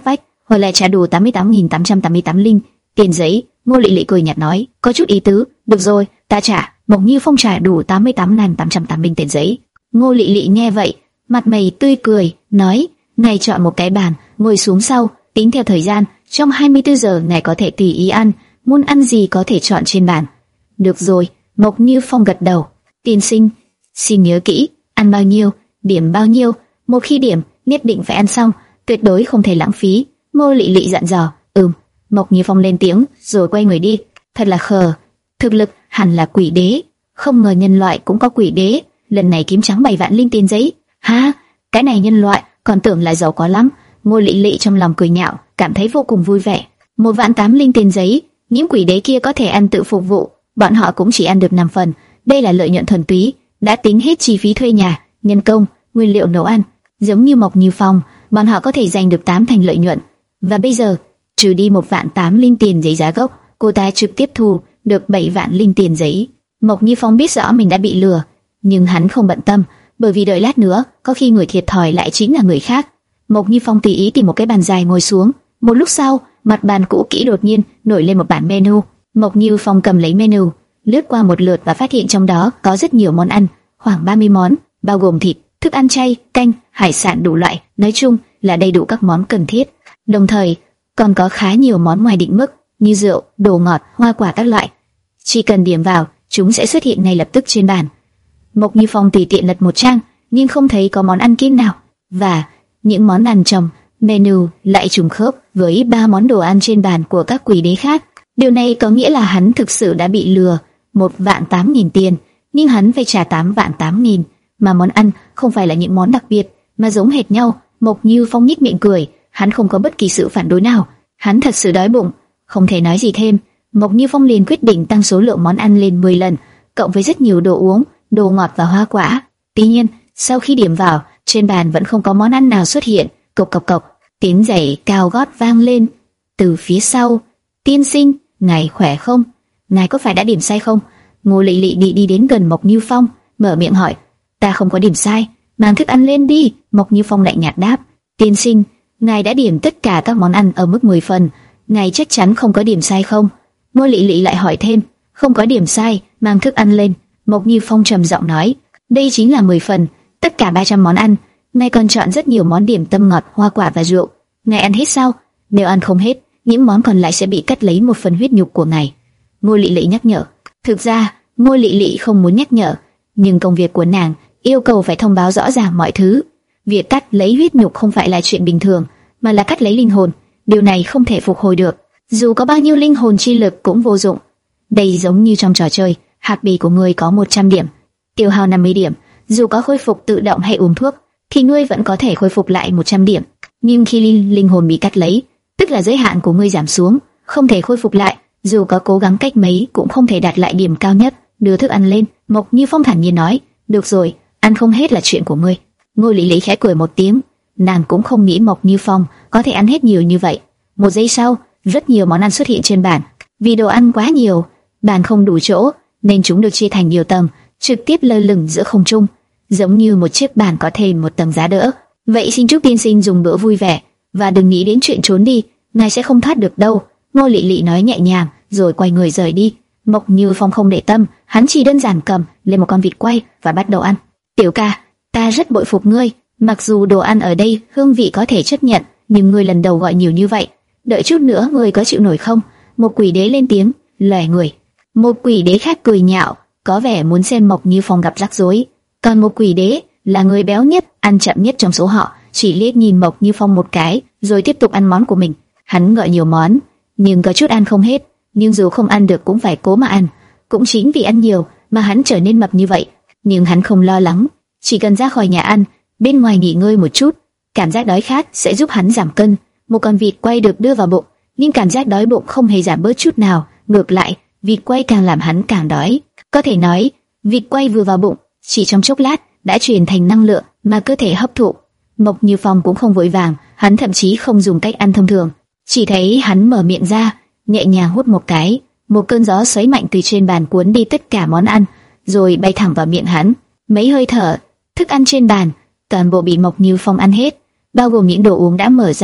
hoặc là trả đủ tám mươi tám nghìn tám trăm tám mươi tám linh tiền giấy. Ngô Lệ Lệ cười nhạt nói, có chút ý tứ. Được rồi, ta trả. Mộc Như Phong trả đủ tám mươi tám nghìn tám trăm tám mươi tiền giấy. Ngô Lệ Lệ nghe vậy, mặt mày tươi cười, nói, ngài chọn một cái bàn, ngồi xuống sau, tính theo thời gian, trong hai mươi tư giờ ngài có thể tùy ý ăn, muốn ăn gì có thể chọn trên bàn. Được rồi, Mộc Như Phong gật đầu. Tiên sinh, xin nhớ kỹ, ăn bao nhiêu, điểm bao nhiêu, một khi điểm, nhất định phải ăn xong, tuyệt đối không thể lãng phí. Ngô Lệ Lệ dặn dò. Ừm. Mộc Như Phong lên tiếng, rồi quay người đi. Thật là khờ, thực lực hẳn là quỷ đế, không ngờ nhân loại cũng có quỷ đế. Lần này kiếm trắng bảy vạn linh tiền giấy. Ha, cái này nhân loại còn tưởng là giàu có lắm. Ngô Lệ Lệ trong lòng cười nhạo, cảm thấy vô cùng vui vẻ. Một vạn tám linh tiền giấy, những quỷ đế kia có thể ăn tự phục vụ, bọn họ cũng chỉ ăn được năm phần. Đây là lợi nhuận thuần túy, đã tính hết chi phí thuê nhà, nhân công, nguyên liệu nấu ăn. Giống như Mộc Như Phong, bọn họ có thể giành được tám thành lợi nhuận. Và bây giờ, trừ đi một vạn tám linh tiền giấy giá gốc, cô ta trực tiếp thu được bảy vạn linh tiền giấy. Mộc Như Phong biết rõ mình đã bị lừa, nhưng hắn không bận tâm, bởi vì đợi lát nữa, có khi người thiệt thòi lại chính là người khác. Mộc Như Phong tùy ý tìm một cái bàn dài ngồi xuống. Một lúc sau, mặt bàn cũ kỹ đột nhiên nổi lên một bản menu. Mộc Như Phong cầm lấy menu, lướt qua một lượt và phát hiện trong đó có rất nhiều món ăn, khoảng ba mươi món, bao gồm thịt, thức ăn chay, canh, hải sản đủ loại, nói chung là đầy đủ các món cần thiết. Đồng thời, còn có khá nhiều món ngoài định mức như rượu, đồ ngọt, hoa quả các loại. Chỉ cần điểm vào, chúng sẽ xuất hiện ngay lập tức trên bàn. Mộc Như Phong tùy tiện lật một trang, nhưng không thấy có món ăn kiêng nào, và những món ăn trong menu lại trùng khớp với ba món đồ ăn trên bàn của các quỷ đế khác. Điều này có nghĩa là hắn thực sự đã bị lừa một vạn tám nghìn tiền, nhưng hắn phải trả tám vạn tám nghìn, mà món ăn không phải là những món đặc biệt, mà giống hệt nhau. Mộc Như Phong nhếch miệng cười, hắn không có bất kỳ sự phản đối nào, hắn thật sự đói bụng, không thể nói gì thêm. Mộc Như Phong liền quyết định tăng số lượng món ăn lên mười lần, cộng với rất nhiều đồ uống, đồ ngọt và hoa quả. Tuy nhiên, sau khi điểm vào, trên bàn vẫn không có món ăn nào xuất hiện. Cộc cộc cộc, tiếng giày cao gót vang lên từ phía sau. Tiên sinh, ngài khỏe không? Ngài có phải đã điểm sai không? Ngô Lệ Lệ đi đi đến gần Mộc Như Phong, mở miệng hỏi. Ta không có điểm sai, mang thức ăn lên đi. Mộc Như Phong lạnh nhạt đáp. Tiên sinh, ngài đã điểm tất cả các món ăn ở mức mười phần, ngài chắc chắn không có điểm sai không? Ngô Lệ Lệ lại hỏi thêm. Không có điểm sai, mang thức ăn lên. Mộc Như Phong trầm giọng nói. Đây chính là mười phần, tất cả ba trăm món ăn. Ngài còn chọn rất nhiều món điểm tâm ngọt, hoa quả và rượu. Ngài ăn hết sao? Nếu ăn không hết, những món còn lại sẽ bị cắt lấy một phần huyết nhục của ngài. Ngô Lệ Lệ nhắc nhở. Thực ra, Ngô Lệ Lệ không muốn nhắc nhở, nhưng công việc của nàng yêu cầu phải thông báo rõ ràng mọi thứ. Việc cắt lấy huyết nhục không phải là chuyện bình thường, mà là cắt lấy linh hồn. Điều này không thể phục hồi được, dù có bao nhiêu linh hồn chi lực cũng vô dụng. Đây giống như trong trò chơi, hạt bì của ngươi có một trăm điểm, tiêu hao năm mươi điểm, dù có khôi phục tự động hay uống thuốc, thì ngươi vẫn có thể khôi phục lại một trăm điểm. Nhưng khi linh, linh hồn bị cắt lấy, tức là giới hạn của ngươi giảm xuống, không thể khôi phục lại, dù có cố gắng cách mấy cũng không thể đạt lại điểm cao nhất. Đưa thức ăn lên, Mộc Như Phong thản nhiên nói. Được rồi, ăn không hết là chuyện của ngươi. Ngô Lệ Lệ khẽ cười một tiếng, nàng cũng không nghĩ Mộc Như Phong có thể ăn hết nhiều như vậy. Một giây sau, rất nhiều món ăn xuất hiện trên bàn. Vì đồ ăn quá nhiều, bàn không đủ chỗ, nên chúng được chia thành nhiều tầng, trực tiếp lơ lửng giữa không trung, giống như một chiếc bàn có thêm một tầng giá đỡ. Vậy xin chúc tiên sinh dùng bữa vui vẻ, và đừng nghĩ đến chuyện trốn đi, ngài sẽ không thoát được đâu. Ngô Lệ Lệ nói nhẹ nhàng, rồi quay người rời đi. Mộc Như Phong không để tâm, hắn chỉ đơn giản cầm lên một con vịt quay và bắt đầu ăn. Tiểu ca, ta rất bội phục ngươi, mặc dù đồ ăn ở đây hương vị có thể chấp nhận, nhưng ngươi lần đầu gọi nhiều như vậy, đợi chút nữa ngươi có chịu nổi không? Một quỷ đế lên tiếng, lẻ người. Một quỷ đế khác cười nhạo, có vẻ muốn xem Mộc Như Phong gặp rắc rối. Còn một quỷ đế là người béo nhất, ăn chậm nhất trong số họ, chỉ liếc nhìn Mộc Như Phong một cái, rồi tiếp tục ăn món của mình. Hắn gọi nhiều món, nhưng có chút ăn không hết, nhưng dù không ăn được cũng phải cố mà ăn. Cũng chính vì ăn nhiều mà hắn trở nên mập như vậy. Nhưng hắn không lo lắng, chỉ cần ra khỏi nhà ăn, bên ngoài nghỉ ngơi một chút, cảm giác đói khát sẽ giúp hắn giảm cân. Một con vịt quay được đưa vào bụng, nhưng cảm giác đói bụng không hề giảm bớt chút nào, ngược lại, vịt quay càng làm hắn càng đói. Có thể nói, vịt quay vừa vào bụng, chỉ trong chốc lát đã chuyển thành năng lượng mà cơ thể hấp thụ. Mộc Như Phong cũng không vội vàng, hắn thậm chí không dùng cách ăn thông thường, chỉ thấy hắn mở miệng ra, nhẹ nhàng hút một cái, một cơn gió xoáy mạnh từ trên bàn cuốn đi tất cả món ăn, rồi bay thẳng vào miệng hắn. Mấy hơi thở, thức ăn trên bàn toàn bộ bị Mộc Như Phong ăn hết, bao gồm những đồ uống đã mở ra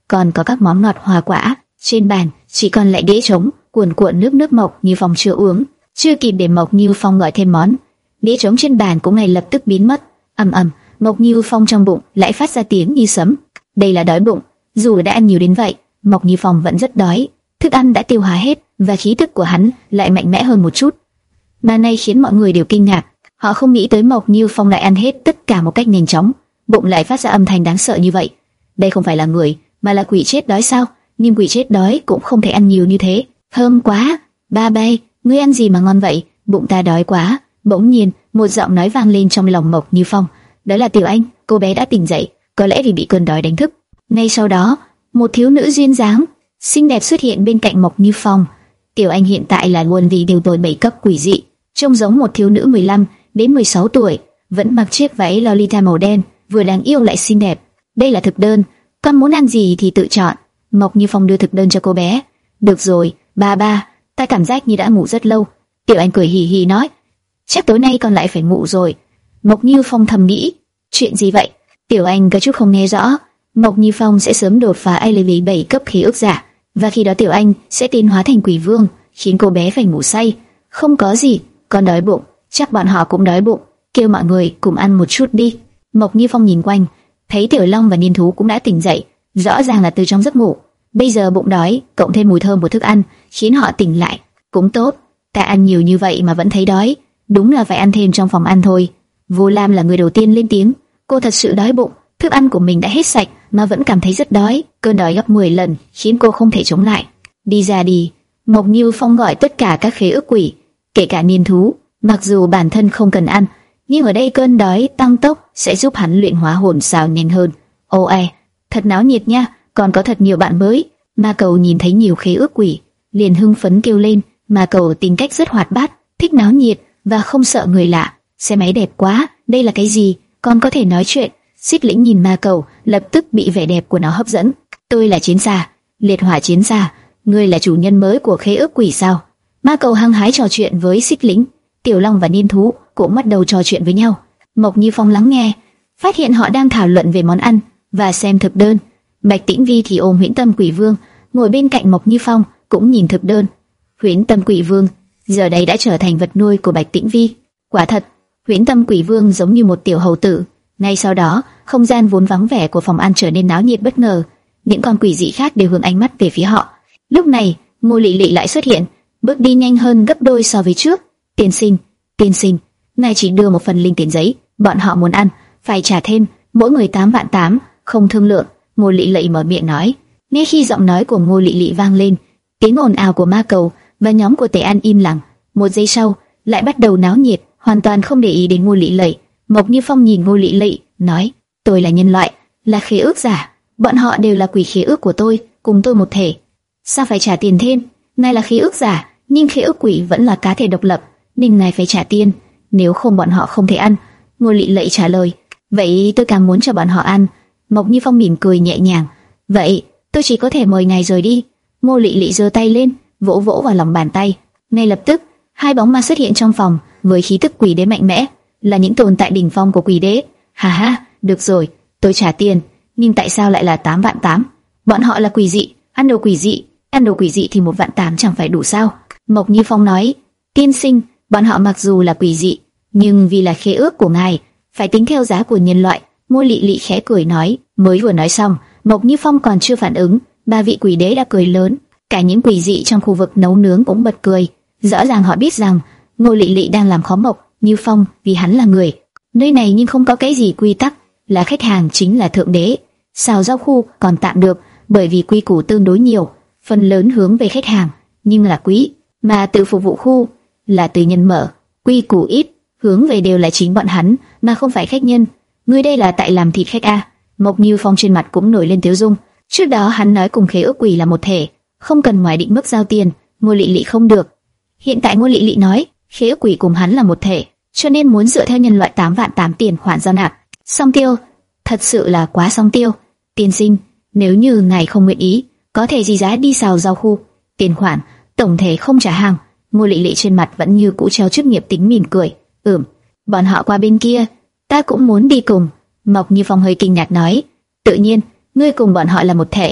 còn có các món ngọt hoa quả. Trên bàn chỉ còn lại đĩa trống, cuồn cuộn nước nước Mộc Như Phong chưa uống. Chưa kịp để Mộc Như Phong gọi thêm món, đĩa trống trên bàn cũng ngay lập tức biến mất. Ầm ầm, Mộc Như Phong trong bụng lại phát ra tiếng như sấm. Đây là đói bụng. Dù đã ăn nhiều đến vậy, Mộc Như Phong vẫn rất đói. Thức ăn đã tiêu hóa hết và khí tức của hắn lại mạnh mẽ hơn một chút. Mà này khiến mọi người đều kinh ngạc. Họ không nghĩ tới Mộc Như Phong lại ăn hết tất cả một cách nhanh chóng, bụng lại phát ra âm thanh đáng sợ như vậy. Đây không phải là người, mà là quỷ chết đói sao? Nhưng quỷ chết đói cũng không thể ăn nhiều như thế. Thơm quá, ba bay, ngươi ăn gì mà ngon vậy? Bụng ta đói quá. Bỗng nhiên, một giọng nói vang lên trong lòng Mộc Như Phong. Đó là Tiểu Anh. Cô bé đã tỉnh dậy, có lẽ vì bị cơn đói đánh thức. Ngay sau đó, một thiếu nữ duyên dáng, xinh đẹp xuất hiện bên cạnh Mộc Như Phong. Tiểu Anh hiện tại là luôn vì điều tồi bảy cấp quỷ dị, trông giống một thiếu nữ mười lăm đến mười sáu tuổi, vẫn mặc chiếc váy Lolita màu đen, vừa đáng yêu lại xinh đẹp. Đây là thực đơn, con muốn ăn gì thì tự chọn. Mộc Như Phong đưa thực đơn cho cô bé. Được rồi, ba ba, ta cảm giác như đã ngủ rất lâu. Tiểu Anh cười hì hì nói, chắc tối nay con lại phải ngủ rồi. Mộc Như Phong thầm nghĩ, chuyện gì vậy? Tiểu Anh có chút không nghe rõ. Mộc Như Phong sẽ sớm đột phá I Level bảy cấp khí ước giả, và khi đó Tiểu Anh sẽ tiến hóa thành quỷ vương, khiến cô bé phải ngủ say. Không có gì, con đói bụng, chắc bọn họ cũng đói bụng, kêu mọi người cùng ăn một chút đi. Mộc Như Phong nhìn quanh, thấy Tiểu Long và Niên Thú cũng đã tỉnh dậy, rõ ràng là từ trong giấc ngủ. Bây giờ bụng đói, cộng thêm mùi thơm của thức ăn, khiến họ tỉnh lại. Cũng tốt, ta ăn nhiều như vậy mà vẫn thấy đói, đúng là phải ăn thêm trong phòng ăn thôi. Vô Lam là người đầu tiên lên tiếng, cô thật sự đói bụng, thức ăn của mình đã hết sạch mà vẫn cảm thấy rất đói, cơn đói gấp mười lần khiến cô không thể chống lại. Đi ra đi. Mộc Như Phong gọi tất cả các khế ước quỷ, kể cả Niên Thú. Mặc dù bản thân không cần ăn, nhưng ở đây cơn đói tăng tốc sẽ giúp hắn luyện hóa hồn sao nhanh hơn. Ô ai, thật náo nhiệt nha, còn có thật nhiều bạn mới. Ma Cầu nhìn thấy nhiều khế ước quỷ, liền hưng phấn kêu lên. Ma Cầu tính cách rất hoạt bát, thích náo nhiệt và không sợ người lạ. Xe máy đẹp quá, đây là cái gì? Con có thể nói chuyện. Xích Lĩnh nhìn Ma Cầu, lập tức bị vẻ đẹp của nó hấp dẫn. Tôi là Chiến Xa, Liệt Hỏa Chiến Xa, ngươi là chủ nhân mới của khế ước quỷ sao? Ma Cầu hăng hái trò chuyện với Xích Lĩnh. Tiểu Long và Niên Thú cũng bắt đầu trò chuyện với nhau. Mộc Như Phong lắng nghe, phát hiện họ đang thảo luận về món ăn và xem thực đơn. Bạch Tĩnh Vi thì ôm Huyễn Tâm Quỷ Vương, ngồi bên cạnh Mộc Như Phong, cũng nhìn thực đơn. Huyễn Tâm Quỷ Vương giờ đây đã trở thành vật nuôi của Bạch Tĩnh Vi. Quả thật, Huyễn Tâm Quỷ Vương giống như một tiểu hầu tử. Ngay sau đó, không gian vốn vắng vẻ của phòng ăn trở nên náo nhiệt bất ngờ. Những con quỷ dị khác đều hướng ánh mắt về phía họ. Lúc này, Ngô Lị Lị lại xuất hiện, bước đi nhanh hơn gấp đôi so với trước. Tiên sinh, tiên sinh, ngài chỉ đưa một phần linh tiền giấy, bọn họ muốn ăn, phải trả thêm, mỗi người tám vạn tám, không thương lượng. Ngô Lị Lị mở miệng nói. Ngay khi giọng nói của Ngô Lị Lị vang lên, tiếng ồn ào của Ma Cầu và nhóm của Tề An im lặng. Một giây sau, lại bắt đầu náo nhiệt, hoàn toàn không để ý đến Ngô Lị Lị. Mộc Như Phong nhìn Ngô Lị Lị, nói: tôi là nhân loại, là khế ước giả, bọn họ đều là quỷ khế ước của tôi, cùng tôi một thể. Sao phải trả tiền thêm? Ngài là khế ước giả, nhưng khế ước quỷ vẫn là cá thể độc lập, nên ngài phải trả tiền, nếu không bọn họ không thể ăn. Ngô Lị Lị trả lời: vậy tôi càng muốn cho bọn họ ăn. Mộc Như Phong mỉm cười nhẹ nhàng: vậy tôi chỉ có thể mời ngài rời đi. Ngô Lị Lị giơ tay lên, vỗ vỗ vào lòng bàn tay. Ngay lập tức, hai bóng ma xuất hiện trong phòng với khí tức quỷ đế mạnh mẽ, là những tồn tại đỉnh phong của quỷ đế. Ha ha, được rồi, tôi trả tiền, nhưng tại sao lại là tám vạn tám? Bọn họ là quỷ dị, ăn đồ quỷ dị, ăn đồ quỷ dị thì một vạn tám chẳng phải đủ sao? Mộc Như Phong nói: tiên sinh, bọn họ mặc dù là quỷ dị, nhưng vì là khế ước của ngài, phải tính theo giá của nhân loại. Ngô Lị Lị khẽ cười nói. Mới vừa nói xong, Mộc Như Phong còn chưa phản ứng, ba vị quỷ đế đã cười lớn. Cả những quỷ dị trong khu vực nấu nướng cũng bật cười. Rõ ràng họ biết rằng Ngô Lị Lị đang làm khó Mộc Như Phong, vì hắn là người nơi này nhưng không có cái gì quy tắc, là khách hàng chính là thượng đế. Xào rau khu còn tạm được, bởi vì quy củ tương đối nhiều, phần lớn hướng về khách hàng, nhưng là quý, mà tự phục vụ khu là tư nhân mở, quy củ ít, hướng về đều là chính bọn hắn, mà không phải khách nhân. Ngươi đây là tại làm thịt khách a? Mộc Như Phong trên mặt cũng nổi lên tiếu dung. Trước đó hắn nói cùng khế ước quỷ là một thể, không cần ngoài định mức giao tiền. Ngô Lị Lị không được. Hiện tại Ngô Lị Lị nói khế ước quỷ cùng hắn là một thể, cho nên muốn dựa theo nhân loại tám vạn tám tiền khoản giao nạp. Song tiêu, thật sự là quá song tiêu. Tiên sinh, nếu như ngài không nguyện ý, có thể gì giá đi xào rau khu, tiền khoản tổng thể không trả hàng. Ngô Lị Lị trên mặt vẫn như cũ treo chức nghiệp tính mỉm cười. Ừm, bọn họ qua bên kia, ta cũng muốn đi cùng. Mộc Như Phong hơi kinh ngạc nói: tự nhiên, ngươi cùng bọn họ là một thể,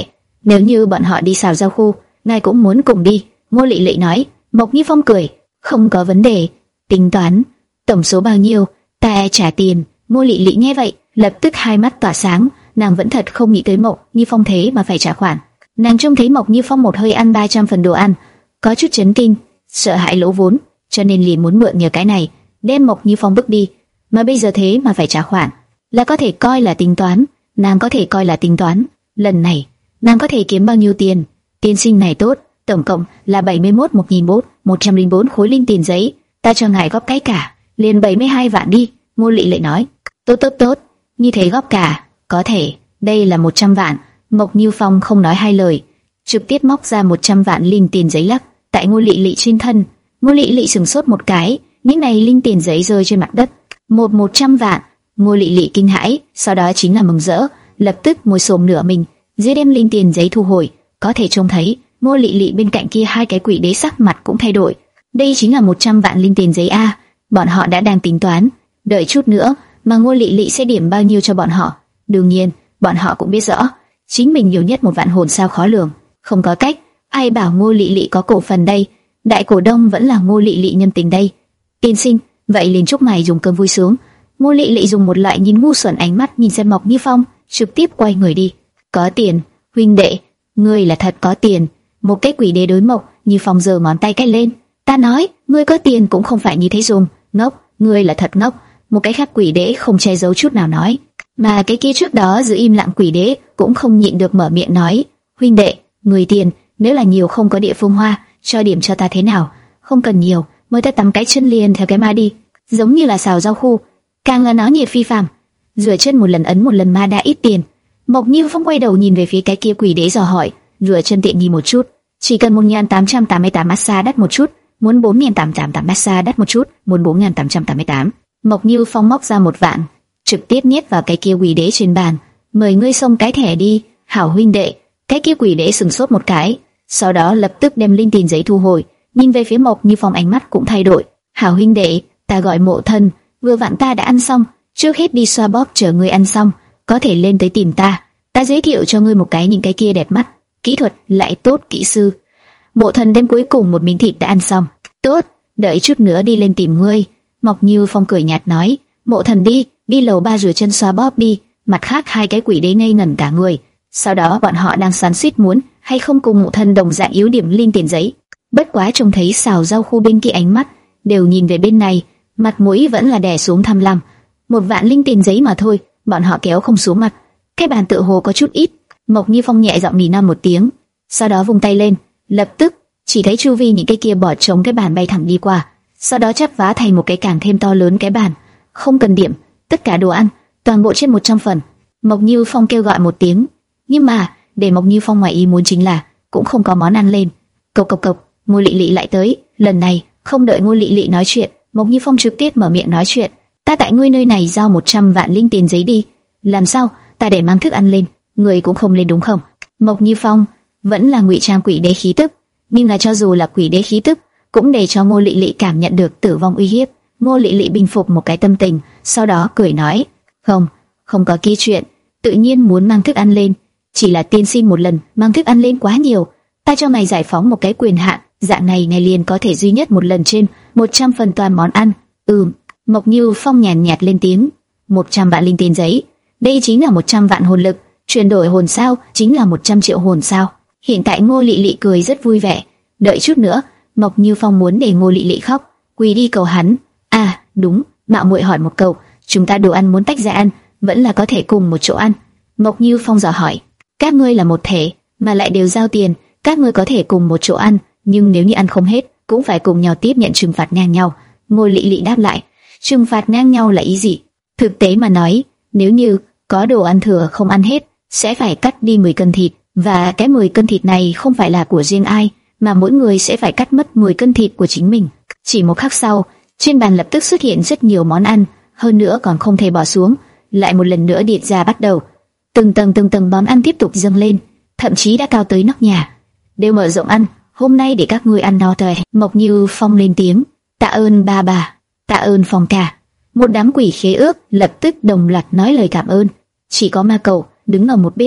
Nếu như bọn họ đi xào rau khu, ngài cũng muốn cùng đi. Ngô Lệ Lệ nói. Mộc Như Phong cười, không có vấn đề. Tính toán tổng số bao nhiêu, ta trả tiền. Ngô Lệ Lệ nghe vậy, lập tức hai mắt tỏa sáng. Nàng vẫn thật không nghĩ tới Mộc Như Phong thế mà phải trả khoản. Nàng trông thấy Mộc Như Phong một hơi ăn ba trăm phần đồ ăn, có chút chấn kinh, sợ hãi lỗ vốn, cho nên liền muốn mượn nhờ cái này đem Mộc Như Phong bước đi. Mà bây giờ thế mà phải trả khoản, là có thể coi là tính toán. Nàng có thể coi là tính toán. Lần này nàng có thể kiếm bao nhiêu tiền? Tiên sinh này tốt, tổng cộng là bảy mươi mốt nghìn một trăm lẻ bốn khối linh tiền giấy, ta cho ngài góp cái cả, liền bảy mươi hai vạn đi. Ngô Lệ Lệ nói. Tốt tốt tốt, như thế góp cả, có thể. Đây là một trăm vạn. Mộc Như Phong không nói hai lời, trực tiếp móc ra một trăm vạn linh tiền giấy lắc tại Ngô Lệ Lệ trên thân. Ngô Lệ Lệ sừng sốt một cái, những này linh tiền giấy rơi trên mặt đất. Một một trăm vạn. Ngô Lệ Lệ kinh hãi, sau đó chính là mừng rỡ, lập tức ngồi xổm nửa mình, dưới đem linh tiền giấy thu hồi. Có thể trông thấy Ngô Lệ Lệ bên cạnh kia hai cái quỷ đế sắc mặt cũng thay đổi. Đây chính là một trăm vạn linh tiền giấy a. Bọn họ đã đang tính toán, đợi chút nữa mà Ngô Lệ Lệ sẽ điểm bao nhiêu cho bọn họ. Đương nhiên, bọn họ cũng biết rõ, chính mình nhiều nhất một vạn hồn sao khó lường, không có cách. Ai bảo Ngô Lệ Lệ có cổ phần đây, đại cổ đông vẫn là Ngô Lệ Lệ nhân tình đây. Tiên sinh, vậy liền chúc ngài dùng cơm vui sướng. Ngô Lệ Lệ dùng một loại nhìn ngu xuẩn ánh mắt nhìn xem Mộc Như Phong, trực tiếp quay người đi. Có tiền, huynh đệ, ngươi là thật có tiền. Một cái quỷ đế đối Mộc Như Phong giơ ngón tay cái lên. Ta nói, ngươi có tiền cũng không phải như thế dùng. Ngốc, ngươi là thật ngốc. Một cái khác quỷ đế không che giấu chút nào nói. Mà cái kia trước đó giữ im lặng quỷ đế cũng không nhịn được mở miệng nói. Huynh đệ, người tiền, nếu là nhiều không có địa phương hoa, cho điểm cho ta thế nào? Không cần nhiều, mới ta tắm cái chân liền theo cái ma đi. Giống như là xào rau khu, càng là náo nhiệt phi phàm. Rửa chân một lần ấn một lần ma đã ít tiền. Mộc Như Phong quay đầu nhìn về phía cái kia quỷ đế dò hỏi. Rửa chân tiện nghi một chút, chỉ cần một nghìn tám trăm tám mươi tám massage đắt một chút, muốn bốn nghìn tám trăm tám mươi tám massage đắt một chút, muốn bốn nghìn tám trăm tám mươi tám. Mộc Như Phong móc ra một vạn, trực tiếp nhét vào cái kia quỷ đế trên bàn. Mời ngươi xông cái thẻ đi, hảo huynh đệ. Cái kia quỷ đế sừng sốt một cái, sau đó lập tức đem linh tiền giấy thu hồi, nhìn về phía Mộc Như Phong ánh mắt cũng thay đổi. Hảo huynh đệ, ta gọi Mộ Thân, vừa vặn ta đã ăn xong, trước hết đi xoa bóp chờ ngươi ăn xong, có thể lên tới tìm ta, ta giới thiệu cho ngươi một cái những cái kia đẹp mắt, kỹ thuật lại tốt kỹ sư. Mộ Thân đem cuối cùng một miếng thịt đã ăn xong. Tốt, đợi chút nữa đi lên tìm ngươi. Mộc Như Phong cười nhạt nói. Mộ Thần đi, đi lầu ba rửa chân xoa bóp đi. Mặt khác hai cái quỷ đế ngây ngẩn cả người. Sau đó bọn họ đang xoắn xuýt muốn hay không cùng Mộ Thần đồng dạng yếu điểm linh tiền giấy. Bất quá trông thấy xào rau khu bên kia ánh mắt đều nhìn về bên này, mặt mũi vẫn là đè xuống tham lam. Một vạn linh tiền giấy mà thôi, bọn họ kéo không xuống mặt. Cái bàn tự hồ có chút ít. Mộc Như Phong nhẹ giọng nỉ non một tiếng, sau đó vung tay lên, lập tức chỉ thấy chu vi những cái kia bọt trống cái bàn bay thẳng đi qua, sau đó chắp vá thành một cái càng thêm to lớn cái bàn. Không cần điểm, tất cả đồ ăn toàn bộ trên một trăm phần. Mộc Như Phong kêu gọi một tiếng, nhưng mà để Mộc Như Phong ngoài ý muốn chính là cũng không có món ăn lên. Cộc cộc cộc, Ngô Lệ Lệ lại tới. Lần này không đợi Ngô Lệ Lệ nói chuyện, Mộc Như Phong trực tiếp mở miệng nói chuyện. Ta tại ngươi nơi này giao một trăm vạn linh tiền giấy đi. Làm sao? Ta để mang thức ăn lên, người cũng không lên đúng không? Mộc Như Phong vẫn là ngụy trang quỷ đế khí tức, nhưng là cho dù là quỷ đế khí tức, cũng để cho Ngô Lệ Lệ cảm nhận được tử vong uy hiếp. Ngô Lệ Lệ bình phục một cái tâm tình, sau đó cười nói: "Không, không có ký chuyện, tự nhiên muốn mang thức ăn lên, chỉ là tiên sinh một lần mang thức ăn lên quá nhiều, ta cho mày giải phóng một cái quyền hạn, dạng này ngày liền có thể duy nhất một lần trên một trăm phần toàn món ăn." Ừm. Mộc Như Phong nhàn nhạt lên tiếng. một trăm vạn linh tiền giấy, đây chính là một trăm vạn hồn lực, chuyển đổi hồn sao chính là một trăm triệu hồn sao. Hiện tại Ngô Lệ Lệ cười rất vui vẻ. Đợi chút nữa, Mộc Như Phong muốn để Ngô Lệ Lệ khóc, quỳ đi cầu hắn. À, đúng, mạo muội hỏi một câu, chúng ta đồ ăn muốn tách ra ăn, vẫn là có thể cùng một chỗ ăn? Mộc Như Phong dò hỏi. Các ngươi là một thể, mà lại đều giao tiền, các ngươi có thể cùng một chỗ ăn, nhưng nếu như ăn không hết, cũng phải cùng nhau tiếp nhận trừng phạt ngang nhau. Ngô Lệ Lệ đáp lại. Trừng phạt ngang nhau là ý gì? Thực tế mà nói, nếu như có đồ ăn thừa không ăn hết, sẽ phải cắt đi mười cân thịt, và cái mười cân thịt này không phải là của riêng ai, mà mỗi người sẽ phải cắt mất mười cân thịt của chính mình. Chỉ một khắc sau, trên bàn lập tức xuất hiện rất nhiều món ăn, hơn nữa còn không thể bỏ xuống, lại một lần nữa điện ra bắt đầu. Từng tầng từng tầng món ăn tiếp tục dâng lên, thậm chí đã cao tới nóc nhà. Đều mở rộng ăn, hôm nay để các ngươi ăn no rồi. Mộc Như Phong lên tiếng. Tạ ơn ba bà, tạ ơn Phong ca. Một đám quỷ khế ước lập tức đồng loạt nói lời cảm ơn. Chỉ có Ma Cầu đứng ở một bên,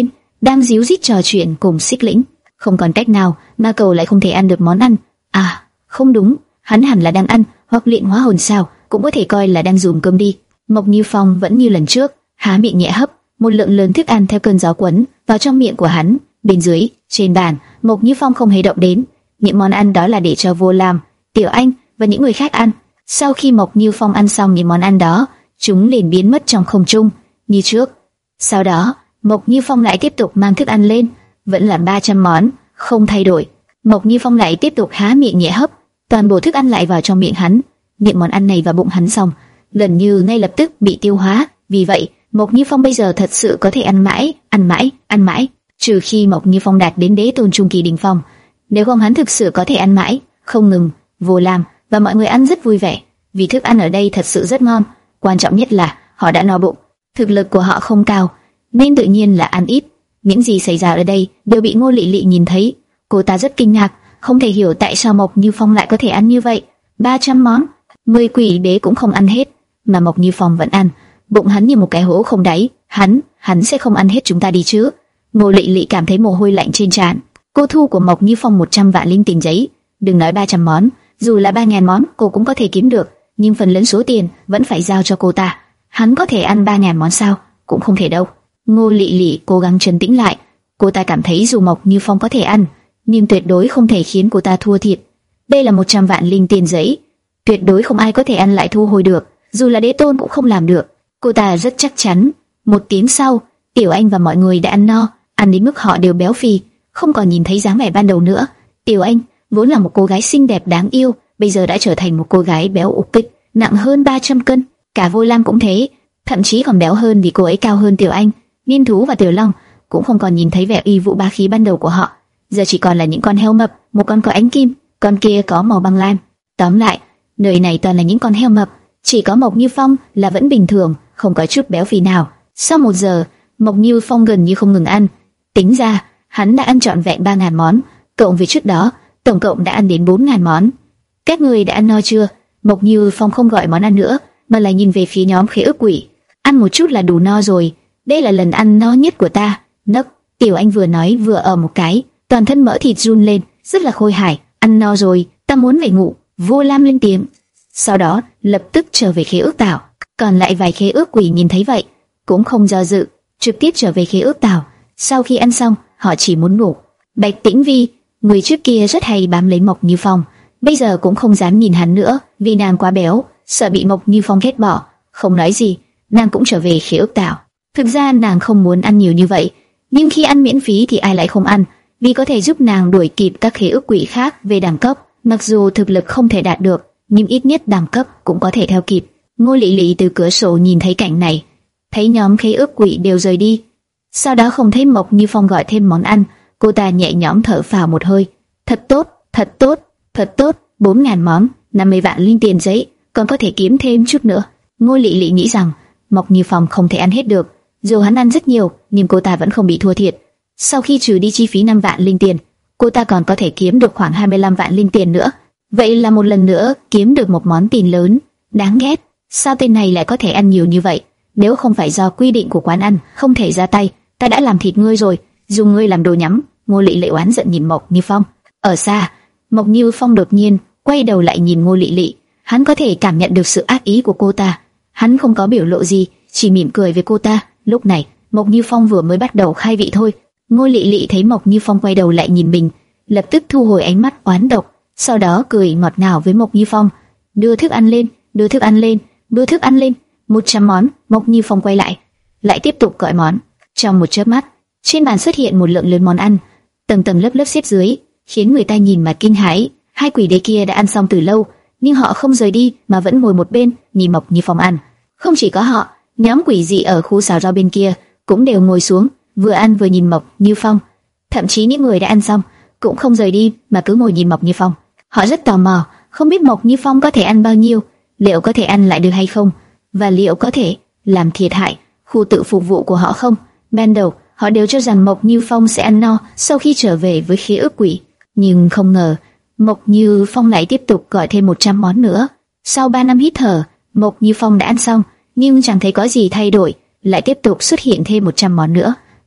đang díu dít trò chuyện cùng Xích Lĩnh. Không còn cách nào mà cậu lại không thể ăn được món ăn. À, không đúng, hắn hẳn là đang ăn hoặc luyện hóa hồn sao, cũng có thể coi là đang dùng cơm đi. Mộc Như Phong vẫn như lần trước, há miệng nhẹ hấp, một lượng lớn thức ăn theo cơn gió quấn vào trong miệng của hắn. Bên dưới, trên bàn, Mộc Như Phong không hề động đến. Những món ăn đó là để cho Vô Lam, Tiểu Anh và những người khác ăn. Sau khi Mộc Như Phong ăn xong những món ăn đó, chúng liền biến mất trong không trung như trước. Sau đó, Mộc Như Phong lại tiếp tục mang thức ăn lên, vẫn là ba trăm món, không thay đổi. Mộc Như Phong lại tiếp tục há miệng nhẹ hấp, toàn bộ thức ăn lại vào trong miệng hắn. Những món ăn này vào bụng hắn xong, gần như ngay lập tức bị tiêu hóa. Vì vậy, Mộc Như Phong bây giờ thật sự có thể ăn mãi, ăn mãi, ăn mãi, trừ khi Mộc Như Phong đạt đến đế tôn trung kỳ đỉnh phong. Nếu không hắn thực sự có thể ăn mãi, không ngừng. Vô Lam và mọi người ăn rất vui vẻ, vì thức ăn ở đây thật sự rất ngon. Quan trọng nhất là họ đã no bụng. Thực lực của họ không cao, nên tự nhiên là ăn ít. Những gì xảy ra ở đây đều bị Ngô Lệ Lệ nhìn thấy. Cô ta rất kinh ngạc, không thể hiểu tại sao Mộc Như Phong lại có thể ăn như vậy. ba trăm món, mười quỷ đế cũng không ăn hết, mà Mộc Như Phong vẫn ăn. Bụng hắn như một cái hố không đáy. Hắn, hắn sẽ không ăn hết chúng ta đi chứ? Ngô Lệ Lệ cảm thấy mồ hôi lạnh trên trán. Cô thu của Mộc Như Phong một trăm vạn linh tiền giấy. Đừng nói ba trăm món, dù là ba ngàn món cô cũng có thể kiếm được, nhưng phần lớn số tiền vẫn phải giao cho cô ta. Hắn có thể ăn ba ngàn món sao? Cũng không thể đâu. Ngô Lệ Lệ cố gắng trấn tĩnh lại. Cô ta cảm thấy dù Mộc Như Phong có thể ăn, nhưng tuyệt đối không thể khiến cô ta thua thiệt. Đây là một trăm vạn linh tiền giấy, tuyệt đối không ai có thể ăn lại thu hồi được, dù là đế tôn cũng không làm được. Cô ta rất chắc chắn. Một tiếng sau, Tiểu Anh và mọi người đã ăn no, ăn đến mức họ đều béo phì, không còn nhìn thấy dáng vẻ ban đầu nữa. Tiểu Anh vốn là một cô gái xinh đẹp đáng yêu, bây giờ đã trở thành một cô gái béo ục kịch, nặng hơn ba trăm cân. Cả Vô Lam cũng thế, thậm chí còn béo hơn vì cô ấy cao hơn Tiểu Anh. Niên Thú và Tiểu Long cũng không còn nhìn thấy vẻ uy vũ bá khí ban đầu của họ, giờ chỉ còn là những con heo mập, một con có ánh kim, con kia có màu băng lam. Tóm lại, nơi này toàn là những con heo mập, chỉ có Mộc Như Phong là vẫn bình thường, không có chút béo phì nào. Sau một giờ, Mộc Như Phong gần như không ngừng ăn. Tính ra, hắn đã ăn trọn vẹn ba ngàn món, cộng với trước đó, tổng cộng đã ăn đến bốn ngàn món. Các người đã ăn no chưa? Mộc Như Phong không gọi món ăn nữa, mà lại nhìn về phía nhóm Khế Ước Quỷ. Ăn một chút là đủ no rồi, đây là lần ăn no nhất của ta. Nấc, Tiểu Anh vừa nói vừa ở một cái, toàn thân mỡ thịt run lên, rất là khôi hài. Ăn no rồi, ta muốn về ngủ. Vô Lam lên tiếng, sau đó lập tức trở về Khế Ước Tảo. Còn lại vài Khế Ước Quỷ nhìn thấy vậy, cũng không do dự, trực tiếp trở về Khế Ước Tảo. Sau khi ăn xong, họ chỉ muốn ngủ. Bạch Tĩnh Vi, người trước kia rất hay bám lấy Mộc Như Phong, bây giờ cũng không dám nhìn hắn nữa, vì nàng quá béo, sợ bị Mộc Như Phong ghét bỏ. Không nói gì, nàng cũng trở về Khế Ước Tảo. Thực ra nàng không muốn ăn nhiều như vậy, nhưng khi ăn miễn phí thì ai lại không ăn, vì có thể giúp nàng đuổi kịp các Khế Ước Quỷ khác về đẳng cấp. Mặc dù thực lực không thể đạt được, nhưng ít nhất đẳng cấp cũng có thể theo kịp. Ngô Lệ Lệ từ cửa sổ nhìn thấy cảnh này, thấy nhóm Khế Ước Quỷ đều rời đi, sau đó không thấy Mộc Như Phong gọi thêm món ăn, cô ta nhẹ nhõm thở phào một hơi. Thật tốt, thật tốt, thật tốt, bốn ngàn món, năm mươi vạn linh tiền giấy, còn có thể kiếm thêm chút nữa. Ngô Lệ Lệ nghĩ rằng Mộc Như Phong không thể ăn hết được, dù hắn ăn rất nhiều, nhưng cô ta vẫn không bị thua thiệt. Sau khi trừ đi chi phí năm vạn linh tiền, cô ta còn có thể kiếm được khoảng hai mươi lăm vạn linh tiền nữa. Vậy là một lần nữa kiếm được một món tiền lớn. Đáng ghét, sao tên này lại có thể ăn nhiều như vậy? Nếu không phải do quy định của quán ăn không thể ra tay, ta đã làm thịt ngươi rồi, dùng ngươi làm đồ nhắm. Ngô Lệ Lệ oán giận nhìn Mộc Như Phong. Ở xa, Mộc Như Phong đột nhiên quay đầu lại nhìn Ngô Lệ Lệ, hắn có thể cảm nhận được sự ác ý của cô ta. Hắn không có biểu lộ gì, chỉ mỉm cười với cô ta. Lúc này, Mộc Như Phong vừa mới bắt đầu khai vị thôi. Ngô Lệ Lệ thấy Mộc Như Phong quay đầu lại nhìn mình, lập tức thu hồi ánh mắt oán độc, sau đó cười ngọt ngào với Mộc Như Phong. Đưa thức ăn lên, đưa thức ăn lên, đưa thức ăn lên. Một trăm món. Mộc Như Phong quay lại, lại tiếp tục gọi món. Trong một chớp mắt, trên bàn xuất hiện một lượng lớn món ăn, tầng tầng lớp lớp xếp dưới, khiến người ta nhìn mà kinh hãi. Hai quỷ đế kia đã ăn xong từ lâu, nhưng họ không rời đi mà vẫn ngồi một bên nhìn Mộc Như Phong ăn. Không chỉ có họ, nhóm quỷ dị ở khu xào rau bên kia cũng đều ngồi xuống, vừa ăn vừa nhìn Mộc Như Phong. Thậm chí những người đã ăn xong cũng không rời đi mà cứ ngồi nhìn Mộc Như Phong. Họ rất tò mò, không biết Mộc Như Phong có thể ăn bao nhiêu, liệu có thể ăn lại được hay không, và liệu có thể làm thiệt hại khu tự phục vụ của họ không. Ban đầu họ đều cho rằng Mộc Như Phong sẽ ăn no sau khi trở về với Khế Ước Quỷ, nhưng không ngờ Mộc Như Phong lại tiếp tục gọi thêm một trăm món nữa. Sau ba năm hít thở, Mộc Như Phong đã ăn xong, nhưng chẳng thấy có gì thay đổi, lại tiếp tục xuất hiện thêm một trăm món nữa.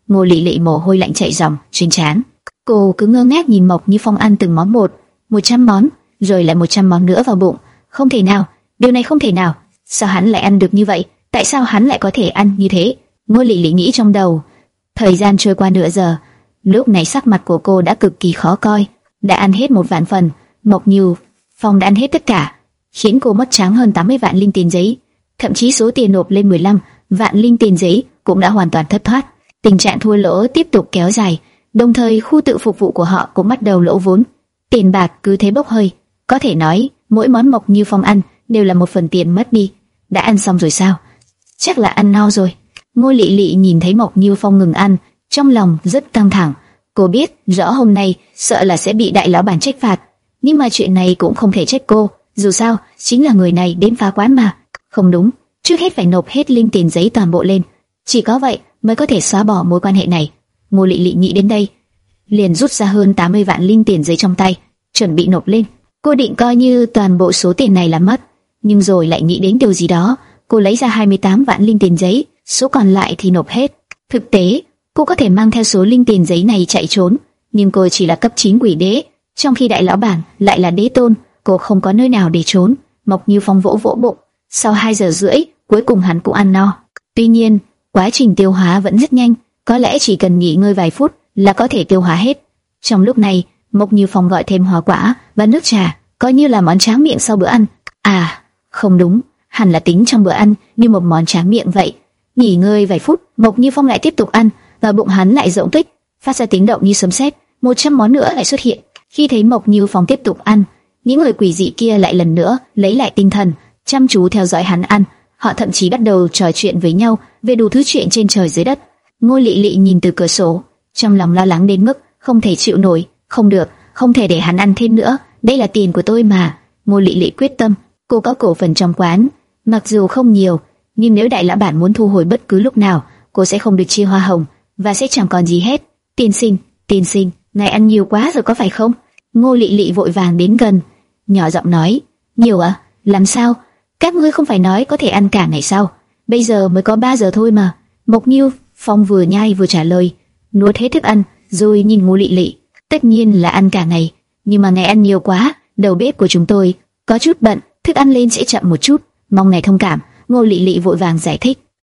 Ngô Lệ Lệ mồ hôi lạnh chảy ròng trên trán. Cô cứ ngơ ngác nhìn Mộc Như Phong ăn từng món một, một trăm món, rồi lại một trăm món nữa vào bụng. Không thể nào, điều này không thể nào. Sao hắn lại ăn được như vậy? Tại sao hắn lại có thể ăn như thế? Ngô Lệ Lệ nghĩ trong đầu. Thời gian trôi qua nửa giờ, lúc này sắc mặt của cô đã cực kỳ khó coi. Đã ăn hết một vạn phần, Mộc Như Phong đã ăn hết tất cả, khiến cô mất trắng hơn tám mươi vạn linh tiền giấy. Thậm chí số tiền nộp lên mười lăm vạn linh tiền giấy cũng đã hoàn toàn thất thoát. Tình trạng thua lỗ tiếp tục kéo dài, đồng thời khu tự phục vụ của họ cũng bắt đầu lỗ vốn. Tiền bạc cứ thế bốc hơi, có thể nói mỗi món Mộc Như Phong ăn đều là một phần tiền mất đi. Đã ăn xong rồi sao? Chắc là ăn no rồi. Ngô Lệ Lệ nhìn thấy Mộc Như Phong ngừng ăn, trong lòng rất căng thẳng. Cô biết rõ hôm nay sợ là sẽ bị đại lão bản trách phạt, nhưng mà chuyện này cũng không thể trách cô. Dù sao, chính là người này đến phá quán mà. Không đúng, trước hết phải nộp hết linh tiền giấy toàn bộ lên, chỉ có vậy mới có thể xóa bỏ mối quan hệ này. Ngô Lệ Lệ nghĩ đến đây, liền rút ra hơn tám mươi vạn linh tiền giấy trong tay, chuẩn bị nộp lên. Cô định coi như toàn bộ số tiền này là mất, nhưng rồi lại nghĩ đến điều gì đó. Cô lấy ra hai mươi tám vạn linh tiền giấy, số còn lại thì nộp hết. Thực tế, cô có thể mang theo số linh tiền giấy này chạy trốn, nhưng cô chỉ là cấp chín quỷ đế, trong khi đại lão bản lại là đế tôn, cô không có nơi nào để trốn. Mộc Như Phong vỗ vỗ bụng, sau hai giờ rưỡi, cuối cùng hắn cũng ăn no. Tuy nhiên, quá trình tiêu hóa vẫn rất nhanh, có lẽ chỉ cần nghỉ ngơi vài phút là có thể tiêu hóa hết. Trong lúc này, Mộc Như Phong gọi thêm hoa quả và nước trà, coi như là món tráng miệng sau bữa ăn. À, không đúng, hẳn là tính trong bữa ăn như một món tráng miệng vậy. Nghỉ ngơi vài phút, Mộc Như Phong lại tiếp tục ăn, và bụng hắn lại rỗng tuếch, phát ra tiếng động như sấm sét. Một trăm món nữa lại xuất hiện. Khi thấy Mộc Như Phong tiếp tục ăn, những người quỷ dị kia lại lần nữa lấy lại tinh thần, chăm chú theo dõi hắn ăn. Họ thậm chí bắt đầu trò chuyện với nhau về đủ thứ chuyện trên trời dưới đất. Ngô Lệ Lệ nhìn từ cửa sổ, trong lòng lo lắng đến mức không thể chịu nổi. Không được, không thể để hắn ăn thêm nữa. Đây là tiền của tôi mà. Ngô Lệ Lệ quyết tâm. Cô có cổ phần trong quán, mặc dù không nhiều, nhưng nếu đại lão bản muốn thu hồi bất cứ lúc nào, cô sẽ không được chia hoa hồng và sẽ chẳng còn gì hết. Tiên sinh, tiên sinh, ngài ăn nhiều quá rồi có phải không? Ngô Lệ Lệ vội vàng đến gần, nhỏ giọng nói. Nhiều à? Làm sao? Các ngươi không phải nói có thể ăn cả ngày sao? Bây giờ mới có ba giờ thôi mà. Mộc Như Phong vừa nhai vừa trả lời, nuốt hết thức ăn, rồi nhìn Ngô Lệ Lệ. Tất nhiên là ăn cả ngày, nhưng mà ngài ăn nhiều quá, đầu bếp của chúng tôi có chút bận, thức ăn lên sẽ chậm một chút, mong ngài thông cảm. Ngô Lệ Lệ vội vàng giải thích.